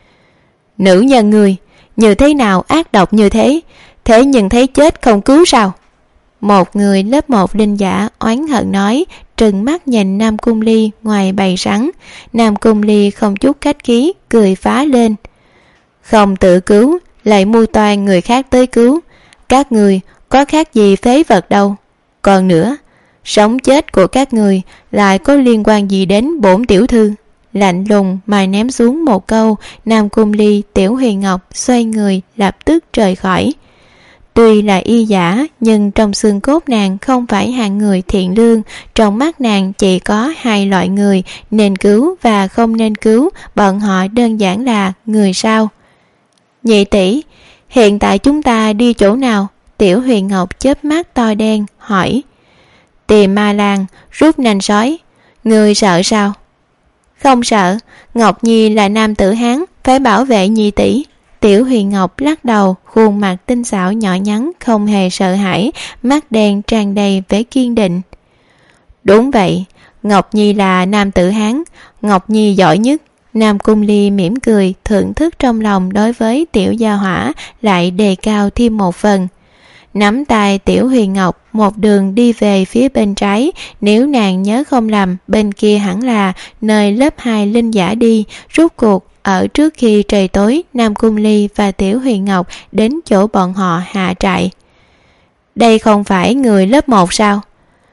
Nữ nhân người như thế nào ác độc như thế, thế nhưng thấy chết không cứu sao? Một người lớp 1 linh giả oán hận nói, trừng mắt nhìn Nam Cung Ly ngoài bầy rắn. Nam Cung Ly không chút khách khí, cười phá lên. Không tự cứu, lại mưu toan người khác tới cứu. Các người có khác gì phế vật đâu. Còn nữa, sống chết của các người lại có liên quan gì đến bổn tiểu thư? Lạnh lùng mà ném xuống một câu. Nam Cung Ly, Tiểu Huyền Ngọc xoay người lập tức rời khỏi. Tuy là y giả, nhưng trong xương cốt nàng không phải hạng người thiện lương. Trong mắt nàng chỉ có hai loại người, nên cứu và không nên cứu. Bọn họ đơn giản là người sao? Nhị tỷ, hiện tại chúng ta đi chỗ nào? Tiểu Huyền Ngọc chớp mắt to đen hỏi. Tìm ma lang, rút nanh sói. Người sợ sao? Không sợ, Ngọc Nhi là nam tử Hán, phải bảo vệ nhị tỷ. Tiểu Huyền Ngọc lắc đầu, khuôn mặt tinh xảo nhỏ nhắn, không hề sợ hãi, mắt đen tràn đầy vẻ kiên định. Đúng vậy, Ngọc Nhi là nam tử Hán, Ngọc Nhi giỏi nhất. Nam Cung Ly mỉm cười, thưởng thức trong lòng đối với Tiểu Gia Hỏa, lại đề cao thêm một phần. Nắm tay Tiểu Huyền Ngọc một đường đi về phía bên trái, nếu nàng nhớ không lầm, bên kia hẳn là nơi lớp 2 linh giả đi. Rốt cuộc ở trước khi trời tối, Nam Cung Ly và Tiểu Huyền Ngọc đến chỗ bọn họ hạ trại. Đây không phải người lớp 1 sao?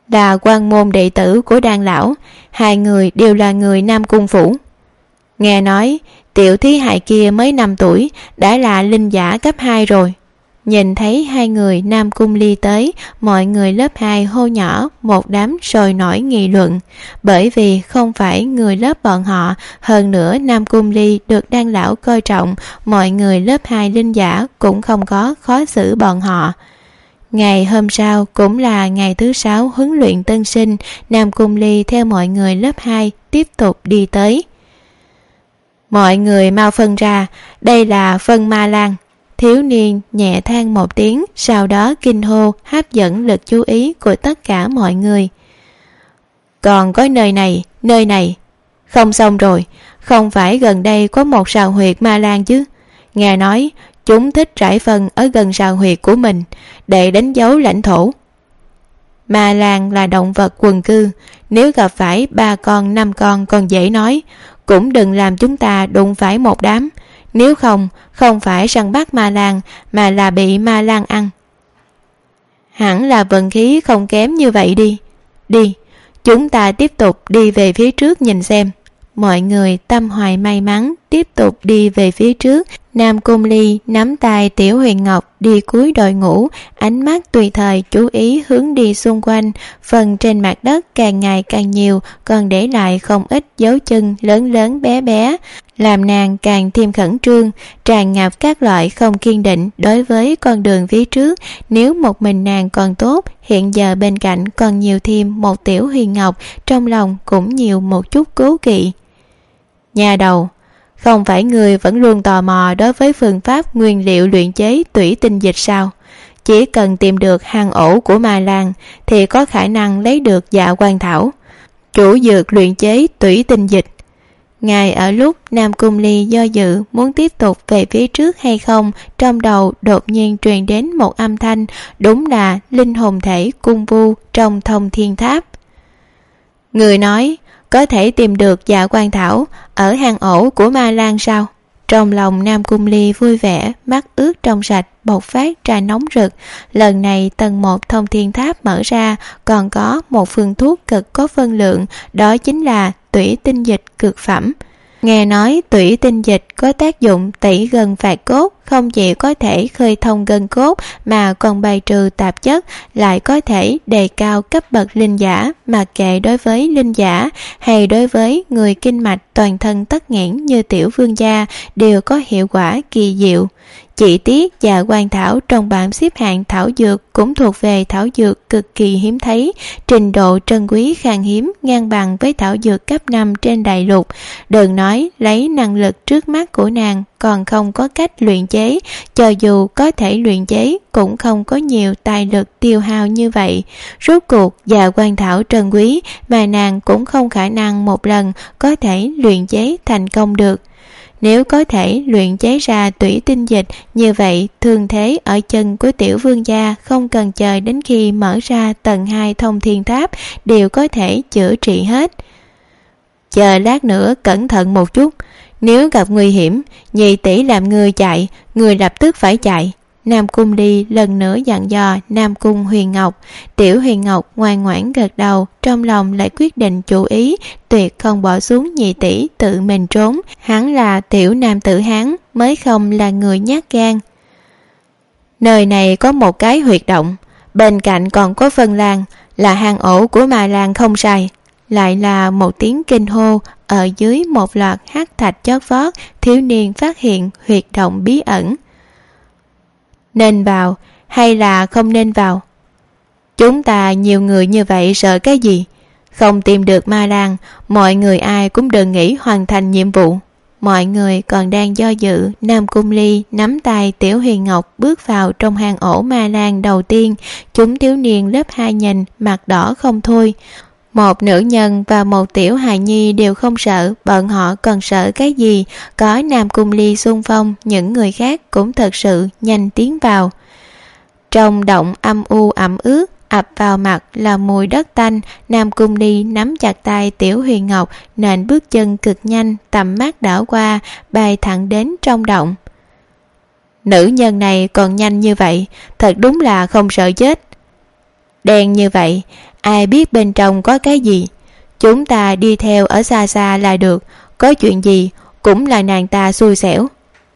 là quan môn đệ tử của Đan lão, hai người đều là người Nam Cung phủ. Nghe nói tiểu thí hài kia mới 5 tuổi đã là linh giả cấp 2 rồi. Nhìn thấy hai người Nam Cung Ly tới, mọi người lớp 2 hô nhỏ một đám sôi nổi nghị luận. Bởi vì không phải người lớp bọn họ, hơn nữa Nam Cung Ly được Đan lão coi trọng, mọi người lớp 2 linh giả cũng không có khó xử bọn họ. Ngày hôm sau cũng là ngày thứ 6 huấn luyện tân sinh, Nam Cung Ly theo mọi người lớp 2 tiếp tục đi tới. Mọi người mau phân ra, đây là phân ma lang. Thiếu niên nhẹ than một tiếng, sau đó kinh hô hấp dẫn lực chú ý của tất cả mọi người. Còn có nơi này. Không xong rồi, không phải gần đây có một sào huyệt ma lang chứ? Nghe nói chúng thích rải phân ở gần sào huyệt của mình để đánh dấu lãnh thổ. Ma lang là động vật quần cư, nếu gặp phải 3 con 5 con còn dễ nói, cũng đừng làm chúng ta đụng phải một đám. Nếu không phải săn bắt ma lang mà là bị ma lang ăn. Hẳn là vận khí không kém như vậy đi. Đi, chúng ta tiếp tục đi về phía trước nhìn xem. Mọi người tâm hoài may mắn tiếp tục đi về phía trước. Nam Cung Ly nắm tay Tiểu Huyền Ngọc đi cuối đội ngũ, ánh mắt tùy thời chú ý hướng đi xung quanh. Phần trên mặt đất càng ngày càng nhiều, còn để lại không ít dấu chân lớn lớn bé bé, làm nàng càng thêm khẩn trương, tràn ngập các loại không kiên định đối với con đường phía trước. Nếu một mình nàng còn tốt, hiện giờ bên cạnh còn nhiều thêm một Tiểu Huyền Ngọc, trong lòng cũng nhiều một chút cố kỵ. Nhà đầu, không phải người vẫn luôn tò mò đối với phương pháp nguyên liệu luyện chế tủy tinh dịch sao? Chỉ cần tìm được hang ổ của ma lang thì có khả năng lấy được dạ quan thảo, chủ dược luyện chế tủy tinh dịch. Ngay ở lúc Nam Cung Ly do dự muốn tiếp tục về phía trước hay không, trong đầu đột nhiên truyền đến một âm thanh, đúng là linh hồn thể cung vu trong Thông Thiên Tháp. Người nói có thể tìm được dạ quan thảo ở hang ổ của ma lang sao? Trong lòng Nam Cung Ly vui vẻ, mắt ướt trong sạch bộc phát ra nóng rực. Lần này tầng 1 Thông Thiên Tháp mở ra, còn có một phương thuốc cực có phân lượng, đó chính là tủy tinh dịch cực phẩm. Nghe nói tủy tinh dịch có tác dụng tẩy gân phạt cốt, không chỉ có thể khơi thông gân cốt mà còn bài trừ tạp chất, lại có thể đề cao cấp bậc linh giả, mặc kệ đối với linh giả hay đối với người kinh mạch toàn thân tắc nghẽn như tiểu vương gia đều có hiệu quả kỳ diệu. Chỉ tiếc dạ quan thảo trong bảng xếp hạng thảo dược cũng thuộc về thảo dược cực kỳ hiếm thấy, trình độ trân quý khan hiếm ngang bằng với thảo dược cấp 5 trên đại lục. Đừng nói lấy năng lực trước mắt của nàng còn không có cách luyện chế, cho dù có thể luyện chế cũng không có nhiều tài lực tiêu hao như vậy. Rốt cuộc dạ quan thảo trân quý mà nàng cũng không khả năng một lần có thể luyện chế thành công được. Nếu có thể luyện chế ra tủy tinh dịch, như vậy thương thế ở chân của tiểu vương gia không cần chờ đến khi mở ra tầng 2 Thông Thiên Tháp đều có thể chữa trị hết. Chờ lát nữa cẩn thận một chút, nếu gặp nguy hiểm, nhị tỷ làm người chạy, người lập tức phải chạy. Nam Cung Ly lần nữa dặn dò Nam Cung Huyền Ngọc. Tiểu Huyền Ngọc ngoan ngoãn gật đầu, trong lòng lại quyết định chủ ý, tuyệt không bỏ xuống nhị tỷ tự mình trốn. Hắn là tiểu nam tử Hán, mới không là người nhát gan. Nơi này có một cái huyệt động, bên cạnh còn có phân lang, là hang ổ của ma lang không sai. Lại là một tiếng kinh hô, ở dưới một loạt hắc thạch chót vót, thiếu niên phát hiện huyệt động bí ẩn. Nên vào hay là không nên vào? Chúng ta nhiều người như vậy sợ cái gì? Không tìm được ma lang, mọi người ai cũng đừng nghĩ hoàn thành nhiệm vụ. Mọi người còn đang do dự, Nam Cung Ly nắm tay Tiểu Huyền Ngọc bước vào trong hang ổ ma lang đầu tiên. Chúng thiếu niên lớp 2 nhìn mặt đỏ không thôi. Một nữ nhân và một tiểu hài nhi đều không sợ, bọn họ còn sợ cái gì? Có Nam Cung Ly xung phong, những người khác cũng thật sự nhanh tiến vào. Trong động âm u ẩm ướt, ập vào mặt là mùi đất tanh. Nam Cung Ly nắm chặt tay Tiểu Huyền Ngọc, nện bước chân cực nhanh, tầm mắt đảo qua, bay thẳng đến trong động. Nữ nhân này còn nhanh như vậy, thật đúng là không sợ chết. Đen như vậy, ai biết bên trong có cái gì. Chúng ta đi theo ở xa xa là được, có chuyện gì cũng là nàng ta xui xẻo.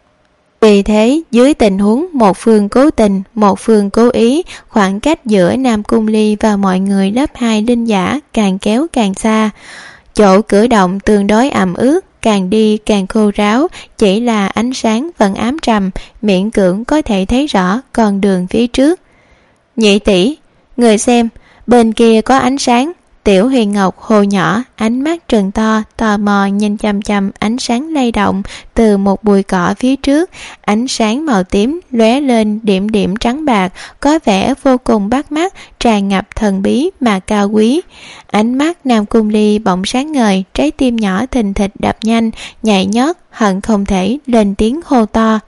Vì thế, dưới tình huống một phương cố tình, một phương cố ý, khoảng cách giữa Nam Cung Ly và mọi người lớp 2 linh giả càng kéo càng xa. Chỗ cử động tương đối ẩm ướt, càng đi càng khô ráo, chỉ là ánh sáng vẫn ám trầm, miễn cưỡng có thể thấy rõ con đường phía trước. Nhị tỷ, người xem, bên kia có ánh sáng. Tiểu Huyền Ngọc hồ nhỏ, ánh mắt trừng to, tò mò nhìn chăm chăm ánh sáng lay động từ một bụi cỏ phía trước. Ánh sáng màu tím lóe lên điểm điểm trắng bạc, có vẻ vô cùng bắt mắt, tràn ngập thần bí mà cao quý. Ánh mắt Nam Cung Ly bỗng sáng ngời, trái tim nhỏ thình thịch đập nhanh, nhảy nhót, hận không thể lên tiếng hô to.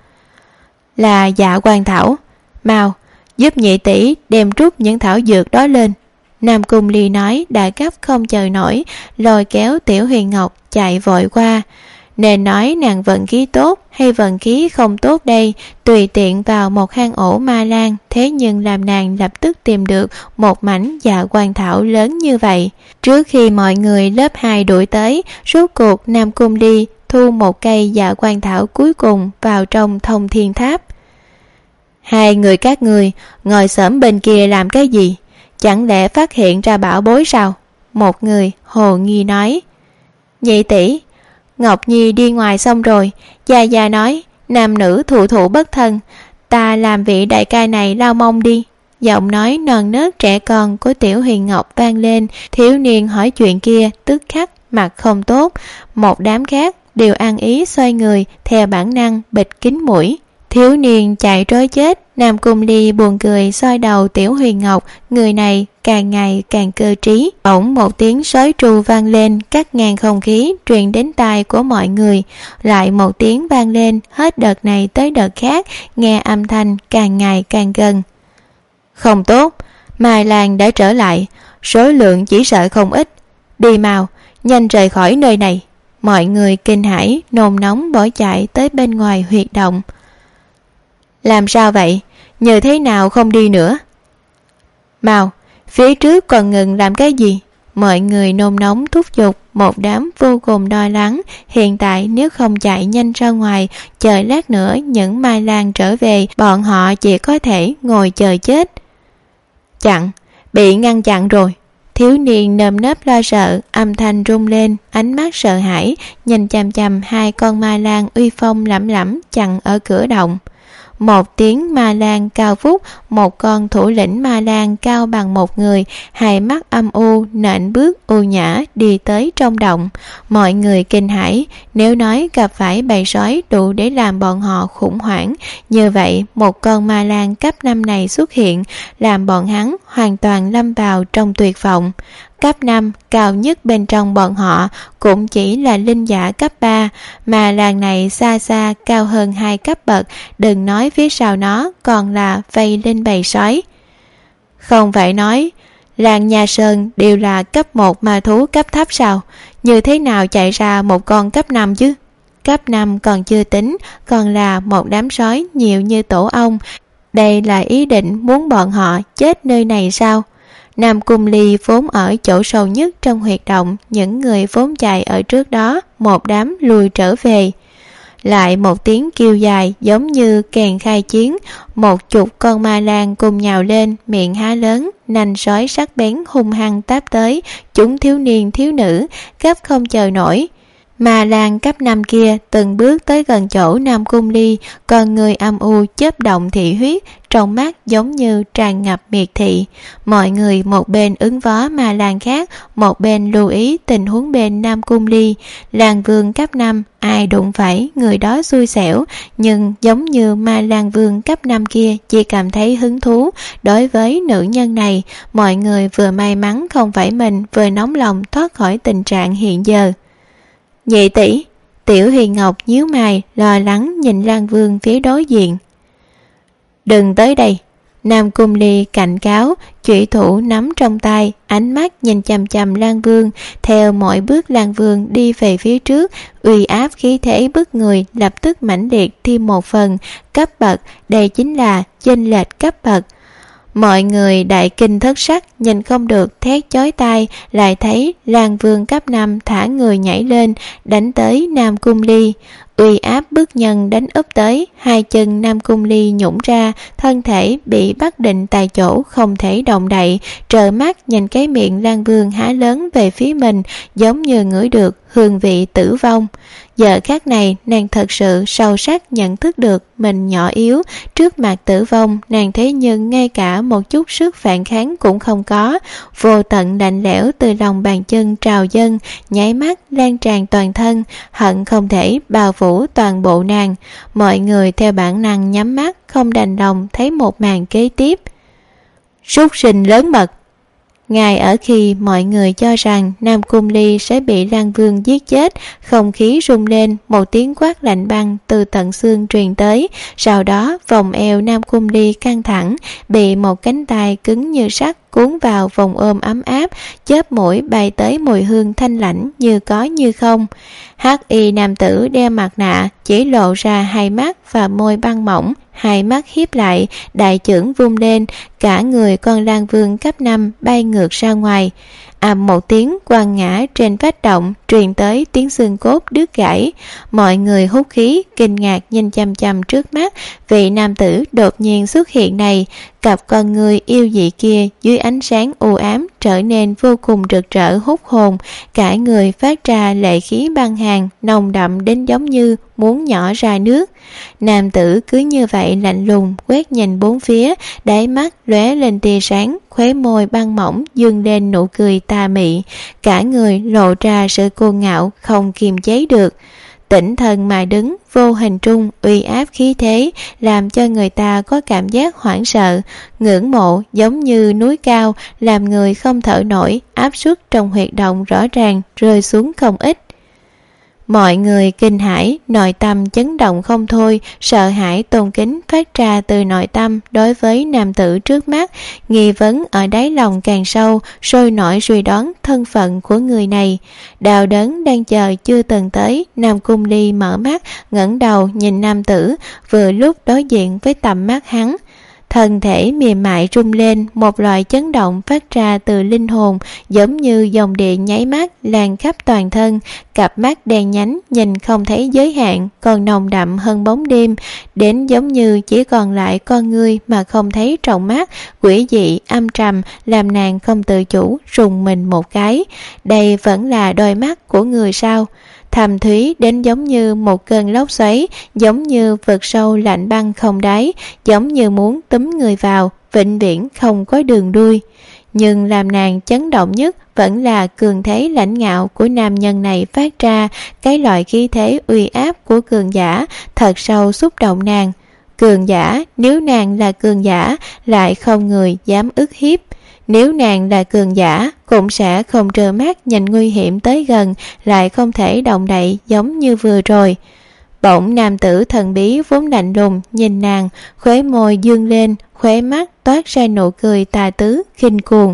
Là Dạ Quan Thảo, mau giúp nhị tỷ đem trút những thảo dược đó lên. Nam Cung Ly nói đã gấp không chờ nổi, lôi kéo Tiểu Huyền Ngọc chạy vội qua. Nên nói nàng vận khí tốt hay vận khí không tốt đây, tùy tiện vào một hang ổ ma lan, thế nhưng làm nàng lập tức tìm được một mảnh Dạ Quan Thảo lớn như vậy. Trước khi mọi người lớp 2 đuổi tới, rốt cuộc Nam Cung Ly thu một cây Dạ Quan Thảo cuối cùng vào trong Thông Thiên Tháp. Hai người các người ngồi xổm bên kia làm cái gì? Chẳng lẽ phát hiện ra bảo bối sao? Một người hồ nghi nói. Nhị tỷ, Ngọc Nhi đi ngoài xong rồi, Gia Gia nói nam nữ thụ thụ bất thân, ta làm vị đại ca này lao mông đi. Giọng nói non nớt trẻ con của Tiểu Huyền Ngọc vang lên. Thiếu niên hỏi chuyện kia tức khắc mặt không tốt. Một đám khác đều ăn ý xoay người, theo bản năng bịt kín mũi. Thiếu niên chạy trối chết. Nam Cung Ly buồn cười soi đầu Tiểu Huyền Ngọc, người này càng ngày càng cơ trí. Bỗng một tiếng sói tru vang lên, cắt ngang không khí, truyền đến tai của mọi người. Lại một tiếng vang lên, hết đợt này tới đợt khác, nghe âm thanh càng ngày càng gần. Không tốt, Mai Lan đã trở lại, số lượng chỉ sợ không ít. Đi mau, nhanh rời khỏi nơi này. Mọi người kinh hãi nôn nóng bỏ chạy tới bên ngoài huyệt động. Làm sao vậy? Như thế nào không đi nữa? Mau, phía trước còn ngừng làm cái gì? Mọi người nôn nóng thúc giục, một đám vô cùng lo lắng. Hiện tại nếu không chạy nhanh ra ngoài, chờ lát nữa những Mai Lan trở về, bọn họ chỉ có thể ngồi chờ chết. Chặn, bị ngăn chặn rồi. Thiếu niên nơm nớp lo sợ, âm thanh rung lên, ánh mắt sợ hãi, nhìn chằm chằm hai con Mai Lan uy phong lẫm lẫm chặn ở cửa động. Một tiếng ma lan cao vút, một con thủ lĩnh ma lan cao bằng một người, hai mắt âm u, nện bước ưu nhã đi tới trong động. Mọi người kinh hãi, nếu nói gặp phải bầy sói đủ để làm bọn họ khủng hoảng, như vậy một con ma lan cấp 5 này xuất hiện, làm bọn hắn hoàn toàn lâm vào trong tuyệt vọng. Cấp 5 cao nhất bên trong bọn họ cũng chỉ là linh giả cấp 3, mà làng này xa xa cao hơn 2 cấp bậc, đừng nói phía sau nó còn là vây lên bầy sói. Không phải nói làng Nhà Sơn đều là cấp 1 ma thú cấp thấp sao? Như thế nào chạy ra một con cấp 5 chứ? Cấp 5 còn chưa tính, còn là một đám sói nhiều như tổ ong. Đây là ý định muốn bọn họ chết nơi này sao? Nam Cung Ly vốn ở chỗ sâu nhất trong huyệt động, những người vốn chạy ở trước đó một đám lùi trở về. Lại một tiếng kêu dài giống như kèn khai chiến, một chục con ma lan cùng nhào lên, miệng há lớn, nanh sói sắc bén hung hăng táp tới. Chúng thiếu niên thiếu nữ gấp không chờ nổi. Ma lan cấp 5 kia từng bước tới gần chỗ Nam Cung Ly, con người âm u chớp động thị huyết, trong mắt giống như tràn ngập miệt thị. Mọi người một bên ứng phó ma lan khác, một bên lưu ý tình huống bên Nam Cung Ly. Lan vương cấp 5 ai đụng phải người đó xui xẻo, nhưng giống như ma lan vương cấp 5 kia chỉ cảm thấy hứng thú. Đối với nữ nhân này, mọi người vừa may mắn không phải mình, vừa nóng lòng thoát khỏi tình trạng hiện giờ. Nhị tỷ, Tiểu Huyền Ngọc nhíu mày lo lắng nhìn Lan Vương phía đối diện. Đừng tới đây. Nam Cung Ly cảnh cáo, chủy thủ nắm trong tay, ánh mắt nhìn chằm chằm Lan Vương. Theo mỗi bước Lan Vương đi về phía trước, uy áp khí thế bức người lập tức mãnh liệt thêm một phần. Cấp bậc, đây chính là chênh lệch cấp bậc. Mọi người đại kinh thất sắc, nhìn không được thét chói tai, lại thấy Lan Vương cấp 5 thả người nhảy lên, đánh tới Nam Cung Ly. Uy áp bức nhân đánh úp tới, hai chân Nam Cung Ly nhũng ra, thân thể bị bắt định tại chỗ không thể động đậy, trợn mắt nhìn cái miệng Lan Vương há lớn về phía mình, giống như ngửi được hương vị tử vong. Giờ khắc này nàng thật sự sâu sắc nhận thức được mình nhỏ yếu, trước mặt tử vong nàng thế nhưng ngay cả một chút sức phản kháng cũng không có. Vô tận lạnh lẽo từ lòng bàn chân trào dâng, nháy mắt lan tràn toàn thân, hận không thể bao phủ toàn bộ nàng. Mọi người theo bản năng nhắm mắt, không đành lòng thấy một màn kế tiếp. Súc sinh lớn mật. Ngay ở khi mọi người cho rằng Nam Cung Ly sẽ bị Lan Vương giết chết, không khí rung lên, một tiếng quát lạnh băng từ tận xương truyền tới. Sau đó vòng eo Nam Cung Ly căng thẳng, bị một cánh tay cứng như sắt cuốn vào vòng ôm ấm áp, chớp mũi bay tới mùi hương thanh lãnh như có như không. Hắc y nam tử đeo mặt nạ, chỉ lộ ra hai mắt và môi băng mỏng, hai mắt hiếp lại, đại chưởng vung lên, cả người con Lan Vương cấp 5 bay ngược ra ngoài. Ầm một tiếng quăng ngã trên vách động, truyền tới tiếng xương cốt đứt gãy. Mọi người hút khí, kinh ngạc nhìn chăm chăm trước mắt vị nam tử đột nhiên xuất hiện này. Cặp con người yêu dị kia dưới ánh sáng u ám trở nên vô cùng rực rỡ hút hồn, cả người phát ra lệ khí băng hàn, nồng đậm đến giống như muốn nhỏ ra nước. Nam tử cứ như vậy lạnh lùng quét nhìn bốn phía, đáy mắt lóe lên tia sáng, khóe môi băng mỏng dương lên nụ cười tà mị, cả người lộ ra sự cuồng ngạo không kiềm chế được. Tỉnh thần mà đứng, vô hình trung uy áp khí thế, làm cho người ta có cảm giác hoảng sợ, ngưỡng mộ giống như núi cao, làm người không thở nổi, áp suất trong huyệt động rõ ràng rơi xuống không ít. Mọi người kinh hãi, nội tâm chấn động không thôi, sợ hãi tôn kính phát ra từ nội tâm đối với nam tử trước mắt, nghi vấn ở đáy lòng càng sâu, sôi nổi suy đoán thân phận của người này. Đau đớn đang chờ chưa từng tới, Nam Cung Ly mở mắt, ngẩng đầu nhìn nam tử, vừa lúc đối diện với tầm mắt hắn. Thân thể mềm mại rung lên, một loại chấn động phát ra từ linh hồn, giống như dòng điện nháy mắt lan khắp toàn thân. Cặp mắt đen nhánh nhìn không thấy giới hạn, còn nồng đậm hơn bóng đêm, đến giống như chỉ còn lại con ngươi mà không thấy trong mắt, quỷ dị âm trầm, làm nàng không tự chủ rùng mình một cái. Đây vẫn là đôi mắt của người sao? Thầm thúy đến giống như một cơn lốc xoáy, giống như vực sâu lạnh băng không đáy, giống như muốn túm người vào, vĩnh viễn không có đường đuôi. Nhưng làm nàng chấn động nhất vẫn là cường thế lãnh ngạo của nam nhân này phát ra, cái loại khí thế uy áp của cường giả thật sâu xúc động nàng. Cường giả, nếu nàng là cường giả, lại không người dám ức hiếp. Nếu nàng là cường giả, cũng sẽ không trơ mắt nhìn nguy hiểm tới gần, lại không thể động đậy giống như vừa rồi. Bỗng nam tử thần bí vốn lạnh lùng nhìn nàng, khóe môi dương lên, khóe mắt toát ra nụ cười tà tứ khinh cuồng.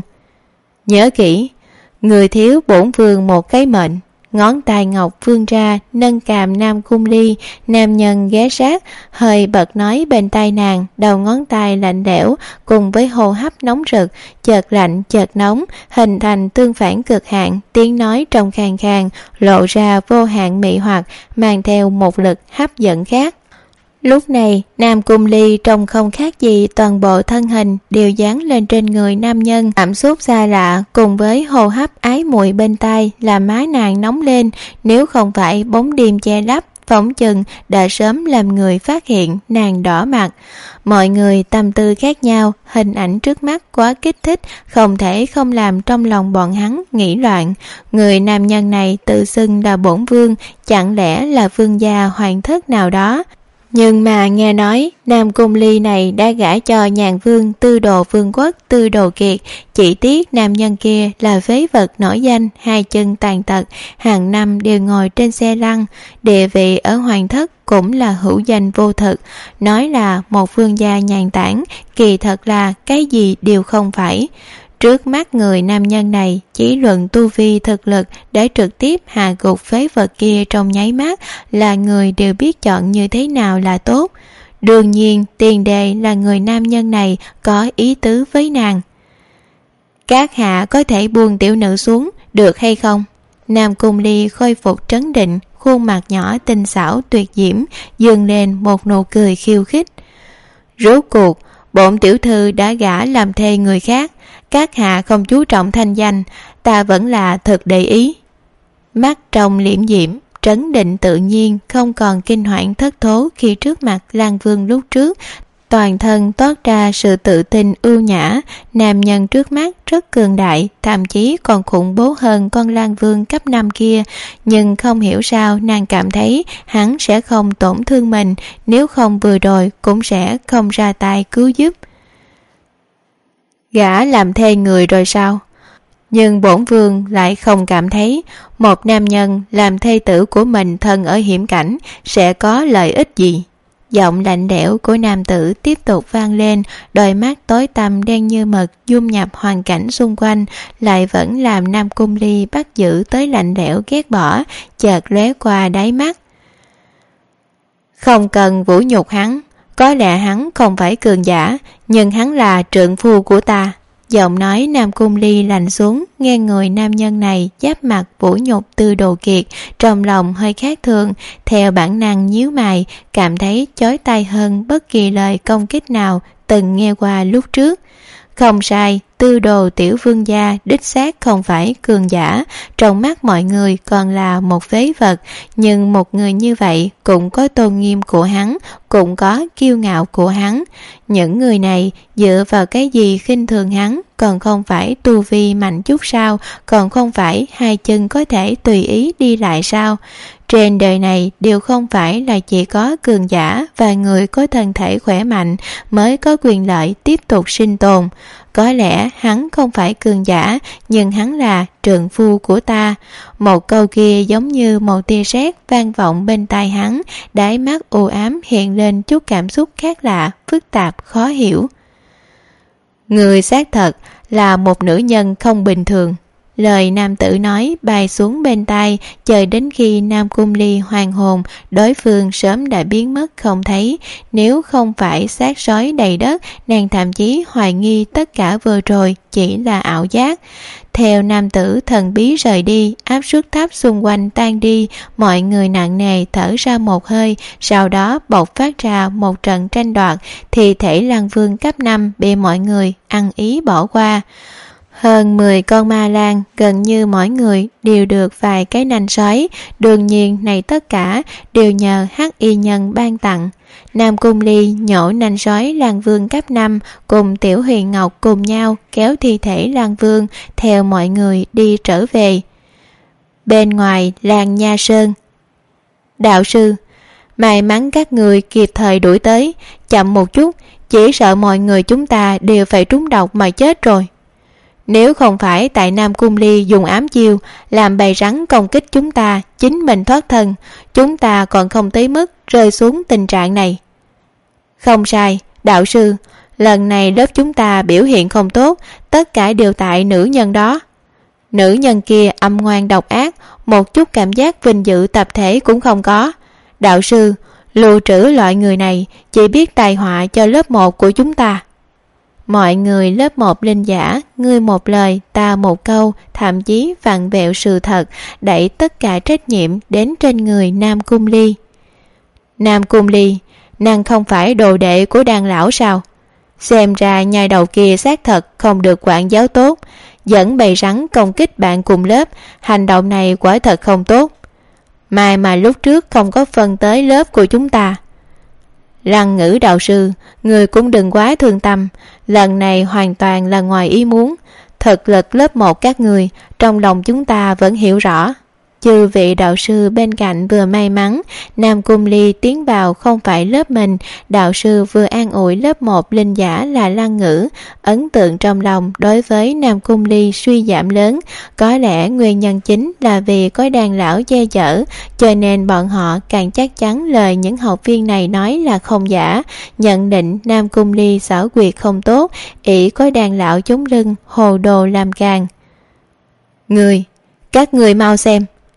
Nhớ kỹ, người thiếu bổn vương một cái mệnh. Ngón tay ngọc vươn ra nâng cằm Nam Cung Ly, nam nhân ghé sát, hơi bật nói bên tai nàng, đầu ngón tay lạnh lẽo cùng với hô hấp nóng rực, chợt lạnh chợt nóng, hình thành tương phản cực hạn, tiếng nói trong khàn khàn, lộ ra vô hạn mị hoặc, mang theo một lực hấp dẫn khác. Lúc này, Nam Cung Ly trông không khác gì toàn bộ thân hình đều dán lên trên người nam nhân, cảm xúc xa lạ cùng với hô hấp ái muội bên tai làm má nàng nóng lên, nếu không phải bóng đêm che lấp, phỏng chừng đã sớm làm người phát hiện nàng đỏ mặt. Mọi người tâm tư khác nhau, hình ảnh trước mắt quá kích thích, không thể không làm trong lòng bọn hắn nghĩ loạn. Người nam nhân này tự xưng là bổn vương, chẳng lẽ là vương gia hoàng thất nào đó? Nhưng mà nghe nói Nam Cung Ly này đã gả cho nhàn vương Tư Đồ Vương quốc Tư Đồ Kiệt, chỉ tiếc nam nhân kia là phế vật nổi danh, hai chân tàn tật, hàng năm đều ngồi trên xe lăn, địa vị ở hoàng thất cũng là hữu danh vô thực, nói là một vương gia nhàn tản, kỳ thật là cái gì đều không phải. Trước mắt người nam nhân này chỉ luận tu vi thực lực để trực tiếp hạ gục phế vật kia trong nháy mắt, là người đều biết chọn như thế nào là tốt. Đương nhiên tiền đề là người nam nhân này có ý tứ với nàng. Các hạ có thể buông tiểu nữ xuống được hay không? Nam Cung Ly khôi phục trấn định, khuôn mặt nhỏ tinh xảo tuyệt diễm dâng lên một nụ cười khiêu khích. Rốt cuộc bổn tiểu thư đã gả làm thê người khác, các hạ không chú trọng thanh danh, ta vẫn là thật để ý. Mắt trong liễm diễm, trấn định tự nhiên, không còn kinh hoảng thất thố khi trước mặt Lan Vương lúc trước. Toàn thân toát ra sự tự tin ưu nhã, nam nhân trước mắt rất cường đại, thậm chí còn khủng bố hơn con Lan Vương cấp 5 kia, nhưng không hiểu sao nàng cảm thấy hắn sẽ không tổn thương mình, nếu không vừa rồi cũng sẽ không ra tay cứu giúp. Gã làm thê người rồi sao? Nhưng bổn vương lại không cảm thấy một nam nhân làm thê tử của mình thân ở hiểm cảnh sẽ có lợi ích gì. Giọng lạnh lẽo của nam tử tiếp tục vang lên, đôi mắt tối tăm đen như mực dung nhập hoàn cảnh xung quanh, lại vẫn làm Nam Cung Ly bắt giữ tới lạnh lẽo ghét bỏ, chợt lóe qua đáy mắt. Không cần vũ nhục hắn, có lẽ hắn không phải cường giả, nhưng hắn là trượng phu của ta. Giọng nói Nam Cung Ly lạnh xuống, nghe người nam nhân này giáp mặt vũ nhục Tư Đồ Kiệt, trong lòng hơi khác thường, theo bản năng nhíu mày, cảm thấy chói tai hơn bất kỳ lời công kích nào từng nghe qua lúc trước. Không sai, Tư Đồ tiểu vương gia đích xác không phải cường giả, trong mắt mọi người còn là một phế vật, nhưng một người như vậy cũng có tôn nghiêm của hắn, cũng có kiêu ngạo của hắn. Những người này dựa vào cái gì khinh thường hắn, còn không phải tu vi mạnh chút sao, còn không phải hai chân có thể tùy ý đi lại sao? Trên đời này đều không phải là chỉ có cường giả và người có thân thể khỏe mạnh mới có quyền lợi tiếp tục sinh tồn. Có lẽ hắn không phải cường giả, nhưng hắn là trượng phu của ta. Một câu kia giống như một tia sét vang vọng bên tai hắn, đáy mắt u ám hiện lên chút cảm xúc khác lạ, phức tạp, khó hiểu. Người xác thật là một nữ nhân không bình thường. Lời nam tử nói bay xuống bên tai, chờ đến khi Nam Cung Ly hoàn hồn, đối phương sớm đã biến mất không thấy. Nếu không phải xác sói đầy đất, nàng thậm chí hoài nghi tất cả vừa rồi chỉ là ảo giác. Theo nam tử thần bí rời đi, áp suất thấp xung quanh tan đi, mọi người nặng nề thở ra một hơi, sau đó bộc phát ra một trận tranh đoạt, thì thể Lan Vương cấp 5 bị mọi người ăn ý bỏ qua. Hơn 10 con ma lang, gần như mỗi người đều được vài cái nanh sói, đương nhiên này tất cả đều nhờ Hắc Y Nhân ban tặng. Nam Cung Ly nhổ nanh sói Lan Vương cấp 5 cùng Tiểu Huyền Ngọc cùng nhau kéo thi thể Lan Vương theo mọi người đi trở về. Bên ngoài làng Nha Sơn, đạo sư, may mắn các người kịp thời đuổi tới, chậm một chút chỉ sợ mọi người chúng ta đều phải trúng độc mà chết rồi. Nếu không phải tại Nam Cung Ly dùng ám chiêu làm bầy rắn công kích chúng ta, chính mình thoát thân, chúng ta còn không tới mức rơi xuống tình trạng này. Không sai, đạo sư, lần này lớp chúng ta biểu hiện không tốt, tất cả đều tại nữ nhân đó. Nữ nhân kia âm ngoan độc ác, một chút cảm giác vinh dự tập thể cũng không có. Đạo sư, lưu trữ loại người này chỉ biết tai họa cho lớp 1 của chúng ta. Mọi người lớp 1 linh giả, ngươi một lời, ta một câu, thậm chí vặn vẹo sự thật, đẩy tất cả trách nhiệm đến trên người Nam Cung Ly. Nam Cung Ly, nàng không phải đồ đệ của đàn lão sao? Xem ra nhai đầu kia xác thật không được quản giáo tốt, dẫn bầy rắn công kích bạn cùng lớp, hành động này quả thật không tốt. Mai mà lúc trước không có phân tới lớp của chúng ta. Lăng Ngữ đạo sư, người cũng đừng quá thương tâm, lần này hoàn toàn là ngoài ý muốn. Thực lực lớp 1 các người, trong lòng chúng ta vẫn hiểu rõ. Chư vị đạo sư bên cạnh vừa may mắn Nam Cung Ly tiến vào không phải lớp mình, đạo sư vừa an ủi lớp 1 linh giả là Lăng Ngữ. Ấn tượng trong lòng đối với Nam Cung Ly suy giảm lớn, có lẽ nguyên nhân chính là vì có đàn lão che chở, cho nên bọn họ càng chắc chắn lời những học viên này nói là không giả, nhận định Nam Cung Ly xảo quyệt không tốt, ỷ có đàn lão chống lưng, hồ đồ làm càng. Các người mau xem,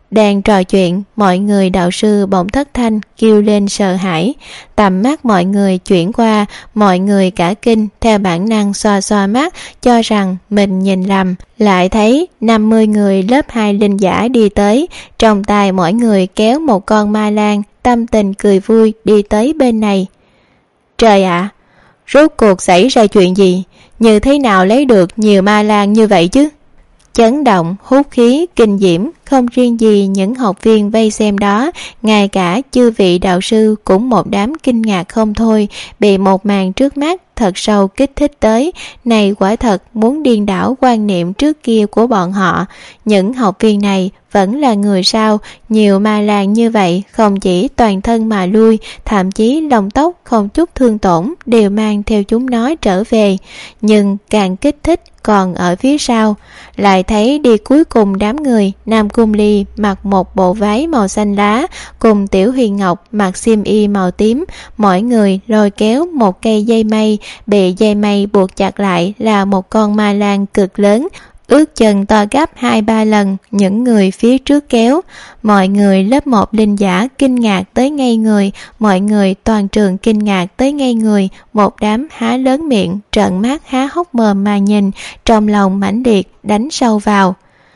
Đang trò chuyện, mọi người đạo sư bỗng thất thanh kêu lên sợ hãi. Tầm mắt mọi người chuyển qua, mọi người cả kinh theo bản năng xoa xoa mắt, cho rằng mình nhìn lầm. Lại thấy 50 người lớp 2 linh giả đi tới, trong tay mỗi người kéo một con ma lang, tâm tình cười vui đi tới bên này. Trời ạ! Rốt cuộc xảy ra chuyện gì? Như thế nào lấy được nhiều ma lang như vậy chứ? Chấn động, hút khí, kinh diễm, không riêng gì những học viên vây xem đó, ngay cả chư vị đạo sư cũng một đám kinh ngạc không thôi, bị một màn trước mắt thật sâu kích thích tới. Này quả thật muốn điên đảo quan niệm trước kia của bọn họ. Những học viên này vẫn là người sao? Nhiều ma lang như vậy, không chỉ toàn thân mà lui, thậm chí lông tóc không chút thương tổn đều mang theo chúng nó trở về. Nhưng càng kích thích còn ở phía sau. Lại thấy đi cuối cùng đám người, Nam Cung Ly mặc một bộ váy màu xanh lá, cùng Tiểu Huyền Ngọc mặc xiêm y màu tím, mỗi người lôi kéo một cây dây mây, bị dây mây buộc chặt lại là một con ma lang cực lớn, ước chừng to gấp 2-3 lần những người phía trước kéo. Mọi người lớp 1 linh giả kinh ngạc tới ngây người, mọi người toàn trường kinh ngạc tới ngây người, một đám há lớn miệng, trợn mắt há hốc mồm mà nhìn, trong lòng mãnh liệt đánh sâu vào.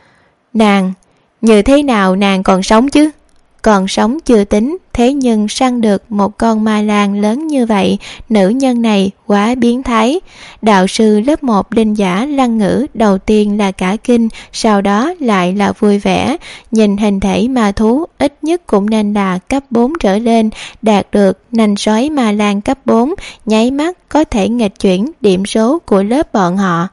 Nàng, như thế nào nàng còn sống chứ? Còn sống chưa tính, thế nhưng săn được một con ma lang lớn như vậy, nữ nhân này quá biến thái. Đạo sư lớp 1 linh giả Lăng Ngữ đầu tiên là cả kinh, sau đó lại là vui vẻ. Nhìn hình thể ma thú ít nhất cũng nên là cấp 4 trở lên, đạt được nanh sói ma lang cấp 4, nháy mắt có thể nghịch chuyển điểm số của lớp bọn họ.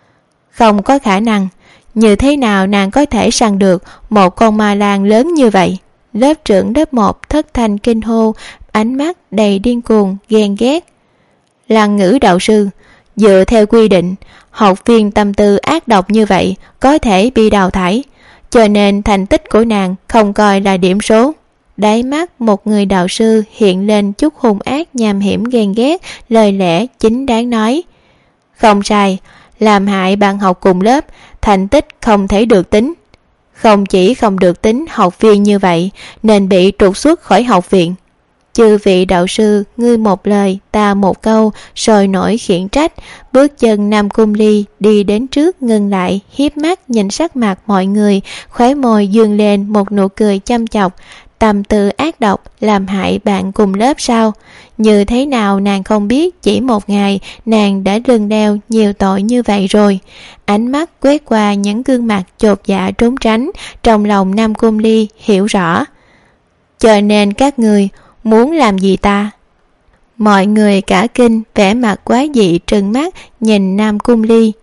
Không có khả năng, như thế nào nàng có thể săn được một con ma lang lớn như vậy? Lớp trưởng lớp 1 thất thanh kinh hô, ánh mắt đầy điên cuồng, ghen ghét. Lăng Ngữ đạo sư, dựa theo quy định, học viên tâm tư ác độc như vậy có thể bị đào thải, cho nên thành tích của nàng không coi là điểm số. Đáy mắt một người đạo sư hiện lên chút hung ác nham hiểm ghen ghét, lời lẽ chính đáng nói. Không sai, làm hại bạn học cùng lớp, thành tích không thể được tính. Không chỉ không được tính học viên như vậy, nên bị trục xuất khỏi học viện. Chư vị đạo sư, ngươi một lời, ta một câu, sôi nổi khiển trách. Bước chân Nam Cung Ly đi đến trước ngừng lại, hiếp mắt nhìn sắc mặt mọi người, khóe môi dương lên một nụ cười chăm chọc. Tâm tư ác độc, làm hại bạn cùng lớp sao? Như thế nào nàng không biết chỉ một ngày nàng đã lưng đeo nhiều tội như vậy rồi. Ánh mắt quét qua những gương mặt chột dạ trốn tránh, trong lòng Nam Cung Ly hiểu rõ. Cho nên các người muốn làm gì ta? Mọi người cả kinh, vẻ mặt quá dị trừng mắt nhìn Nam Cung Ly.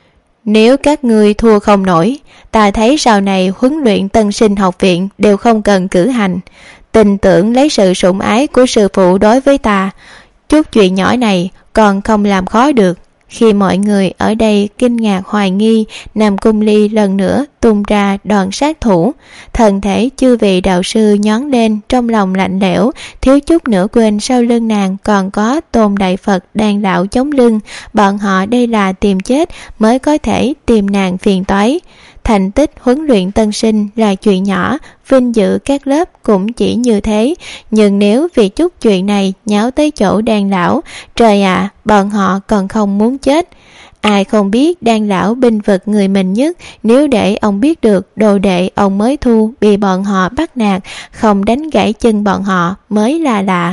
Nếu các ngươi thua không nổi, ta thấy sau này huấn luyện tân sinh học viện đều không cần cử hành. Tin tưởng lấy sự sủng ái của sư phụ đối với ta, chút chuyện nhỏ này còn không làm khó được. Khi mọi người ở đây kinh ngạc hoài nghi, Nam Cung Ly lần nữa tung ra đòn sát thủ. Thân thể chư vị đạo sư nhón lên, trong lòng lạnh lẽo, thiếu chút nữa quên sau lưng nàng còn có Tôn Đại Phật đang lão chống lưng. Bọn họ đây là tìm chết mới có thể tìm nàng phiền toái. Thành tích huấn luyện tân sinh là chuyện nhỏ, vinh dự các lớp cũng chỉ như thế. Nhưng nếu vì chút chuyện này nháo tới chỗ đan lão, trời ạ, bọn họ còn không muốn chết. Ai không biết đan lão binh vực người mình nhất, nếu để ông biết được đồ đệ ông mới thu bị bọn họ bắt nạt, không đánh gãy chân bọn họ mới là lạ.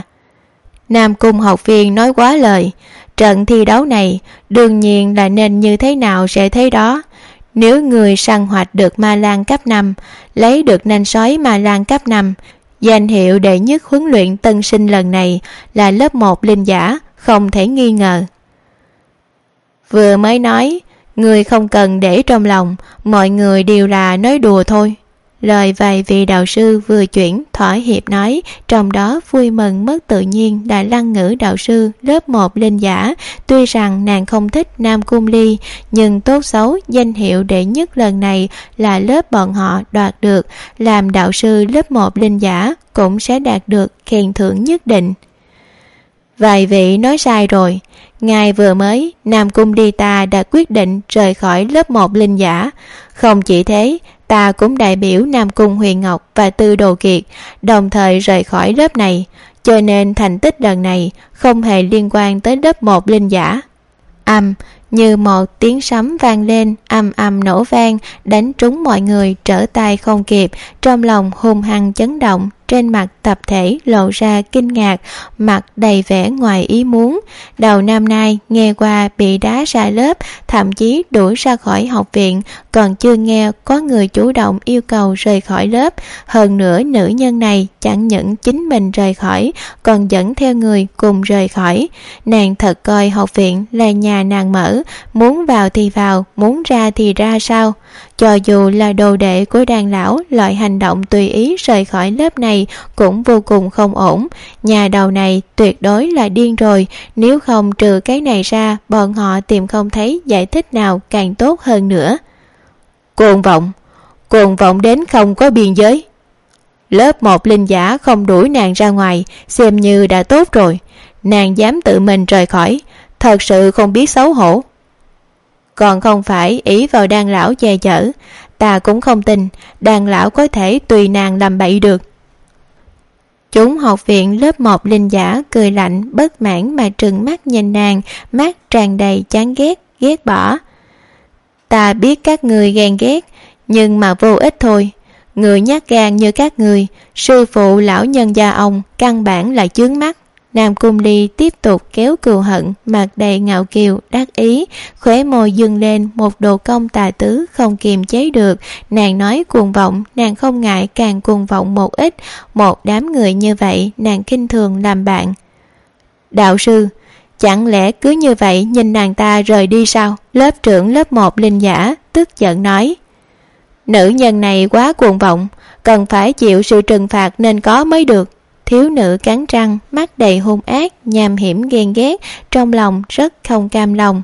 Nam Cung học viên nói quá lời, trận thi đấu này đương nhiên là nên như thế nào sẽ thế đó. Nếu người săn hoạch được ma lang cấp 5, lấy được nanh sói ma lang cấp 5, danh hiệu đệ nhất huấn luyện tân sinh lần này là lớp 1 linh giả, không thể nghi ngờ. Vừa mới nói, người không cần để trong lòng, mọi người đều là nói đùa thôi. Lời vài vị đạo sư vừa chuyển thỏa hiệp nói, trong đó vui mừng mất tự nhiên là Lăng Ngữ đạo sư lớp 1 linh giả. Tuy rằng nàng không thích Nam Cung Ly, nhưng tốt xấu danh hiệu đệ nhất lần này là lớp bọn họ đoạt được, làm đạo sư lớp 1 linh giả cũng sẽ đạt được khen thưởng nhất định. Vài vị nói sai rồi, ngài vừa mới Nam Cung Ly ta đã quyết định rời khỏi lớp 1 linh giả. Không chỉ thế, ta cũng đại biểu Nam Cung Huyền Ngọc và Tư Đồ Kiệt đồng thời rời khỏi lớp này, cho nên thành tích lần này không hề liên quan tới lớp 1 linh giả. Như một tiếng sấm vang lên, ầm ầm nổ vang, đánh trúng mọi người trở tay không kịp, trong lòng hung hăng chấn động, trên mặt tập thể lộ ra kinh ngạc, mặt đầy vẻ ngoài ý muốn. Đầu năm nay nghe qua bị đá ra lớp, thậm chí đuổi ra khỏi học viện, còn chưa nghe có người chủ động yêu cầu rời khỏi lớp. Hơn nữa nữ nhân này chẳng những chính mình rời khỏi, còn dẫn theo người cùng rời khỏi. Nàng thật coi học viện là nhà nàng mở, muốn vào thì vào, muốn ra thì ra sao? Cho dù là đồ đệ của Đan lão, loại hành động tùy ý rời khỏi lớp này cũng vô cùng không ổn. Nhà đầu này tuyệt đối là điên rồi, nếu không trừ cái này ra, bọn họ tìm không thấy giải thích nào càng tốt hơn nữa. Cuồng vọng đến không có biên giới. Lớp 1 linh giả không đuổi nàng ra ngoài, xem như đã tốt rồi. Nàng dám tự mình rời khỏi, thật sự không biết xấu hổ. Còn không phải ý vào Đan lão che chở, ta cũng không tin Đan lão có thể tùy nàng làm bậy được. Chúng học viện lớp 1 linh giả cười lạnh bất mãn mà trừng mắt nhìn nàng, mắt tràn đầy chán ghét, ghét bỏ. Ta biết các người ghen ghét, nhưng mà vô ích thôi. Người nhát gan như các người, sư phụ lão nhân gia ông căn bản là chướng mắt. Nam Cung Ly tiếp tục kéo cừu hận, mặt đầy ngạo kiều đắc ý, khóe môi dâng lên một độ cong tà tứ không kiềm chế được. Nàng nói cuồng vọng, nàng không ngại càng cuồng vọng một ít. Một đám người như vậy nàng khinh thường làm bạn. Đạo sư, chẳng lẽ cứ như vậy nhìn nàng ta rời đi sao? Lớp trưởng lớp 1 linh giả tức giận nói, nữ nhân này quá cuồng vọng, cần phải chịu sự trừng phạt nên có mới được. Thiếu nữ cắn răng, mắt đầy hung ác, nham hiểm ghen ghét, trong lòng rất không cam lòng.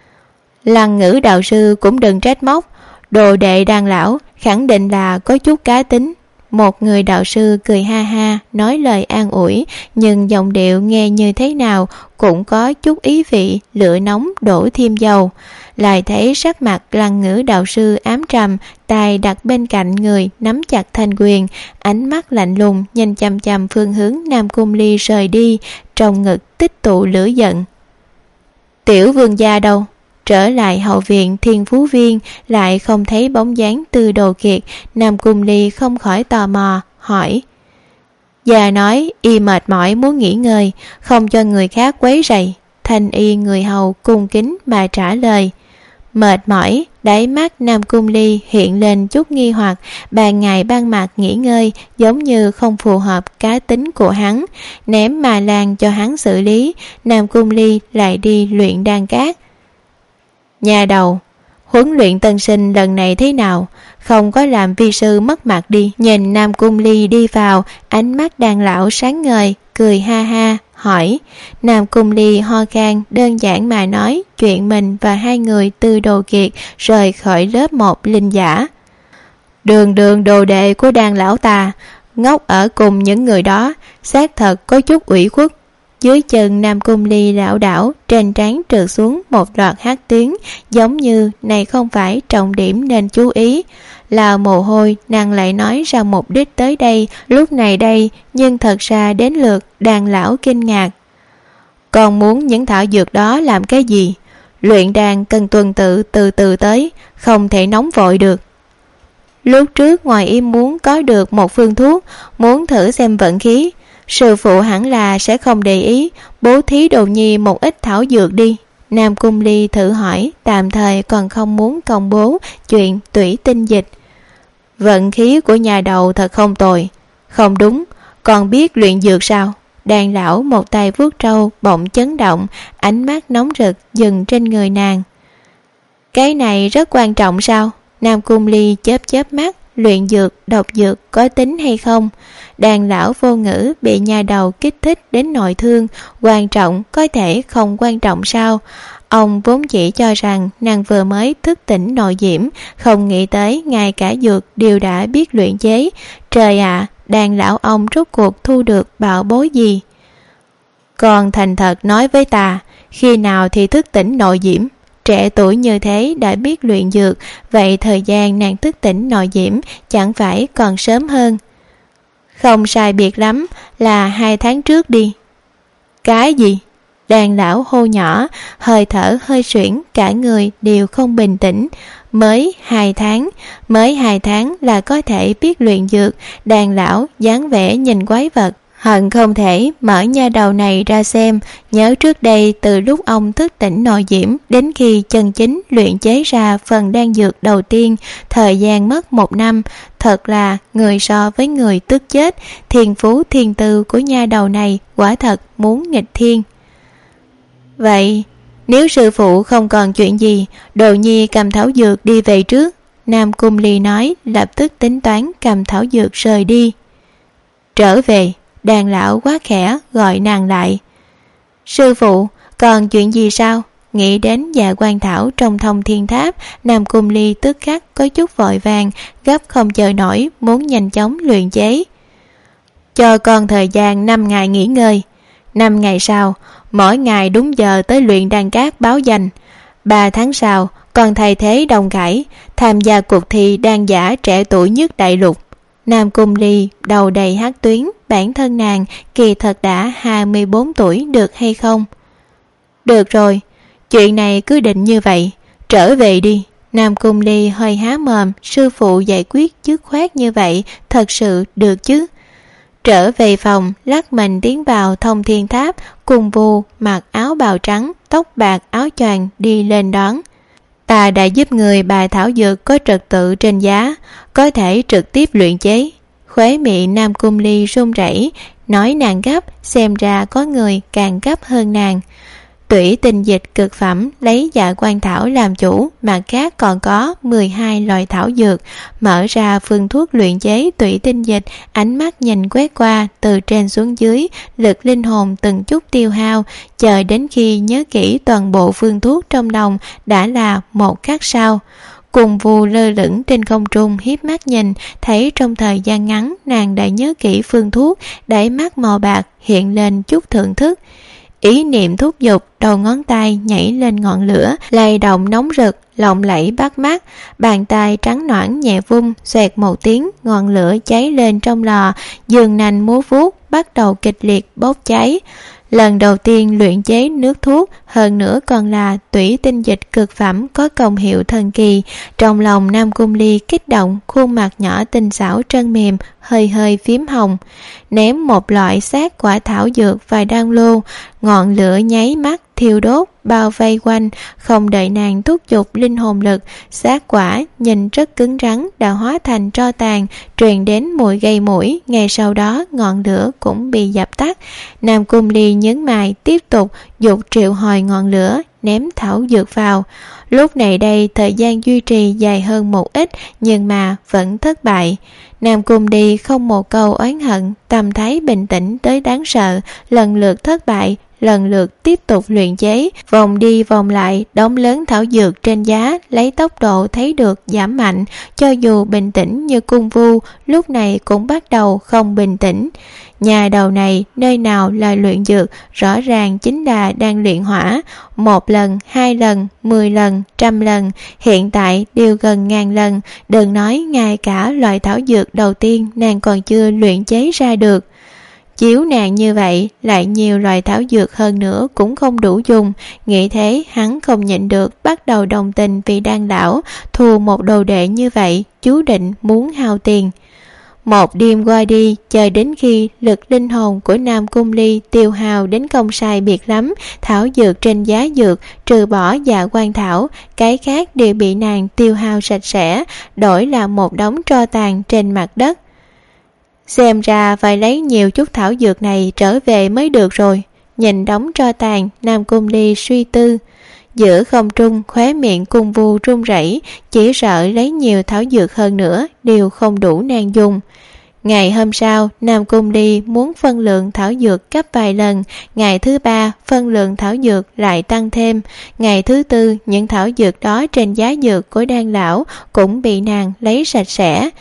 Lăng Ngữ đạo sư cũng đừng trách móc, đồ đệ Đan lão khẳng định là có chút cá tính. Một người đạo sư cười ha ha, nói lời an ủi, nhưng giọng điệu nghe như thế nào cũng có chút ý vị lửa nóng đổ thêm dầu. Lại thấy sắc mặt Lăng Ngữ đạo sư ám trầm, tay đặt bên cạnh người nắm chặt thanh quyền, ánh mắt lạnh lùng nhìn chằm chằm phương hướng Nam Cung Ly rời đi, trong ngực tích tụ lửa giận. Tiểu vương gia đâu? Trở lại hậu viện Thiên Phú Viên lại không thấy bóng dáng Tư Đồ Kiệt. Nam Cung Ly không khỏi tò mò hỏi. Già nói y mệt mỏi muốn nghỉ ngơi, không cho người khác quấy rầy. Thanh y người hầu cung kính mà trả lời. Mệt mỏi, đáy mắt Nam Cung Ly hiện lên chút nghi hoặc, ban ngày ban mặt nghỉ ngơi giống như không phù hợp cá tính của hắn. Ném mà lan cho hắn xử lý, Nam Cung Ly lại đi luyện đan cát. Nhà đầu, huấn luyện tân sinh lần này thế nào? Không có làm vi sư mất mặt đi. Nhìn Nam Cung Ly đi vào, ánh mắt Đan lão sáng ngời, cười ha ha, hỏi. Nam Cung Ly ho khan, đơn giản mà nói chuyện mình và hai người Tư Đồ Kiệt rời khỏi lớp 1 linh giả. Đường đồ đệ của Đan lão ta, ngốc ở cùng những người đó, xác thật có chút ủy khuất. Dưới chân Nam Cung Ly lảo đảo, trên trán trượt xuống một loạt hắc tuyến, giống như này không phải trọng điểm nên chú ý. Là mồ hôi, nàng lại nói ra mục đích tới đây lúc này đây, nhưng thật ra đến lượt Đan lão kinh ngạc. Còn muốn những thảo dược đó làm cái gì? Luyện đan cần tuần tự từ từ tới, không thể nóng vội được. Lúc trước ngoài im muốn có được một phương thuốc, muốn thử xem vận khí, sư phụ hẳn là sẽ không để ý, bố thí Đồ nhi một ít thảo dược đi. Nam Cung Ly thử hỏi, tạm thời còn không muốn công bố chuyện tủy tinh dịch. Vận khí của nhà đầu thật không tồi. Không đúng, còn biết luyện dược sao? Đan lão một tay vuốt râu bỗng chấn động, ánh mắt nóng rực dừng trên người nàng. Cái này rất quan trọng sao? Nam Cung Ly chớp mắt, luyện dược, độc dược có tính hay không? Đan lão vô ngữ bị nhà đầu kích thích đến nội thương, quan trọng có thể không quan trọng sao? Ông vốn chỉ cho rằng nàng vừa mới thức tỉnh nội diễm, không nghĩ tới ngay cả dược đều đã biết luyện chế. Trời ạ, Đan lão ông rốt cuộc thu được bảo bối gì? Còn thành thật nói với ta, khi nào thì thức tỉnh nội diễm? trẻ tuổi như thế đã biết luyện dược, vậy thời gian nàng thức tỉnh nội diễm chẳng phải còn sớm hơn? Không sai biệt lắm là 2 tháng trước đi. Cái gì? Đàn lão hô nhỏ, hơi thở hơi suyễn, cả người đều không bình tĩnh. Mới 2 tháng là có thể biết luyện dược. Đàn lão dáng vẻ nhìn quái vật, hận không thể mở nha đầu này ra xem. Nhớ trước đây, từ lúc ông thức tỉnh nội diễm đến khi chân chính luyện chế ra phần đan dược đầu tiên, thời gian mất 1 năm. Thật là người so với người tức chết. Thiên phú thiên tư của nha đầu này quả thật muốn nghịch thiên. Vậy nếu sư phụ không còn chuyện gì, Đồ Nhi cầm thảo dược đi về trước. Nam Cung Ly nói, lập tức tính toán cầm thảo dược rời đi. Trở về. Đàn lão quá khẽ gọi nàng lại. Sư phụ, còn chuyện gì sao? Nghĩ đến Dạ Quan Thảo trong Thông Thiên Tháp, Nam Cung Ly tức khắc có chút vội vàng, gấp không chờ nổi, muốn nhanh chóng luyện chế. Cho con thời gian 5 ngày nghỉ ngơi. 5 ngày sau, mỗi ngày đúng giờ tới luyện đan cát báo danh. 3 tháng sau, còn thay thế Đồng Khải tham gia cuộc thi đan giả trẻ tuổi nhất đại lục. Nam Cung Ly đầu đầy hắc tuyến, bản thân nàng kỳ thật đã 24 tuổi được hay không? Được rồi, chuyện này cứ định như vậy, trở về đi. Nam Cung Ly hơi há mồm, sư phụ giải quyết dứt khoát như vậy, thật sự được chứ? Trở về phòng, lắc mình tiến vào Thông Thiên Tháp, cùng Vu mặc áo bào trắng, tóc bạc áo choàng đi lên đón. Ta đã giúp người bài thảo dược có trật tự trên giá, có thể trực tiếp luyện chế. Khóe miệng Nam Cung Ly run rẩy, nói nàng gấp, xem ra có người càng gấp hơn nàng. Tủy tinh dịch cực phẩm lấy Dạ Quan Thảo làm chủ, mặt khác còn có 12 loại thảo dược. Mở ra phương thuốc luyện chế tủy tinh dịch, ánh mắt nhìn quét qua từ trên xuống dưới, lực linh hồn từng chút tiêu hao, chờ đến khi nhớ kỹ toàn bộ phương thuốc trong lòng đã là một khắc sau. Cùng Vu lơ lửng trên không trung hiếp mắt nhìn, thấy trong thời gian ngắn nàng đã nhớ kỹ phương thuốc, đáy mắt màu bạc hiện lên chút thưởng thức. Ý niệm thúc giục, đầu ngón tay nhảy lên ngọn lửa, lay động nóng rực, lộng lẫy bắt mắt. Bàn tay trắng nõn nhẹ vung, xoẹt một tiếng, ngọn lửa cháy lên trong lò, giường nành múa vuốt bắt đầu kịch liệt bốc cháy. Lần đầu tiên luyện chế nước thuốc, hơn nữa còn là tủy tinh dịch cực phẩm có công hiệu thần kỳ. Trong lòng Nam Cung Ly kích động, khuôn mặt nhỏ tinh xảo trơn mềm, hơi hơi phím hồng. Ném một loại xác quả thảo dược và đan lô, ngọn lửa nháy mắt thiêu đốt bao vây quanh. Không đợi nàng thúc giục linh hồn lực, xác quả nhìn rất cứng rắn đã hóa thành tro tàn, truyền đến mùi gây mũi. Ngay sau đó ngọn lửa cũng bị dập tắt. Nam Cung Ly nhấn mày tiếp tục dục triệu hồi ngọn lửa, ném thảo dược vào. Lúc này đây thời gian duy trì dài hơn một ít, nhưng mà vẫn thất bại. Nam Cung Ly không một câu oán hận, tâm thái bình tĩnh tới đáng sợ, lần lượt thất bại, lần lượt tiếp tục luyện chế, vòng đi vòng lại, đống lớn thảo dược trên giá lấy tốc độ thấy được giảm mạnh. Cho dù bình tĩnh như Cung Vu, lúc này cũng bắt đầu không bình tĩnh. Nhà đầu này nơi nào là luyện dược, rõ ràng chính là đang luyện hỏa. 1 lần, 2 lần, 10 lần, 100 lần, hiện tại đều gần 1000 lần. Đừng nói ngay cả loại thảo dược đầu tiên nàng còn chưa luyện chế ra được. Chiếu nàng như vậy, lại nhiều loại thảo dược hơn nữa cũng không đủ dùng. Nghĩ thế hắn không nhịn được, bắt đầu đồng tình vì đan lão, thù một đồ đệ như vậy, chú định muốn hao tiền. Một đêm qua đi, chờ đến khi lực linh hồn của Nam Cung Ly tiêu hao đến không sai biệt lắm, thảo dược trên giá dược trừ bỏ Dạ Quan Thảo, cái khác đều bị nàng tiêu hao sạch sẽ, đổi là một đống tro tàn trên mặt đất. Xem ra phải lấy nhiều chút thảo dược này trở về mới được rồi. Nhìn đống tro tàn, Nam Cung Ly suy tư. Giữa không trung, khóe miệng Cung Vu run rẩy, chỉ sợ lấy nhiều thảo dược hơn nữa đều không đủ nàng dùng. Ngày hôm sau, Nam Cung Ly muốn phân lượng thảo dược gấp vài lần. Ngày thứ 3, phân lượng thảo dược lại tăng thêm. Ngày thứ 4, những thảo dược đó trên giá dược của đan lão cũng bị nàng lấy sạch sẽ.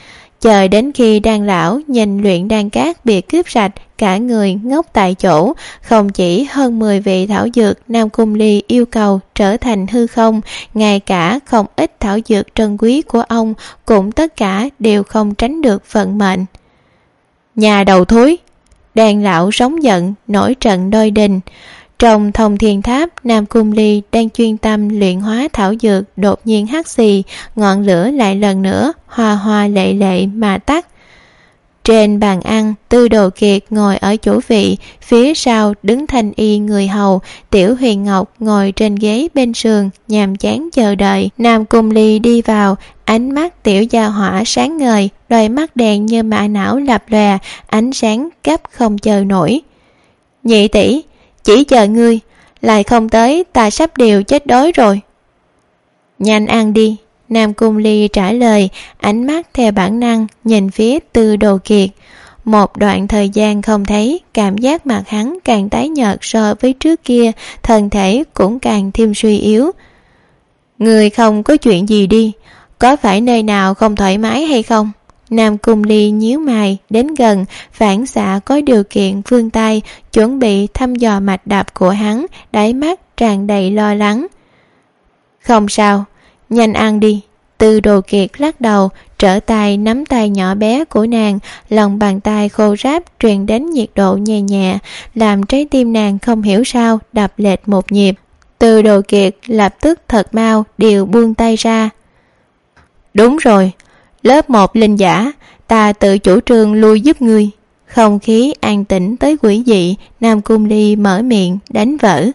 chờ đến khi đan lão nhìn luyện đan cát bị cướp sạch, cả người ngốc tại chỗ. Không chỉ hơn 10 vị thảo dược Nam Cung Ly yêu cầu trở thành hư không, ngay cả không ít thảo dược trân quý của ông cũng tất cả đều không tránh được vận mệnh. Nhà đầu thối! Đan lão sống giận, nổi trận đôi đình. Trong Thông Thiên Tháp, Nam Cung Ly đang chuyên tâm luyện hóa thảo dược, đột nhiên hắt xì, ngọn lửa lại lần nữa hoa hoa lệ lệ mà tắt. Trên bàn ăn, Tư Đồ Kiệt ngồi ở chủ vị, phía sau đứng Thanh Y người hầu, Tiểu Huyền Ngọc ngồi trên ghế bên sườn, nhàm chán chờ đợi. Nam Cung Ly đi vào, ánh mắt tiểu gia hỏa sáng ngời, đôi mắt đèn như mã não lập lòe, ánh sáng gấp không chờ nổi. Nhị tỷ, chỉ chờ ngươi, lại không tới ta sắp đều chết đói rồi. Nhanh ăn đi, Nam Cung Ly trả lời, ánh mắt theo bản năng nhìn phía Tư Đồ Kiệt. Một đoạn thời gian không thấy, cảm giác mặt hắn càng tái nhợt so với trước kia, thân thể cũng càng thêm suy yếu. Người không có chuyện gì đi, có phải nơi nào không thoải mái hay không? Nam Cung Ly nhíu mày đến gần, phản xạ có điều kiện vươn tay chuẩn bị thăm dò mạch đập của hắn, đáy mắt tràn đầy lo lắng. Không sao, nhanh ăn đi. Tư Đồ Kiệt lắc đầu, trở tay nắm tay nhỏ bé của nàng, lòng bàn tay khô ráp truyền đến nhiệt độ nhẹ nhẹ, làm trái tim nàng không hiểu sao đập lệch một nhịp. Tư Đồ Kiệt lập tức thật mau đều buông tay ra. Đúng rồi, lớp 1 linh giả, ta tự chủ trương lui giúp ngươi. Không khí an tĩnh tới quỷ dị, Nam Cung Ly mở miệng đánh vỡ.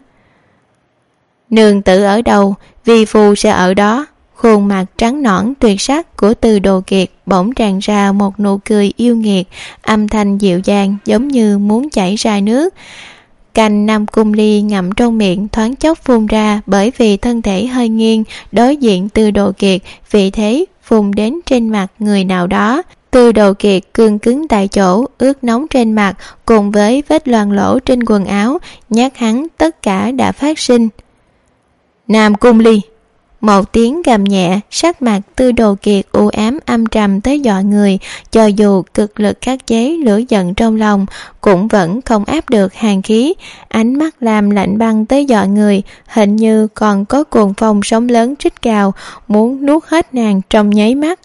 Nương tử ở đâu, vi phu sẽ ở đó. Khuôn mặt trắng nõn tuyệt sắc của Tư Đồ Kiệt bỗng tràn ra một nụ cười yêu nghiệt, âm thanh dịu dàng giống như muốn chảy ra nước. Canh Nam Cung Ly ngậm trong miệng thoáng chốc phun ra, bởi vì thân thể hơi nghiêng đối diện Tư Đồ Kiệt, vì thế phun đến trên mặt người nào đó. Tư Đồ Kiệt cương cứng tại chỗ, ướt nóng trên mặt cùng với vết loang lỗ trên quần áo, nhát hắn tất cả đã phát sinh. Nam Cung Ly! Một tiếng gầm nhẹ, sắc mặt Tư Đồ Kiệt u ám âm trầm tới dọa người, cho dù cực lực khắc chế lửa giận trong lòng cũng vẫn không áp được hàn khí, ánh mắt làm lạnh băng tới dọa người, hình như còn có cuồng phong sóng lớn rít gào muốn nuốt hết nàng trong nháy mắt.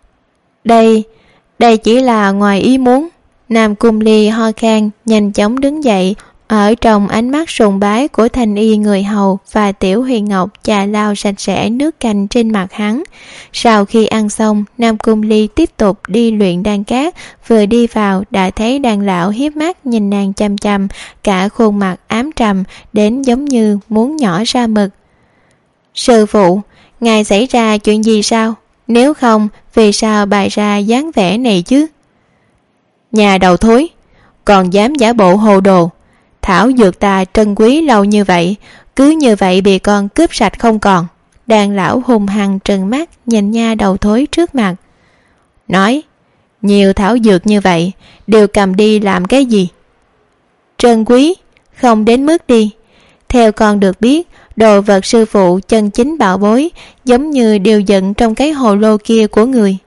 Đây chỉ là ngoài ý muốn. Nam Cung Ly ho khan, nhanh chóng đứng dậy. Ở trong ánh mắt sùng bái của Thanh Y người hầu và Tiểu Huyền Ngọc chà lau sạch sẽ nước canh trên mặt hắn. Sau khi ăn xong, Nam Cung Ly tiếp tục đi luyện đan cát, vừa đi vào đã thấy đan lão hiếp mắt nhìn nàng chăm chăm, cả khuôn mặt ám trầm đến giống như muốn nhỏ ra mực. Sư phụ, ngài xảy ra chuyện gì sao? Nếu không, vì sao bày ra dáng vẻ này chứ? Nhà đầu thối, còn dám giả bộ hồ đồ. Thảo dược ta trân quý lâu như vậy, cứ như vậy bị con cướp sạch không còn. Đàn lão hùng hăng trừng mắt nhìn nha đầu thối trước mặt. Nói, nhiều thảo dược như vậy, đều cầm đi làm cái gì? Trân quý, không đến mức đi. Theo con được biết, đồ vật sư phụ chân chính bảo bối, giống như điều dựng trong cái hồ lô kia của người.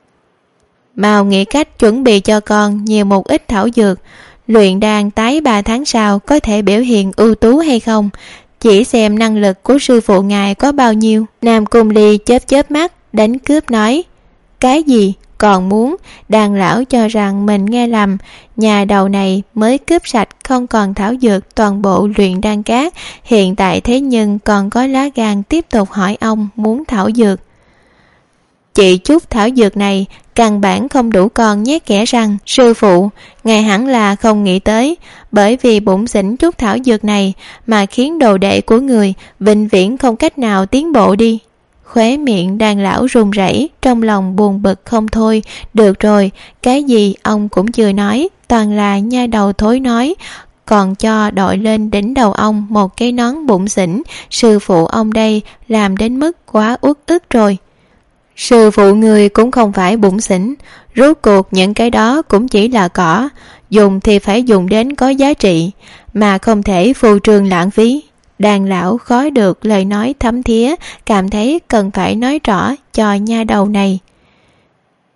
Mau nghĩ cách chuẩn bị cho con nhiều một ít thảo dược, luyện đan tái 3 tháng sau có thể biểu hiện ưu tú hay không, chỉ xem năng lực của sư phụ ngài có bao nhiêu. Nam Cung Ly chớp mắt đánh cướp nói. Cái gì? Còn muốn? Đàn lão cho rằng mình nghe lầm, nhà đầu này mới cướp sạch không còn thảo dược toàn bộ luyện đan cát, hiện tại thế nhưng còn có lá gan tiếp tục hỏi ông muốn thảo dược. Chỉ chút thảo dược này căn bản không đủ con nhét kẽ răng. Sư phụ, ngài hẳn là không nghĩ tới, bởi vì bụng xỉn chút thảo dược này mà khiến đồ đệ của người vĩnh viễn không cách nào tiến bộ đi. Khóe miệng đàn lão run rẩy, trong lòng buồn bực không thôi. Được rồi, cái gì ông cũng chưa nói, toàn là nha đầu thối nói, còn cho đội lên đỉnh đầu ông một cái nón bụng xỉn. Sư phụ ông đây làm đến mức quá uất ức rồi. Sư phụ người cũng không phải bụng xỉn, rốt cuộc những cái đó cũng chỉ là cỏ, dùng thì phải dùng đến có giá trị, mà không thể phô trương lãng phí. Đàn lão khó được lời nói thấm thía, cảm thấy cần phải nói rõ cho nha đầu này.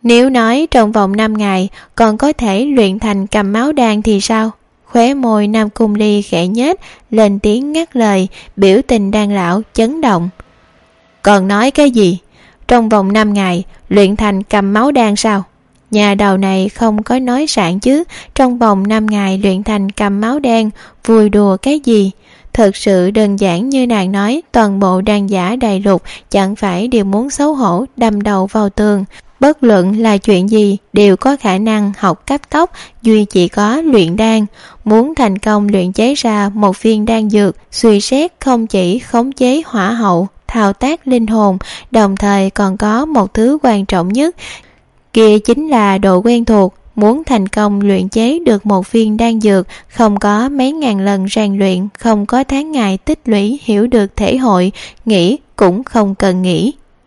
Nếu nói trong vòng 5 ngày còn có thể luyện thành cầm máu đan thì sao? Khóe môi Nam Cung Ly khẽ nhếch, lên tiếng ngắt lời, biểu tình đan lão chấn động. Còn nói cái gì? Trong vòng 5 ngày luyện thành cầm máu đan sao? Nhà đầu này không có nói sảng chứ, trong vòng 5 ngày luyện thành cầm máu đan, vui đùa cái gì? Thật sự đơn giản như nàng nói, toàn bộ đan giả đại lục chẳng phải đều muốn xấu hổ đâm đầu vào tường. Bất luận là chuyện gì đều có khả năng học cấp tốc, duy chỉ có luyện đan. Muốn thành công luyện chế ra một viên đan dược, suy xét không chỉ khống chế hỏa hậu, thao tác linh hồn, đồng thời còn có một thứ quan trọng nhất, kia chính là độ quen thuộc. Muốn thành công luyện chế được một viên đan dược, không có mấy ngàn lần rèn luyện, không có tháng ngày tích lũy hiểu được thể hội, nghĩ cũng không cần nghĩ.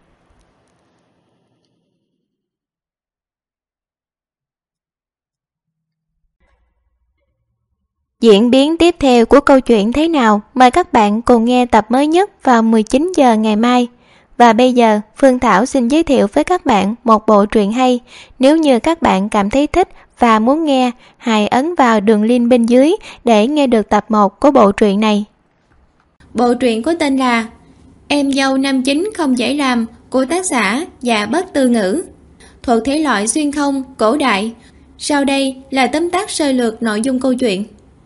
Diễn biến tiếp theo của câu chuyện thế nào? Mời các bạn cùng nghe tập mới nhất vào 19 giờ ngày mai. Và bây giờ, Phương Thảo xin giới thiệu với các bạn một bộ truyện hay. Nếu như các bạn cảm thấy thích và muốn nghe, hãy ấn vào đường link bên dưới để nghe được tập 1 của bộ truyện này. Bộ truyện có tên là Em dâu năm chín không dễ làm của tác giả Dạ Bất Từ Ngữ, thuộc thể loại xuyên không, cổ đại. Sau đây là tóm tắt sơ lược nội dung câu chuyện.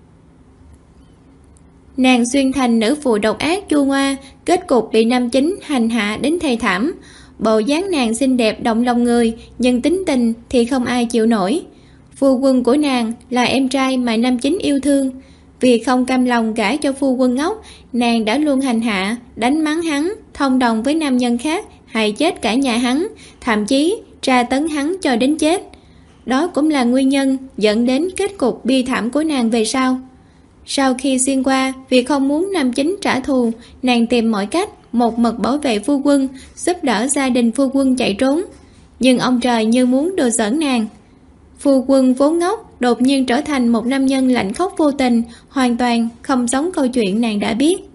Nàng xuyên thành nữ phụ độc ác chua ngoa, kết cục bị nam chính hành hạ đến thê thảm. Bộ dáng nàng xinh đẹp động lòng người, nhưng tính tình thì không ai chịu nổi. Phu quân của nàng là em trai mà nam chính yêu thương. Vì không cam lòng gả cho phu quân ngốc, nàng đã luôn hành hạ, đánh mắng hắn, thông đồng với nam nhân khác, hại chết cả nhà hắn, thậm chí tra tấn hắn cho đến chết. Đó cũng là nguyên nhân dẫn đến kết cục bi thảm của nàng về sau. Sau khi xuyên qua, vì không muốn nam chính trả thù, nàng tìm mọi cách một mực bảo vệ phu quân, giúp đỡ gia đình phu quân chạy trốn. Nhưng ông trời như muốn đùa giỡn nàng. Phu quân vốn ngốc đột nhiên trở thành một nam nhân lạnh khóc vô tình, hoàn toàn không giống câu chuyện nàng đã biết.